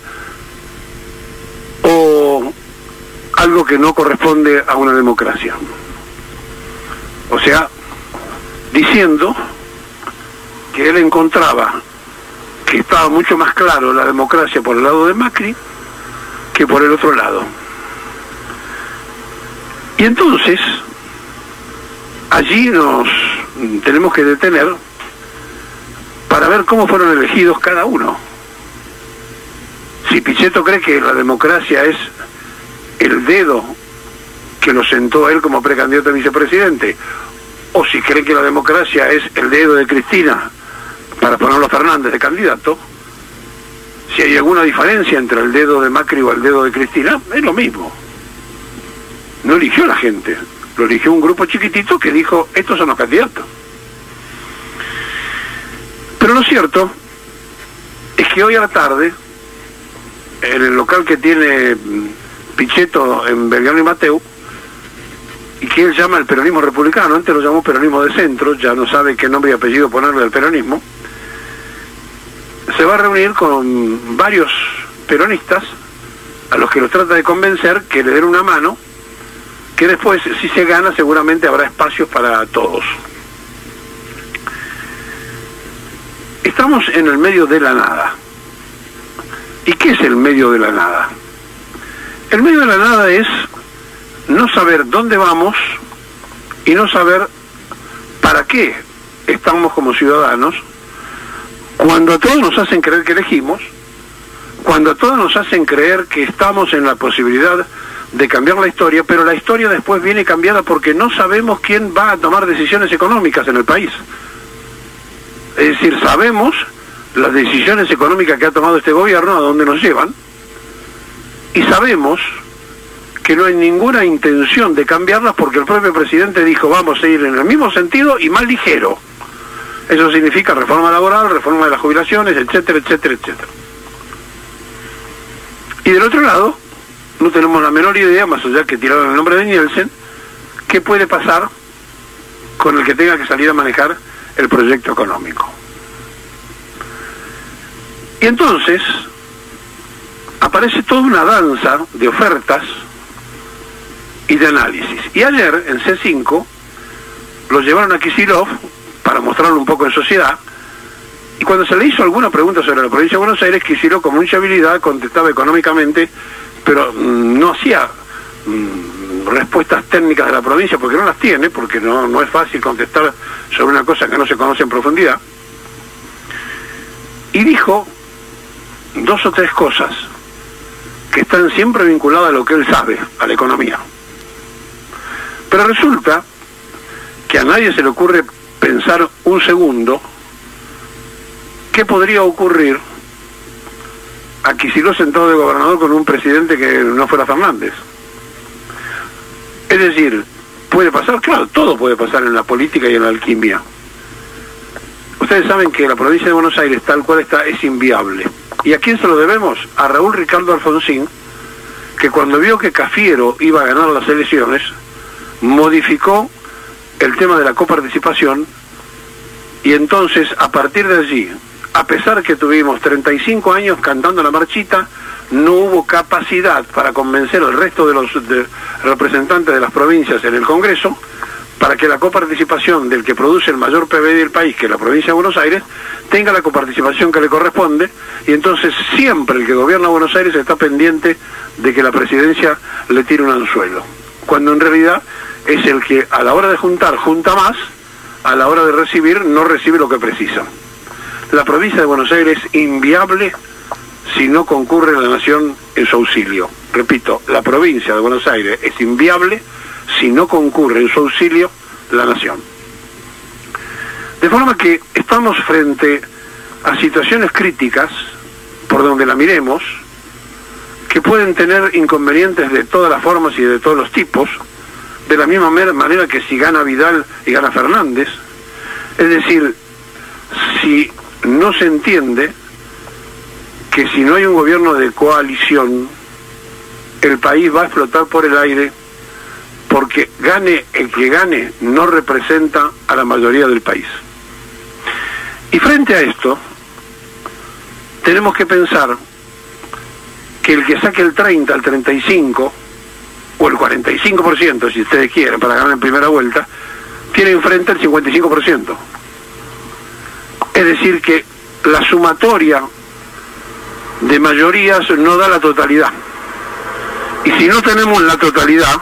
S1: o algo que no corresponde a una democracia. O sea, diciendo que él encontraba que estaba mucho más claro la democracia por el lado de Macri que por el otro lado. Y entonces, allí nos tenemos que detener para ver cómo fueron elegidos cada uno. Si Pichetto cree que la democracia es el dedo que lo sentó a él como precandidato a vicepresidente, o si cree que la democracia es el dedo de Cristina para ponerlo a Fernández de candidato, si hay alguna diferencia entre el dedo de Macri o el dedo de Cristina, es lo mismo. No eligió la gente, lo eligió un grupo chiquitito que dijo, estos son los candidatos. Pero lo cierto es que hoy a la tarde, en el local que tiene Pichetto en Belgrano y Mateu, y que él llama el peronismo republicano, antes lo llamó peronismo de centro, ya no sabe qué nombre y apellido ponerle al peronismo, se va a reunir con varios peronistas a los que los trata de convencer que le den una mano, que después, si se gana, seguramente habrá espacios para todos. Estamos en el medio de la nada. ¿Y qué es el medio de la nada? El medio de la nada es no saber dónde vamos y no saber para qué estamos como ciudadanos, cuando a todos nos hacen creer que elegimos, cuando a todos nos hacen creer que estamos en la posibilidad de cambiar la historia, pero la historia después viene cambiada porque no sabemos quién va a tomar decisiones económicas en el país. Es decir, sabemos las decisiones económicas que ha tomado este gobierno, a dónde nos llevan, y sabemos que no hay ninguna intención de cambiarlas porque el propio presidente dijo vamos a ir en el mismo sentido y más ligero. Eso significa reforma laboral, reforma de las jubilaciones, etcétera, etcétera, etcétera. Y del otro lado, no tenemos la menor idea, más allá que tiraron el nombre de Nielsen, qué puede pasar con el que tenga que salir a manejar el proyecto económico. Y entonces aparece toda una danza de ofertas y de análisis. Y ayer en C5 lo llevaron a Kicillof para mostrarlo un poco en sociedad, y cuando se le hizo alguna pregunta sobre la provincia de Buenos Aires, Kicillof con mucha habilidad contestaba económicamente, pero no hacía respuestas técnicas de la provincia, porque no las tiene, porque no es fácil contestar sobre una cosa que no se conoce en profundidad. Y dijo 2 o 3 cosas que están siempre vinculadas a lo que él sabe, a la economía. Pero resulta que a nadie se le ocurre pensar un segundo qué podría ocurrir a Kicillof sentado de gobernador con un presidente que no fuera Fernández. Es decir, ¿puede pasar? Claro, todo puede pasar en la política y en la alquimia. Ustedes saben que la provincia de Buenos Aires, tal cual está, es inviable. ¿Y a quién se lo debemos? A Raúl Ricardo Alfonsín, que cuando vio que Cafiero iba a ganar las elecciones, modificó el tema de la coparticipación, y entonces, a partir de allí, a pesar que tuvimos 35 años cantando la marchita, no hubo capacidad para convencer al resto de los representantes de las provincias en el Congreso para que la coparticipación del que produce el mayor PBI del país, que es la provincia de Buenos Aires, tenga la coparticipación que le corresponde, y entonces siempre el que gobierna Buenos Aires está pendiente de que la presidencia le tire un anzuelo, cuando en realidad es el que a la hora de juntar, junta más, a la hora de recibir, no recibe lo que precisa. La provincia de Buenos Aires es inviable si no concurre la nación en su auxilio. Repito, la provincia de Buenos Aires es inviable si no concurre en su auxilio la nación. De forma que estamos frente a situaciones críticas, por donde la miremos, que pueden tener inconvenientes de todas las formas y de todos los tipos, de la misma manera que si gana Vidal y gana Fernández. Es decir, si no se entiende que si no hay un gobierno de coalición, el país va a explotar por el aire, porque gane el que gane, no representa a la mayoría del país. Y frente a esto, tenemos que pensar que el que saque el 30, el 35, o el 45%, si ustedes quieren, para ganar en primera vuelta, tiene enfrente el 55%. Es decir, que la sumatoria de mayorías no da la totalidad. Y si no tenemos la totalidad,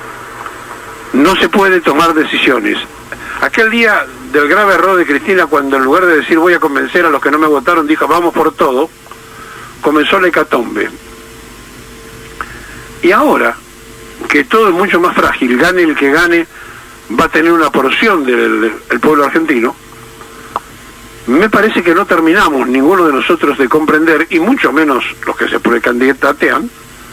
S1: no se puede tomar decisiones. Aquel día del grave error de Cristina, cuando en lugar de decir voy a convencer a los que no me votaron, dijo vamos por todo, comenzó la hecatombe. Y ahora, que todo es mucho más frágil, gane el que gane, va a tener una porción del pueblo argentino, me parece que no terminamos ninguno de nosotros de comprender, y mucho menos los que se precandidatean,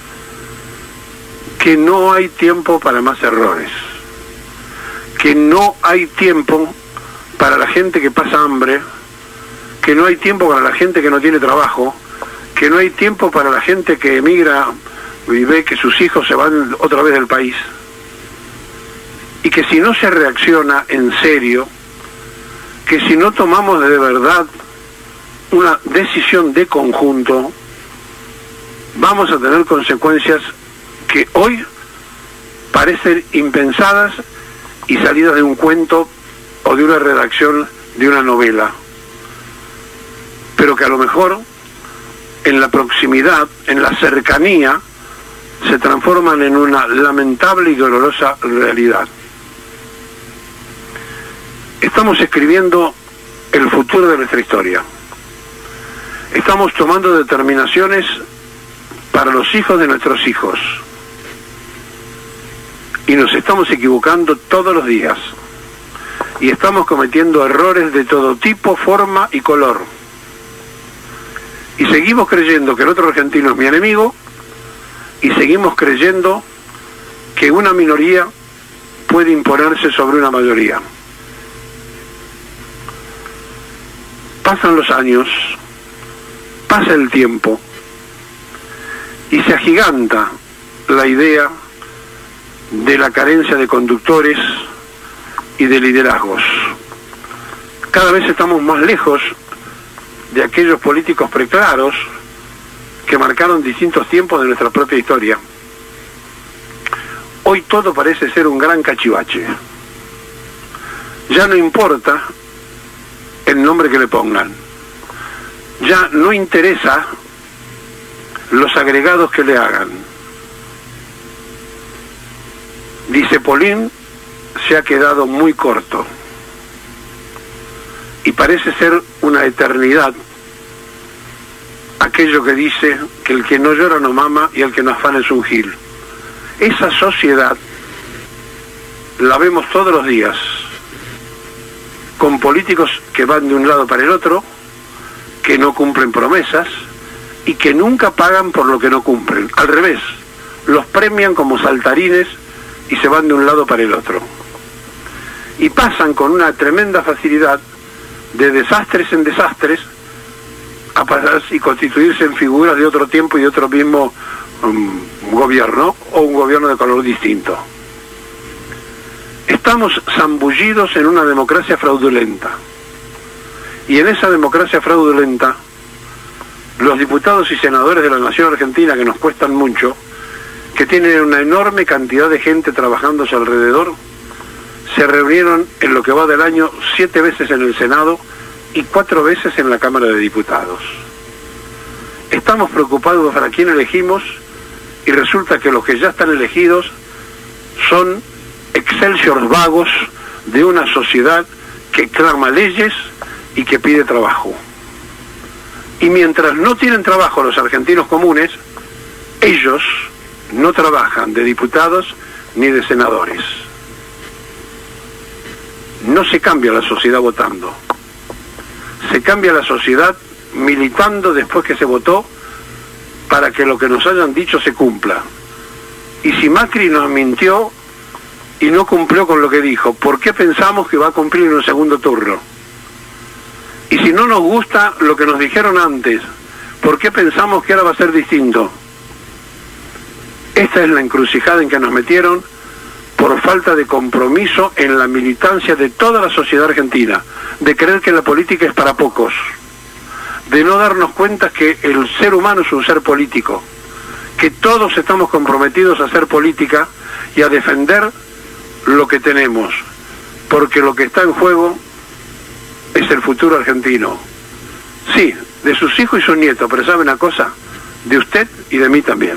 S1: que no hay tiempo para más errores, que no hay tiempo para la gente que pasa hambre, que no hay tiempo para la gente que no tiene trabajo, que no hay tiempo para la gente que emigra y ve que sus hijos se van otra vez del país. y que si no se reacciona en serio, que si no tomamos de verdad una decisión de conjunto, vamos a tener consecuencias que hoy parecen impensadas y salidas de un cuento o de una redacción de una novela, pero que a lo mejor en la proximidad, en la cercanía, se transforman en una lamentable y dolorosa realidad. Estamos escribiendo el futuro de nuestra historia. Estamos tomando determinaciones para los hijos de nuestros hijos. Y nos estamos equivocando todos los días. Y estamos cometiendo errores de todo tipo, forma y color. Y seguimos creyendo que el otro argentino es mi enemigo, y seguimos creyendo que una minoría puede imponerse sobre una mayoría. Pasan los años, pasa el tiempo, y se agiganta la idea de la carencia de conductores y de liderazgos. Cada vez estamos más lejos de aquellos políticos preclaros que marcaron distintos tiempos de nuestra propia historia. Hoy todo parece ser un gran cachivache. Ya no importa el nombre que le pongan. Ya no interesa los agregados que le hagan. Dice Polín, se ha quedado muy corto. Y parece ser una eternidad aquello que dice que el que no llora no mama y el que no afana es un gil. Esa sociedad la vemos todos los días, con políticos que van de un lado para el otro, que no cumplen promesas y que nunca pagan por lo que no cumplen. Al revés, los premian como saltarines y se van de un lado para el otro. Y pasan con una tremenda facilidad de desastres en desastres a pasar y constituirse en figuras de otro tiempo y de otro mismo gobierno, o un gobierno de color distinto. Estamos zambullidos en una democracia fraudulenta, y en esa democracia fraudulenta los diputados y senadores de la nación argentina, que nos cuestan mucho, que tienen una enorme cantidad de gente trabajando a su alrededor, se reunieron en lo que va del año 7 veces en el Senado y 4 veces en la Cámara de Diputados. Estamos preocupados para quién elegimos, y resulta que los que ya están elegidos son excelsior vagos de una sociedad que clama leyes y que pide trabajo. Y mientras no tienen trabajo los argentinos comunes, ellos no trabajan de diputados ni de senadores. No se cambia la sociedad votando. Se cambia la sociedad militando después que se votó para que lo que nos hayan dicho se cumpla. Y si Macri nos mintió y no cumplió con lo que dijo, ¿por qué pensamos que va a cumplir en un segundo turno? Y si no nos gusta lo que nos dijeron antes, ¿por qué pensamos que ahora va a ser distinto? Esta es la encrucijada en que nos metieron por falta de compromiso en la militancia de toda la sociedad argentina, de creer que la política es para pocos, de no darnos cuenta que el ser humano es un ser político, que todos estamos comprometidos a hacer política y a defender lo que tenemos, porque lo que está en juego es el futuro argentino. Sí, de sus hijos y sus nietos, pero ¿sabe una cosa? De usted y de mí también.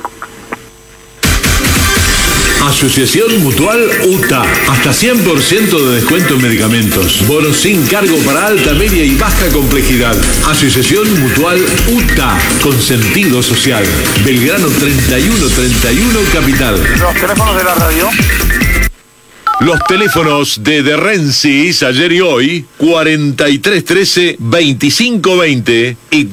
S8: Asociación Mutual UTA. Hasta 100% de descuento en medicamentos. Bonos sin cargo para alta, media y baja complejidad. Asociación Mutual UTA. Con sentido social. Belgrano 3131 Capital.
S1: Los teléfonos de la radio.
S8: Los teléfonos de Rensis ayer y hoy, 4313-2520 y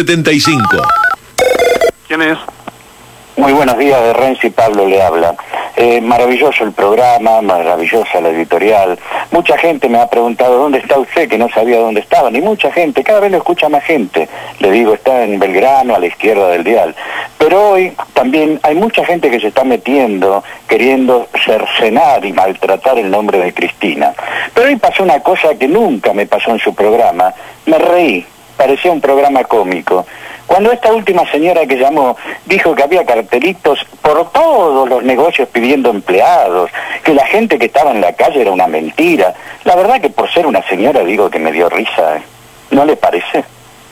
S8: 4313-8575.
S1: ¿Quién es?
S10: Muy buenos días, de Renzi, Pablo le habla.
S2: Maravilloso el programa, maravillosa la editorial. Mucha gente me ha preguntado dónde está usted, que no sabía dónde estaban, y mucha gente, cada vez lo escucha más gente. Le digo, está en Belgrano, a la izquierda del dial. Pero hoy también hay mucha gente que se está metiendo, queriendo cercenar y maltratar el nombre de Cristina. Pero hoy pasó una cosa que nunca me pasó en su programa. Me reí, parecía un programa cómico. Cuando esta última señora que llamó dijo que había cartelitos por todos los negocios pidiendo empleados, que la gente que estaba en la calle era una mentira, la verdad que por ser una señora digo que me dio risa. ¿No le parece?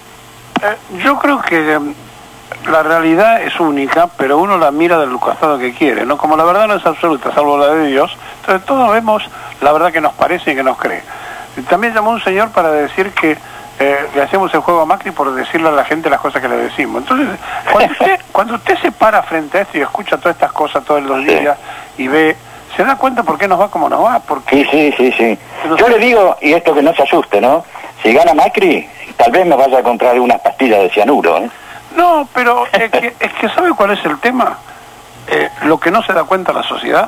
S1: Yo creo que la realidad es única, pero uno la mira del costado que quiere, ¿no? Como la verdad no es absoluta, salvo la de Dios, entonces todos vemos la verdad que nos parece y que nos cree. También llamó un señor para decir que le hacemos el juego a Macri por decirle a la gente las cosas que le decimos. Entonces, cuando usted se para frente a esto y escucha todas estas cosas todos los días y ve, se da cuenta por qué nos va como nos va. Porque
S2: Sí. Yo le digo, y esto que no se asuste, ¿no? Si gana Macri, tal vez me vaya a comprar unas pastillas de cianuro, ¿eh?
S1: No, pero es que ¿sabe cuál es el tema? Lo que no se da cuenta la sociedad,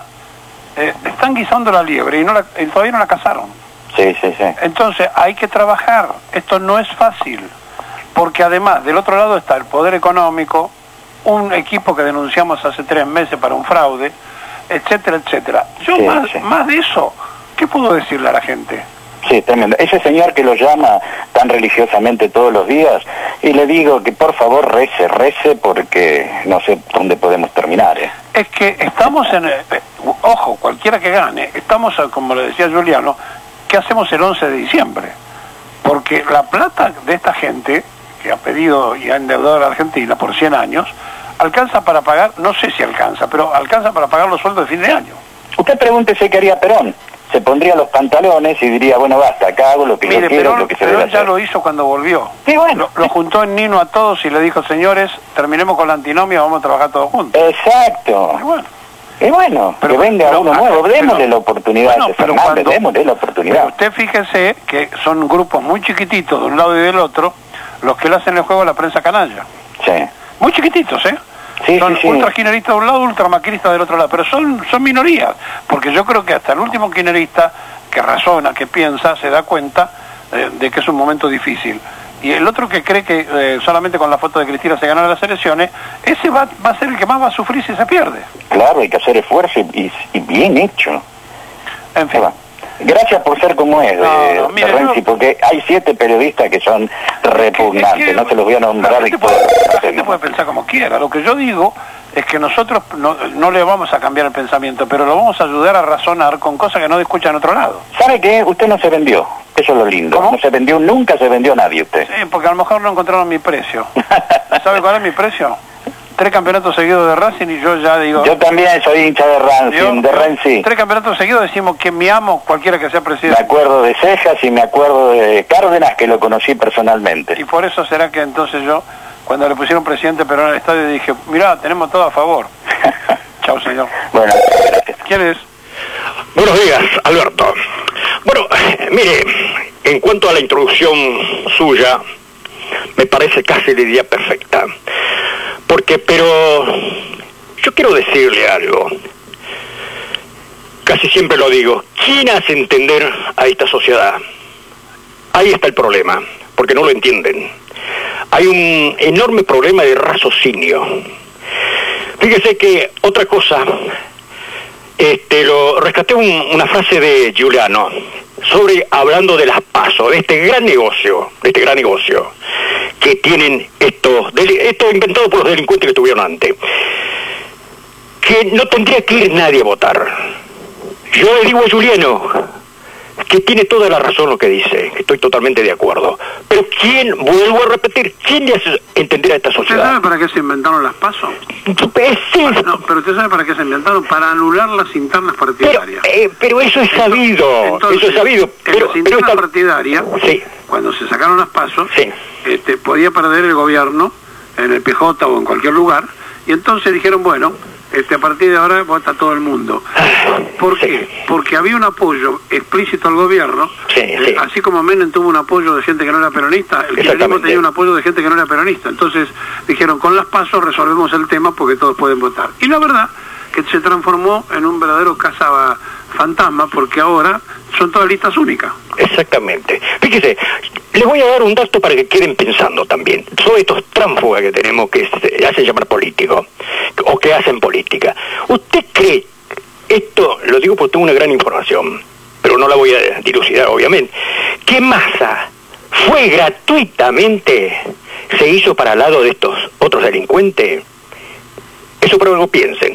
S1: están guisando la liebre y todavía no la cazaron.
S2: Sí.
S1: Entonces hay que trabajar, esto no es fácil, porque además del otro lado está el poder económico, un equipo que denunciamos hace 3 meses para un fraude, etcétera. Yo más de eso, ¿qué puedo decirle a la gente?
S2: Sí, tremendo. Ese señor que lo llama tan religiosamente todos los días, y le digo que por favor rece, porque no sé dónde podemos terminar.
S1: Es que estamos ojo, cualquiera que gane, estamos, como le decía Juliano, ¿qué hacemos el 11 de diciembre? Porque la plata de esta gente, que ha pedido y ha endeudado a la Argentina por 100 años, alcanza para pagar, no sé si alcanza, pero alcanza para pagar los sueldos de fin de año.
S2: Usted pregúntese qué haría Perón. Se pondría los pantalones y diría, bueno, basta, acá hago lo que yo quiero, lo que se debe hacer.
S1: Perón ya lo hizo cuando volvió.
S2: Sí, bueno.
S1: Lo juntó en Nino a todos y le dijo, señores, terminemos con la antinomia, vamos a trabajar todos juntos.
S2: Exacto. Y bueno, que venga uno nuevo, démosle la oportunidad, démosle la oportunidad.
S1: Pero usted fíjese que son grupos muy chiquititos de un lado y del otro los que le hacen el juego a la prensa canalla.
S2: Sí.
S1: Muy chiquititos, ¿eh? Son ultrakineristas de un lado, ultramacristas del otro lado, pero son minorías, porque yo creo que hasta el último kirchnerista que razona, que piensa, se da cuenta de que es un momento difícil. Y el otro que cree que solamente con la foto de Cristina se ganan las elecciones, ese va a ser el que más va a sufrir si se pierde.
S2: Claro, hay que hacer esfuerzo y bien hecho.
S1: En fin.
S2: Gracias por ser como es, Renzi, porque hay 7 periodistas que son repugnantes, no se los voy a nombrar.
S1: La gente puede pensar como quiera, lo que yo digo es que nosotros no le vamos a cambiar el pensamiento, pero lo vamos a ayudar a razonar con cosas que no escucha en otro lado.
S2: ¿Sabe qué? Usted no se vendió, eso es lo lindo. ¿Cómo? No se vendió, nunca se vendió nadie usted.
S1: Sí, porque a lo mejor no encontraron mi precio. ¿Sabe cuál es mi precio? 3 campeonatos seguidos de Racing y yo ya digo...
S2: Yo también soy hincha de Racing, de Renzi.
S1: 3 campeonatos seguidos decimos que mi amo, cualquiera que sea presidente.
S2: Me acuerdo de Cejas y me acuerdo de Cárdenas, que lo conocí personalmente.
S1: Y por eso será que entonces yo, cuando le pusieron presidente Perón al estadio, dije, mirá, tenemos todo a favor. Chao, señor.
S2: Bueno, gracias.
S1: ¿Quién es?
S3: Buenos días, Alberto. Bueno, mire, en cuanto a la introducción suya, me parece casi la idea perfecta. Pero yo quiero decirle algo. Casi siempre lo digo. ¿Quién hace entender a esta sociedad? Ahí está el problema, porque no lo entienden. Hay un enorme problema de raciocinio. Fíjese que otra cosa, lo rescaté una frase de Giuliano hablando de las PASO, de este gran negocio que tienen esto inventado por los delincuentes que estuvieron antes, que no tendría que ir nadie a votar. Yo le digo a Giuliano que tiene toda la razón lo que dice, que estoy totalmente de acuerdo, pero vuelvo a repetir, ¿quién le hace entender a esta sociedad?
S1: ¿Usted sabe para qué se inventaron las PASO?
S3: Sí.
S1: No, pero usted sabe para qué se inventaron, para anular las internas partidarias.
S3: Pero eso es sabido,
S1: entonces,
S3: eso es sabido.
S1: En las internas partidarias, cuando se sacaron las PASO, podía perder el gobierno en el PJ o en cualquier lugar, y entonces dijeron, bueno, a partir de ahora vota todo el mundo. ¿Por qué? Porque había un apoyo explícito al gobierno, así como Menem tuvo un apoyo de gente que no era peronista, el kirchnerismo tenía un apoyo de gente que no era peronista. Entonces dijeron, con las PASO resolvemos el tema porque todos pueden votar. Y la verdad que se transformó en un verdadero caza fantasma, porque ahora son todas listas únicas.
S3: Exactamente. Fíjese, les voy a dar un dato para que queden pensando también. Son estos tránsfugas que tenemos que se hacen llamar políticos, o que hacen política. ¿Usted cree, esto lo digo porque tengo una gran información, pero no la voy a dilucidar obviamente, que Massa fue gratuitamente, se hizo para el lado de estos otros delincuentes? Eso para que lo piensen.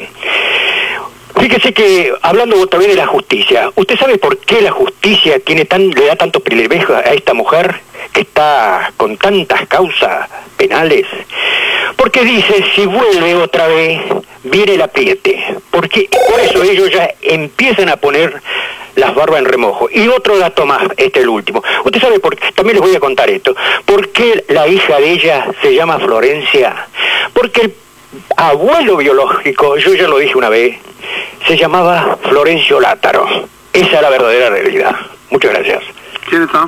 S3: Fíjese que, hablando también de la justicia, ¿usted sabe por qué la justicia le da tantos privilegios a esta mujer que está con tantas causas penales? Porque dice, si vuelve otra vez, viene el apriete. Porque por eso ellos ya empiezan a poner las barbas en remojo. Y otro dato más, este es el último. Usted sabe por qué, también les voy a contar esto, por qué la hija de ella se llama Florencia. Porque el abuelo biológico, yo ya lo dije una vez, se llamaba Florencio Látaro. Esa es la verdadera realidad. Muchas gracias.
S1: ¿Quién está?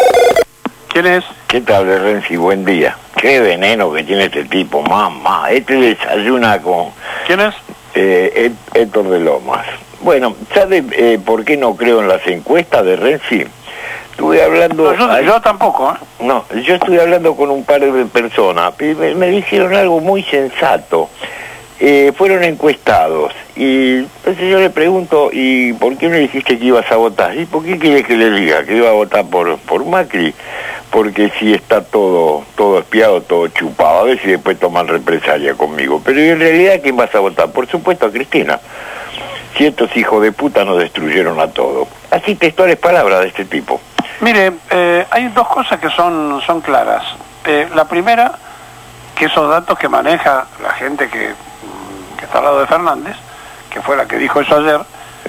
S1: ¿Quién es?
S21: ¿Qué tal, Renzi? Buen día. Qué veneno que tiene este tipo, mamá. Este desayuna con...
S1: ¿Quién es?
S21: Héctor de Lomas. Bueno, ¿sabe por qué no creo en las encuestas de Renzi? Estuve hablando...
S1: No, yo tampoco, ¿eh?
S21: No, yo estuve hablando con un par de personas y me dijeron algo muy sensato. Fueron encuestados y entonces yo le pregunto, ¿y por qué me dijiste que ibas a votar? ¿Y por qué quieres que le diga que iba a votar por Macri? Porque si está todo espiado, todo chupado, a ver si después toman represalia conmigo. Pero en realidad, ¿quién vas a votar? Por supuesto a Cristina. Si estos hijos de puta nos destruyeron a todos. Así textuales palabras de este tipo.
S1: Mire, hay dos cosas que son claras. La primera, que esos datos que maneja la gente que está al lado de Fernández, que fue la que dijo eso ayer,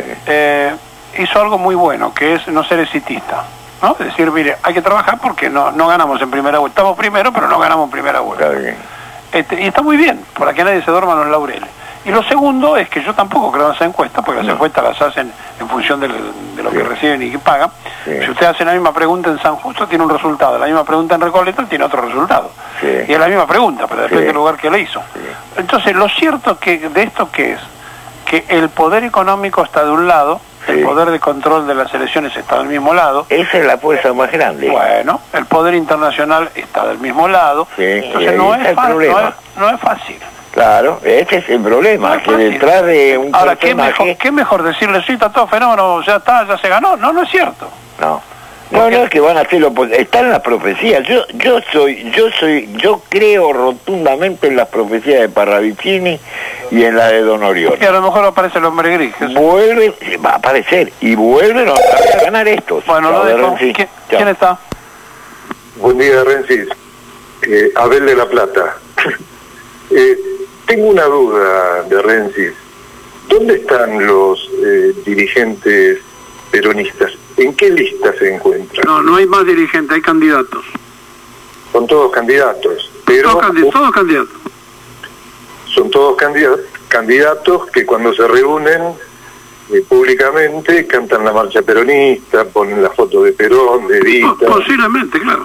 S1: hizo algo muy bueno, que es no ser exitista, ¿no? Es decir, mire, hay que trabajar porque no ganamos en primera vuelta. Estamos primero, pero no ganamos en primera vuelta. Y está muy bien, para que nadie se duerma en los laureles. Y lo segundo es que yo tampoco creo en esa encuesta, porque las encuestas las hacen en función de lo que reciben y que pagan. Si usted hace la misma pregunta en San Justo, tiene un resultado. La misma pregunta en Recoleta, tiene otro resultado. Y es la misma pregunta, pero depende del lugar que le hizo. Entonces, lo cierto de esto que es, que el poder económico está de un lado, el poder de control de las elecciones está del mismo lado.
S21: Esa es la fuerza más grande.
S1: Bueno, el poder internacional está del mismo lado. Entonces, no es fácil.
S21: Claro, ese es el problema, que detrás de un
S1: Ahora,
S21: personaje...
S1: ¿qué mejor decirle, sí, está todo fenómeno, ya se ganó? No es cierto.
S21: No, es que van a hacerlo, están en las profecías. Yo creo rotundamente en las profecías de Parravicini y en la de Don Orión.
S1: Y a lo mejor aparece el hombre gris.
S21: Va a aparecer, y vuelven a ganar estos.
S1: Bueno, lo dejo. ¿Quién está?
S22: Buen día, Renzi. Abel de la Plata. Tengo una duda de Renzi. ¿Dónde están los dirigentes peronistas? ¿En qué lista se encuentran?
S1: No hay más dirigentes, hay candidatos.
S22: Son todos candidatos, pero...
S1: Todos candidatos.
S22: Son todos candidatos que cuando se reúnen públicamente cantan la marcha peronista, ponen la foto de Perón, de Evita.
S1: Posiblemente, claro.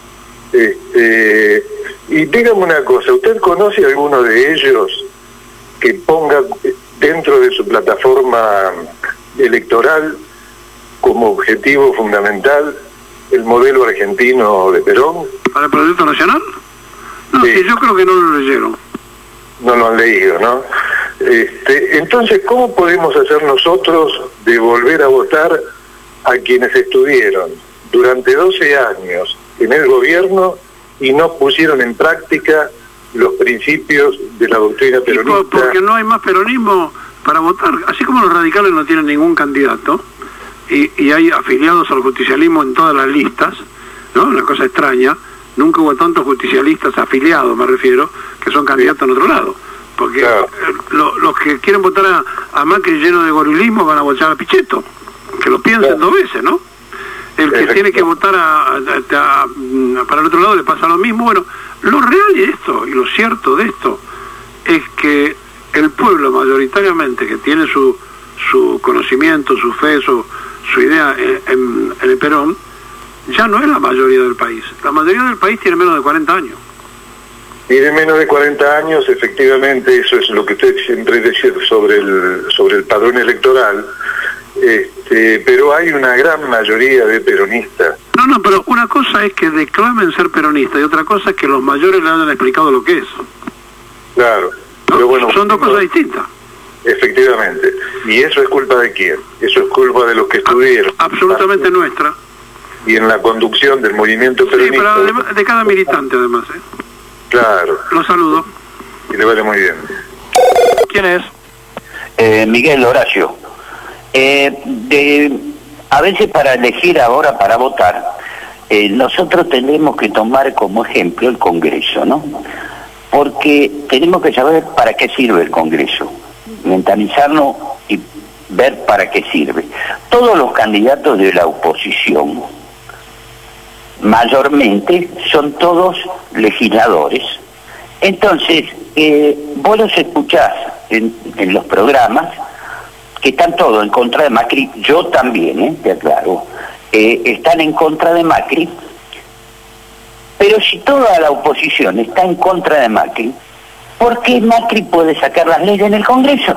S22: Y dígame una cosa, ¿usted conoce a alguno de ellos que ponga dentro de su plataforma electoral como objetivo fundamental el modelo argentino de Perón?
S1: ¿Para el Proyecto Nacional? No, sí, yo creo que no lo leyeron.
S22: No lo han leído, ¿no? Entonces, ¿cómo podemos hacer nosotros de volver a votar a quienes estuvieron durante 12 años en el gobierno y no pusieron en práctica los principios de la doctrina peronista?
S1: Porque no hay más peronismo para votar. Así como los radicales no tienen ningún candidato y hay afiliados al justicialismo en todas las listas, ¿no? Una cosa extraña. Nunca hubo tantos justicialistas afiliados, me refiero, que son candidatos en otro lado. Porque los que quieren votar a Macri lleno de gorilismo van a votar a Pichetto. Que lo piensen dos veces, ¿no? El que tiene que votar para el otro lado le pasa lo mismo. Bueno, lo real de esto y lo cierto de esto es que el pueblo mayoritariamente que tiene su conocimiento, su fe, su idea en el Perón, ya no es la mayoría del país. La mayoría del país tiene menos de 40 años.
S22: Tiene menos de 40 años, efectivamente, eso es lo que usted siempre decía sobre el padrón electoral, pero hay una gran mayoría de peronistas.
S1: No, pero una cosa es que declamen ser peronistas y otra cosa es que los mayores le hayan explicado lo que es.
S22: Claro, pero bueno,
S1: son dos cosas distintas.
S22: Efectivamente. ¿Y eso es culpa de quién? Eso es culpa de los que estuvieron.
S1: Absolutamente nuestra.
S22: Y en la conducción del movimiento peronista.
S1: Sí, pero además, de cada militante además, ¿eh?
S22: Claro.
S1: Lo saludo.
S22: Y le vale muy bien.
S1: ¿Quién es?
S10: Miguel Horacio. A veces para elegir ahora, para votar, nosotros tenemos que tomar como ejemplo el Congreso, ¿no? Porque tenemos que saber para qué sirve el Congreso, mentalizarnos y ver para qué sirve. Todos los candidatos de la oposición, mayormente, son todos legisladores. Entonces, vos los escuchás en los programas, que están todos en contra de Macri, yo también, te aclaro, están en contra de Macri, pero si toda la oposición está en contra de Macri, ¿por qué Macri puede sacar las leyes en el Congreso?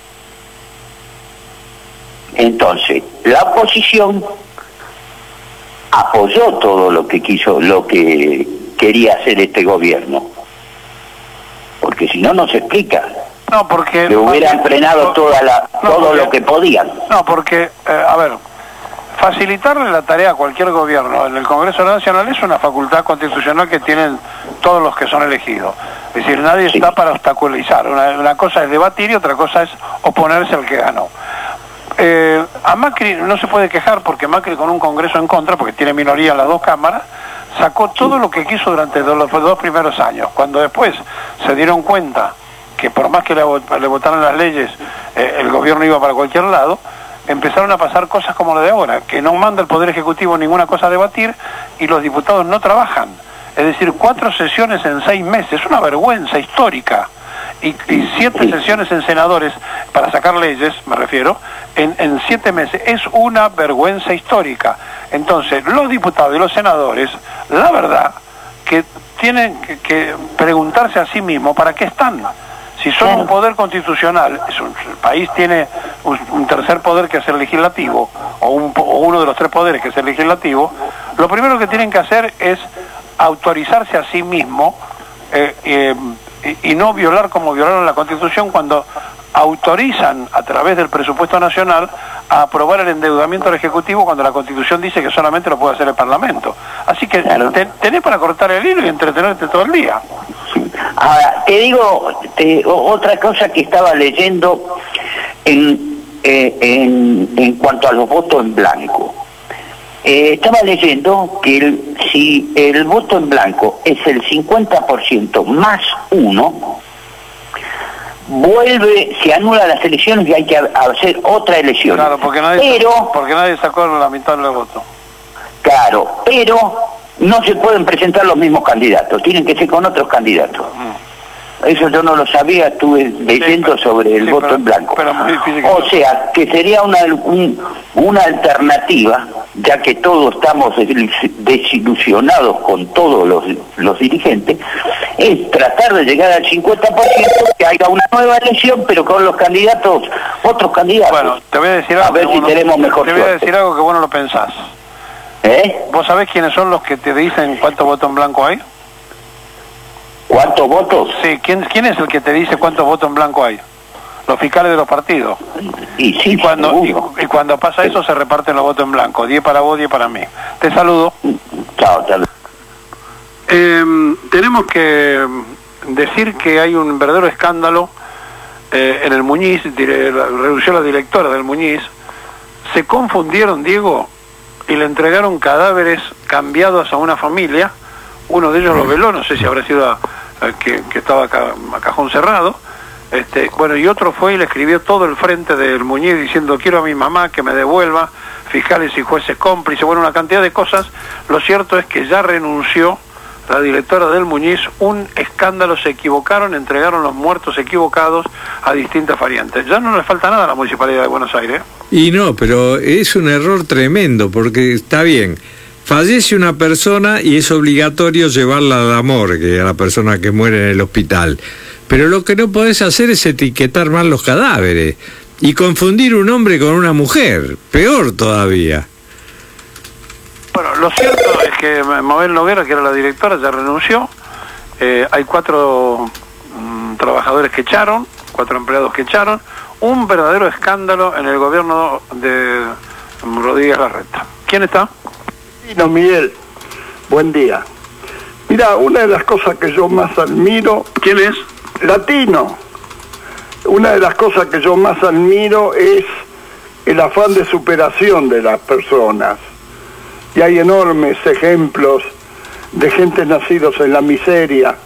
S10: Entonces, la oposición apoyó todo lo que quiso, lo que quería hacer este gobierno, porque si no, no se explica.
S1: No, porque...
S10: Le hubieran frenado todo lo que podían.
S1: No, porque, a ver, facilitarle la tarea a cualquier gobierno en el Congreso Nacional es una facultad constitucional que tienen todos los que son elegidos. Es decir, nadie está para obstaculizar. Una cosa es debatir y otra cosa es oponerse al que ganó. A Macri no se puede quejar porque Macri, con un Congreso en contra, porque tiene minoría en las dos cámaras, sacó todo lo que quiso durante los dos primeros años. Cuando después se dieron cuenta que por más que le votaran las leyes, el gobierno iba para cualquier lado, empezaron a pasar cosas como la de ahora, que no manda el Poder Ejecutivo ninguna cosa a debatir y los diputados no trabajan. Es decir, 4 sesiones en 6 meses, es una vergüenza histórica. Y 7 sesiones en senadores para sacar leyes, me refiero, en 7 meses. Es una vergüenza histórica. Entonces, los diputados y los senadores, la verdad, que tienen que preguntarse a sí mismos para qué están. Si son un poder constitucional, el país tiene un tercer poder que es el legislativo, o uno de los 3 poderes que es el legislativo, lo primero que tienen que hacer es autorizarse a sí mismo y no violar como violaron la Constitución cuando autorizan a través del presupuesto nacional a aprobar el endeudamiento del Ejecutivo cuando la Constitución dice que solamente lo puede hacer el Parlamento. Así que tenés para cortar el hilo y entretenerte todo el día.
S10: Ahora, te digo otra cosa que estaba leyendo en cuanto a los votos en blanco. Estaba leyendo que si el voto en blanco es el 50% más 1, se anula las elecciones y hay que hacer otra elección.
S1: Claro, porque nadie sacó la mitad del voto.
S10: Claro, pero no se pueden presentar los mismos candidatos, tienen que ser con otros candidatos. Eso yo no lo sabía, estuve leyendo sobre el voto en blanco. O sea, que sería una alternativa, ya que todos estamos desilusionados con todos los dirigentes, es tratar de llegar al 50%, que haya una nueva elección, pero con los candidatos, otros candidatos.
S1: Bueno, te voy a decir algo.
S10: A ver si tenemos mejor
S1: suerte. Te voy a decir algo que vos no lo pensás. ¿Vos sabés quiénes son los que te dicen cuánto voto en blanco hay?
S10: ¿Cuántos votos?
S1: Sí, ¿quién es el que te dice cuántos votos en blanco hay? Los fiscales de los partidos. Y cuando pasa eso se reparten los votos en blanco, 10 para vos, 10 para mí. Te saludo.
S10: Chao, chao.
S1: Tenemos que decir que hay un verdadero escándalo en el Muñiz, renunció la directora del Muñiz, se confundieron, Diego, y le entregaron cadáveres cambiados a una familia. Uno de ellos lo veló, no sé si habrá sido que estaba a cajón cerrado. Bueno, y otro fue y le escribió todo el frente del Muñiz diciendo: quiero a mi mamá que me devuelva, fiscales y jueces cómplices, bueno, una cantidad de cosas. Lo cierto es que ya renunció la directora del Muñiz, un escándalo, se equivocaron, entregaron los muertos equivocados a distintas variantes. Ya no le falta nada a la Municipalidad de Buenos Aires.
S5: Y no, pero es un error tremendo, porque está bien, fallece una persona y es obligatorio llevarla a la morgue, a la persona que muere en el hospital. Pero lo que no podés hacer es etiquetar mal los cadáveres y confundir un hombre con una mujer, peor todavía.
S1: Bueno, lo cierto es que Mabel Noguera, que era la directora, ya renunció. Hay 4 trabajadores que echaron, 4 empleados que echaron. Un verdadero escándalo en el gobierno de Rodríguez Larreta. ¿Quién está?
S4: No, Miguel, buen día. Mira, una de las cosas que yo más admiro...
S1: ¿Quién es?
S4: Latino. Una de las cosas que yo más admiro es el afán de superación de las personas. Y hay enormes ejemplos de gente nacidos en la miseria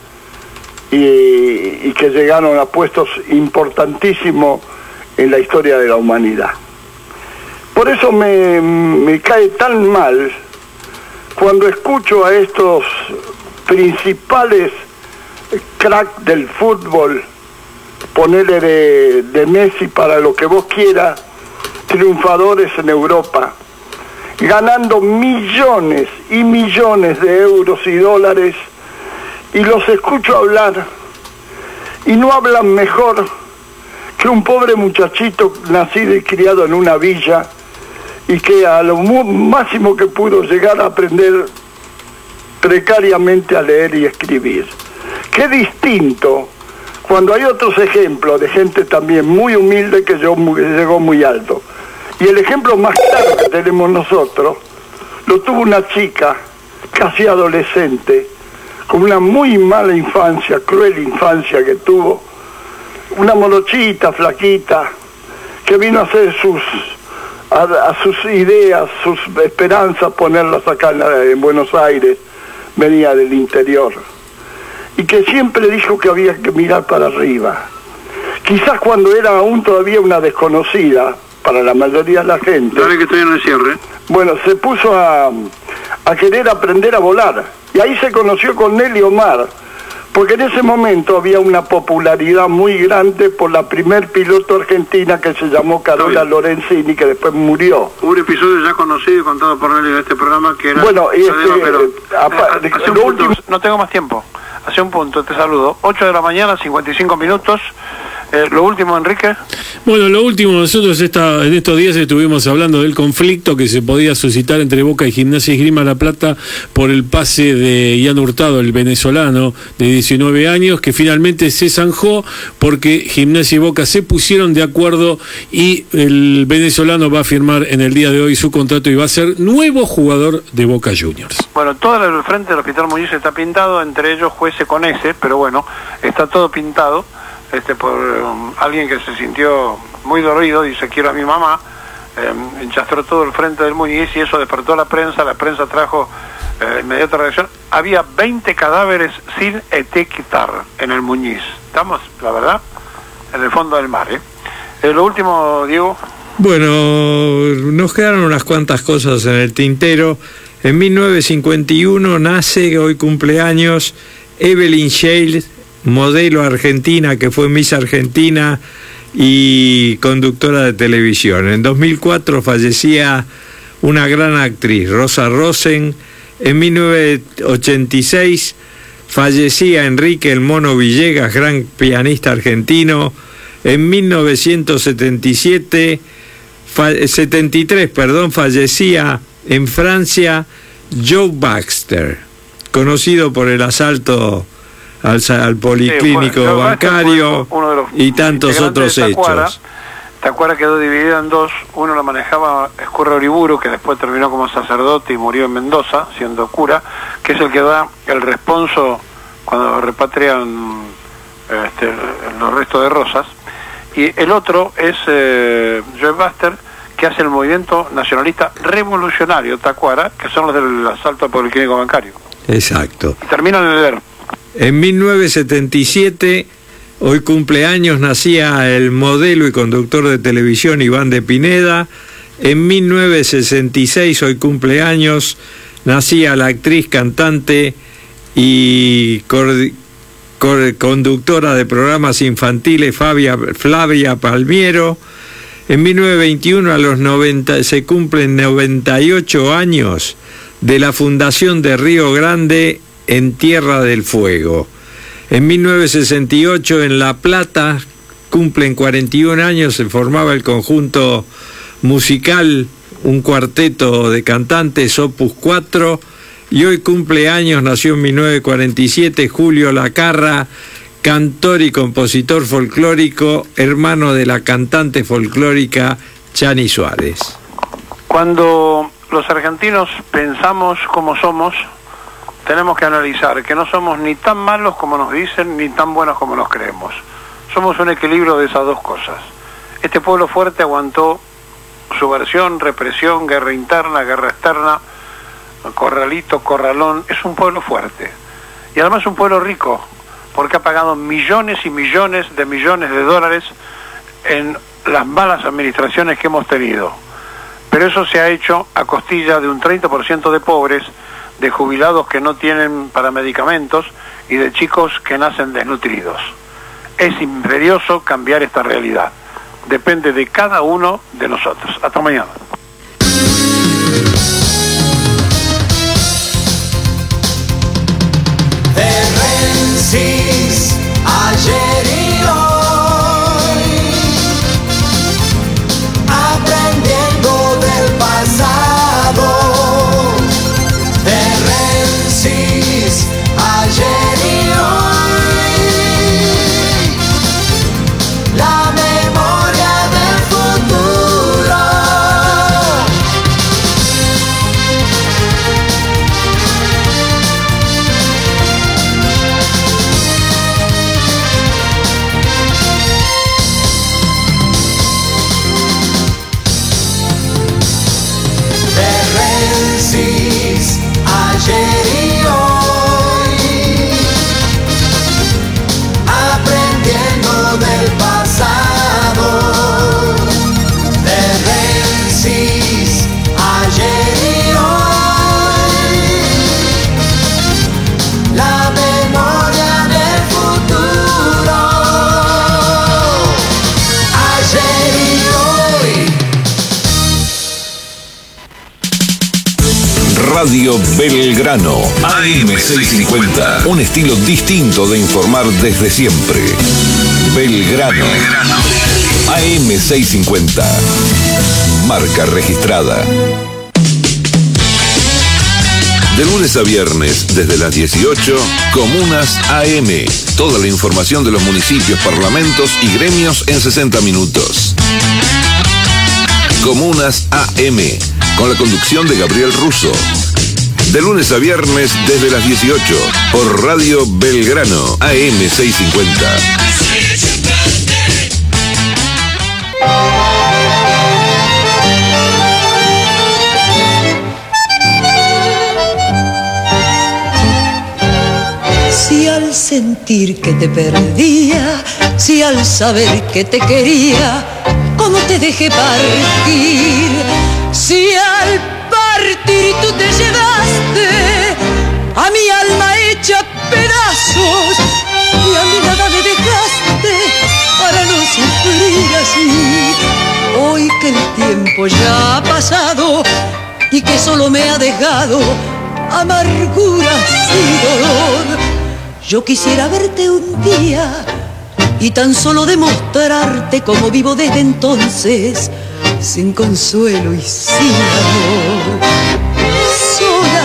S4: y que llegaron a puestos importantísimos en la historia de la humanidad. Por eso me cae tan mal cuando escucho a estos principales cracks del fútbol, ponerle de Messi para lo que vos quieras, triunfadores en Europa, ganando millones y millones de euros y dólares, y los escucho hablar y no hablan mejor que un pobre muchachito nacido y criado en una villa y que a lo máximo que pudo llegar a aprender precariamente a leer y escribir. Qué distinto cuando hay otros ejemplos de gente también muy humilde que llegó muy alto. Y el ejemplo más claro que tenemos nosotros lo tuvo una chica casi adolescente, con una muy mala infancia, cruel infancia que tuvo, una morochita, flaquita, que vino a hacer a sus ideas, sus esperanzas, ponerlas acá en Buenos Aires, venía del interior, y que siempre dijo que había que mirar para arriba. Quizás cuando era aún todavía una desconocida para la mayoría de la gente.
S1: Dale que estoy en el cierre.
S4: Bueno, se puso a querer aprender a volar. Y ahí se conoció con Nelly Omar, porque en ese momento había una popularidad muy grande por la primer piloto argentina que se llamó Carola Lorenzini, que después murió.
S1: Un episodio ya conocido y contado por Nelly en este programa que era...
S4: Bueno,
S1: no tengo más tiempo. Hace un punto, te saludo. 8 de la mañana, 55 minutos. Lo último, Enrique.
S7: Bueno, lo último, nosotros en estos días estuvimos hablando del conflicto que se podía suscitar entre Boca y Gimnasia y Esgrima La Plata por el pase de Ian Hurtado, el venezolano de 19 años, que finalmente se zanjó porque Gimnasia y Boca se pusieron de acuerdo y el venezolano va a firmar en el día de hoy su contrato y va a ser nuevo jugador de Boca Juniors.
S1: Bueno, todo el frente del Hospital Muñiz está pintado, entre ellos Jueces con S, pero bueno, está todo pintado. Por alguien que se sintió muy dolorido, dice quiero a mi mamá, enchastró todo el frente del Muñiz y eso despertó a la prensa trajo inmediata reacción. Había 20 cadáveres sin etiquetar en el Muñiz. Estamos, la verdad, en el fondo del mar. Lo último, Diego.
S5: Bueno, nos quedaron unas cuantas cosas en el tintero. En 1951 nace, hoy cumpleaños, Evelyn Shale, modelo argentina que fue Miss Argentina y conductora de televisión. En 2004 fallecía una gran actriz, Rosa Rosen. En 1986 fallecía Enrique el Mono Villegas, gran pianista argentino. En 1973, fallecía en Francia Joe Baxter, conocido por el asalto al policlínico bancario y tantos otros hechos.
S1: Tacuara quedó dividida en dos. Uno lo manejaba Escurra Uriburu, que después terminó como sacerdote y murió en Mendoza siendo cura, que es el que da el responso cuando repatrian los restos de Rosas. Y el otro es Joe Baxter, que hace el movimiento nacionalista revolucionario Tacuara, que son los del asalto al policlínico bancario.
S5: Exacto.
S1: Y terminan en el ver.
S5: En 1977, hoy cumpleaños, nacía el modelo y conductor de televisión Iván de Pineda. En 1966, hoy cumpleaños, nacía la actriz, cantante y conductora de programas infantiles Flavia Palmiero. En 1921, se cumplen 98 años de la fundación de Río Grande en Tierra del Fuego. En 1968 en La Plata, cumplen 41 años, se formaba el conjunto musical, un cuarteto de cantantes, Opus 4, y hoy cumple años, nació en 1947, Julio Lacarra, cantor y compositor folclórico, hermano de la cantante folclórica Chani Suárez.
S1: Cuando los argentinos pensamos como somos, tenemos que analizar que no somos ni tan malos como nos dicen, ni tan buenos como nos creemos. Somos un equilibrio de esas dos cosas. Este pueblo fuerte aguantó subversión, represión, guerra interna, guerra externa, corralito, corralón. Es un pueblo fuerte. Y además un pueblo rico, porque ha pagado millones y millones de dólares en las malas administraciones que hemos tenido. Pero eso se ha hecho a costilla de un 30% de pobres, de jubilados que no tienen para medicamentos y de chicos que nacen desnutridos. Es imperioso cambiar esta realidad. Depende de cada uno de nosotros. Hasta mañana.
S16: Ayer y hoy, aprendiendo del pasado. De Rensis, ayer y hoy, la memoria del futuro. Ayer y hoy, aprendiendo del pasado. De Rensis, ayer y hoy, la memoria del futuro. Ayer y hoy.
S14: Radio Belgrano, AM650. Un estilo distinto de informar desde siempre. Belgrano. AM650. Marca registrada. De lunes a viernes, desde las 18, Comunas AM. Toda la información de los municipios, parlamentos y gremios en 60 minutos. Comunas AM, con la conducción de Gabriel Russo. De lunes a viernes desde las 18 por Radio Belgrano, AM650.
S9: Si al sentir que te perdía, si al saber que te quería, ¿cómo te dejé partir? Si al partir tú te llevaste a mi alma hecha pedazos y a mí nada me dejaste para no sufrir así. Hoy que el tiempo ya ha pasado y que solo me ha dejado amarguras y dolor, yo quisiera verte un día y tan solo demostrarte cómo vivo desde entonces, sin consuelo y sin amor. Sola,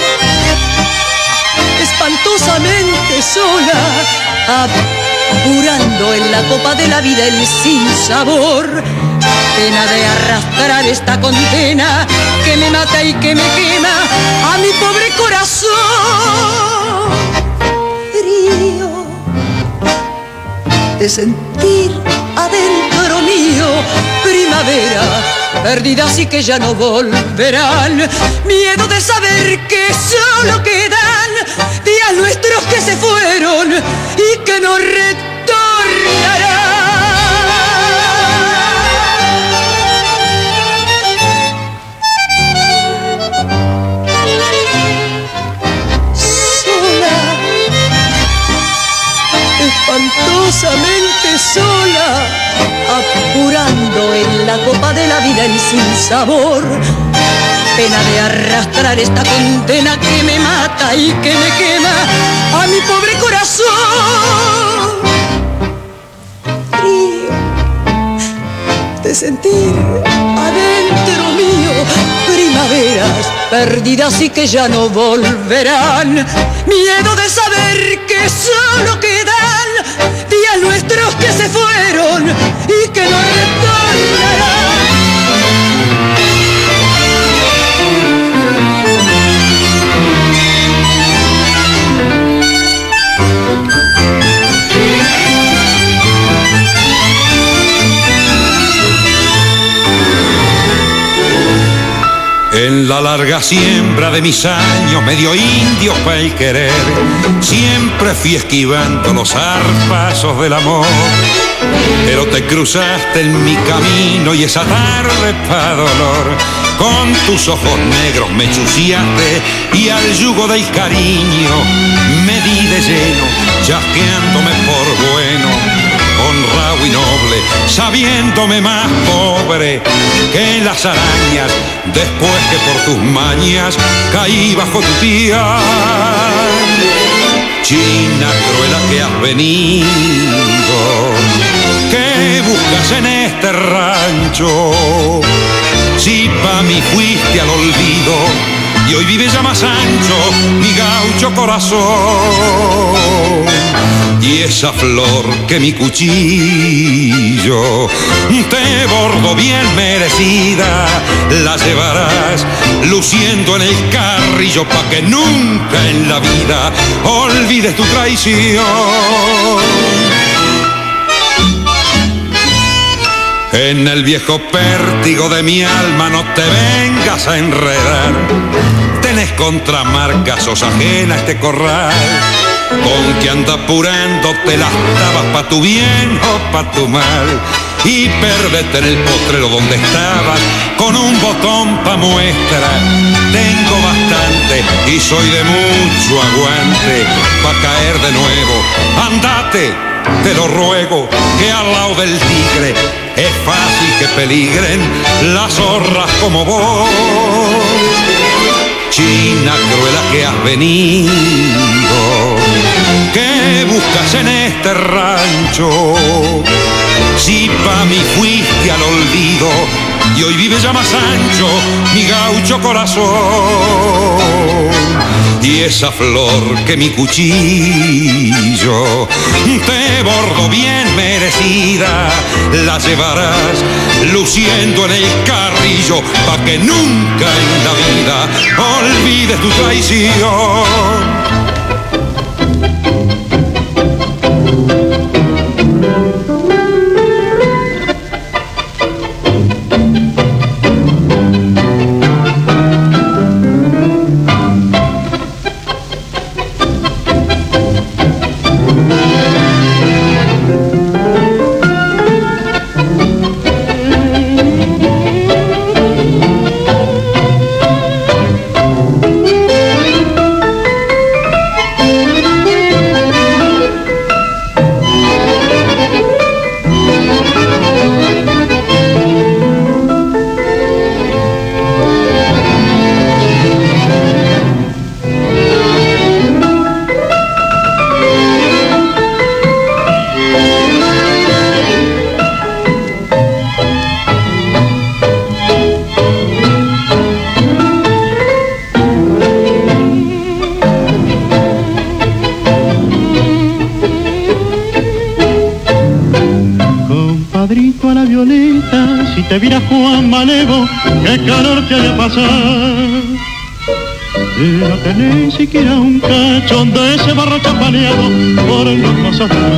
S9: espantosamente sola, apurando en la copa de la vida el sinsabor. Pena de arrastrar esta condena que me mata y que me quema a mi pobre corazón. Frío de sentir adentro mío primavera, pérdidas y que ya no volverán. Miedo de saber que solo quedan días nuestros que se fueron y que no retornarán. Espantosamente sola, apurando en la copa de la vida el sinsabor. pena de arrastrar esta condena que me mata y que me quema a mi pobre corazón. Frío de sentir adentro mío primaveras perdidas y que ya no volverán. Miedo de saber que solo quedan días nuestros que se fueron y que no retornarán.
S11: En la larga siembra de mis años, medio indio pa' el querer, siempre fui esquivando los zarpazos del amor. Pero te cruzaste en mi camino y esa tarde pa' dolor, con tus ojos negros me chuciaste y al yugo del cariño me di de lleno, chasqueándome por bueno. Honrado y noble, sabiéndome más pobre que las arañas, después que por tus mañas caí bajo tu piel. China cruela que has venido, ¿qué buscas en este rancho? Si pa' mí fuiste al olvido y hoy vives ya más ancho, mi gaucho corazón. Y esa flor que mi cuchillo te bordó bien merecida, la llevarás luciendo en el carrillo pa' que nunca en la vida olvides tu traición. En el viejo pértigo de mi alma no te vengas a enredar, tenés contramarcas, sos ajena a este corral. Con que anda apurándote las tabas pa' tu bien o pa' tu mal, y perdete en el potrero donde estabas con un botón pa' muestra. Tengo bastante y soy de mucho aguante pa' caer de nuevo. Andate, te lo ruego, que al lado del tigre es fácil que peligren las zorras como vos. China cruela que has venido, ¿qué buscas en este rancho? Si pa' mí fuiste al olvido y hoy vives ya más ancho, mi gaucho corazón. Y esa flor que mi cuchillo te bordó bien merecida, la llevarás luciendo en el carrillo pa' que nunca en la vida olvides tu traición.
S12: Te viera Juan Malevo, qué calor te haya pasado. Y no tenés siquiera un cachón de ese barro chapaneado por los cosas de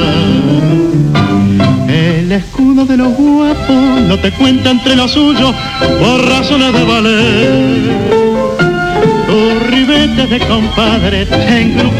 S12: verdad. El escudo de los guapos no te cuenta entre los suyos por razones de valer. Tus ribetes de compadre te engrupan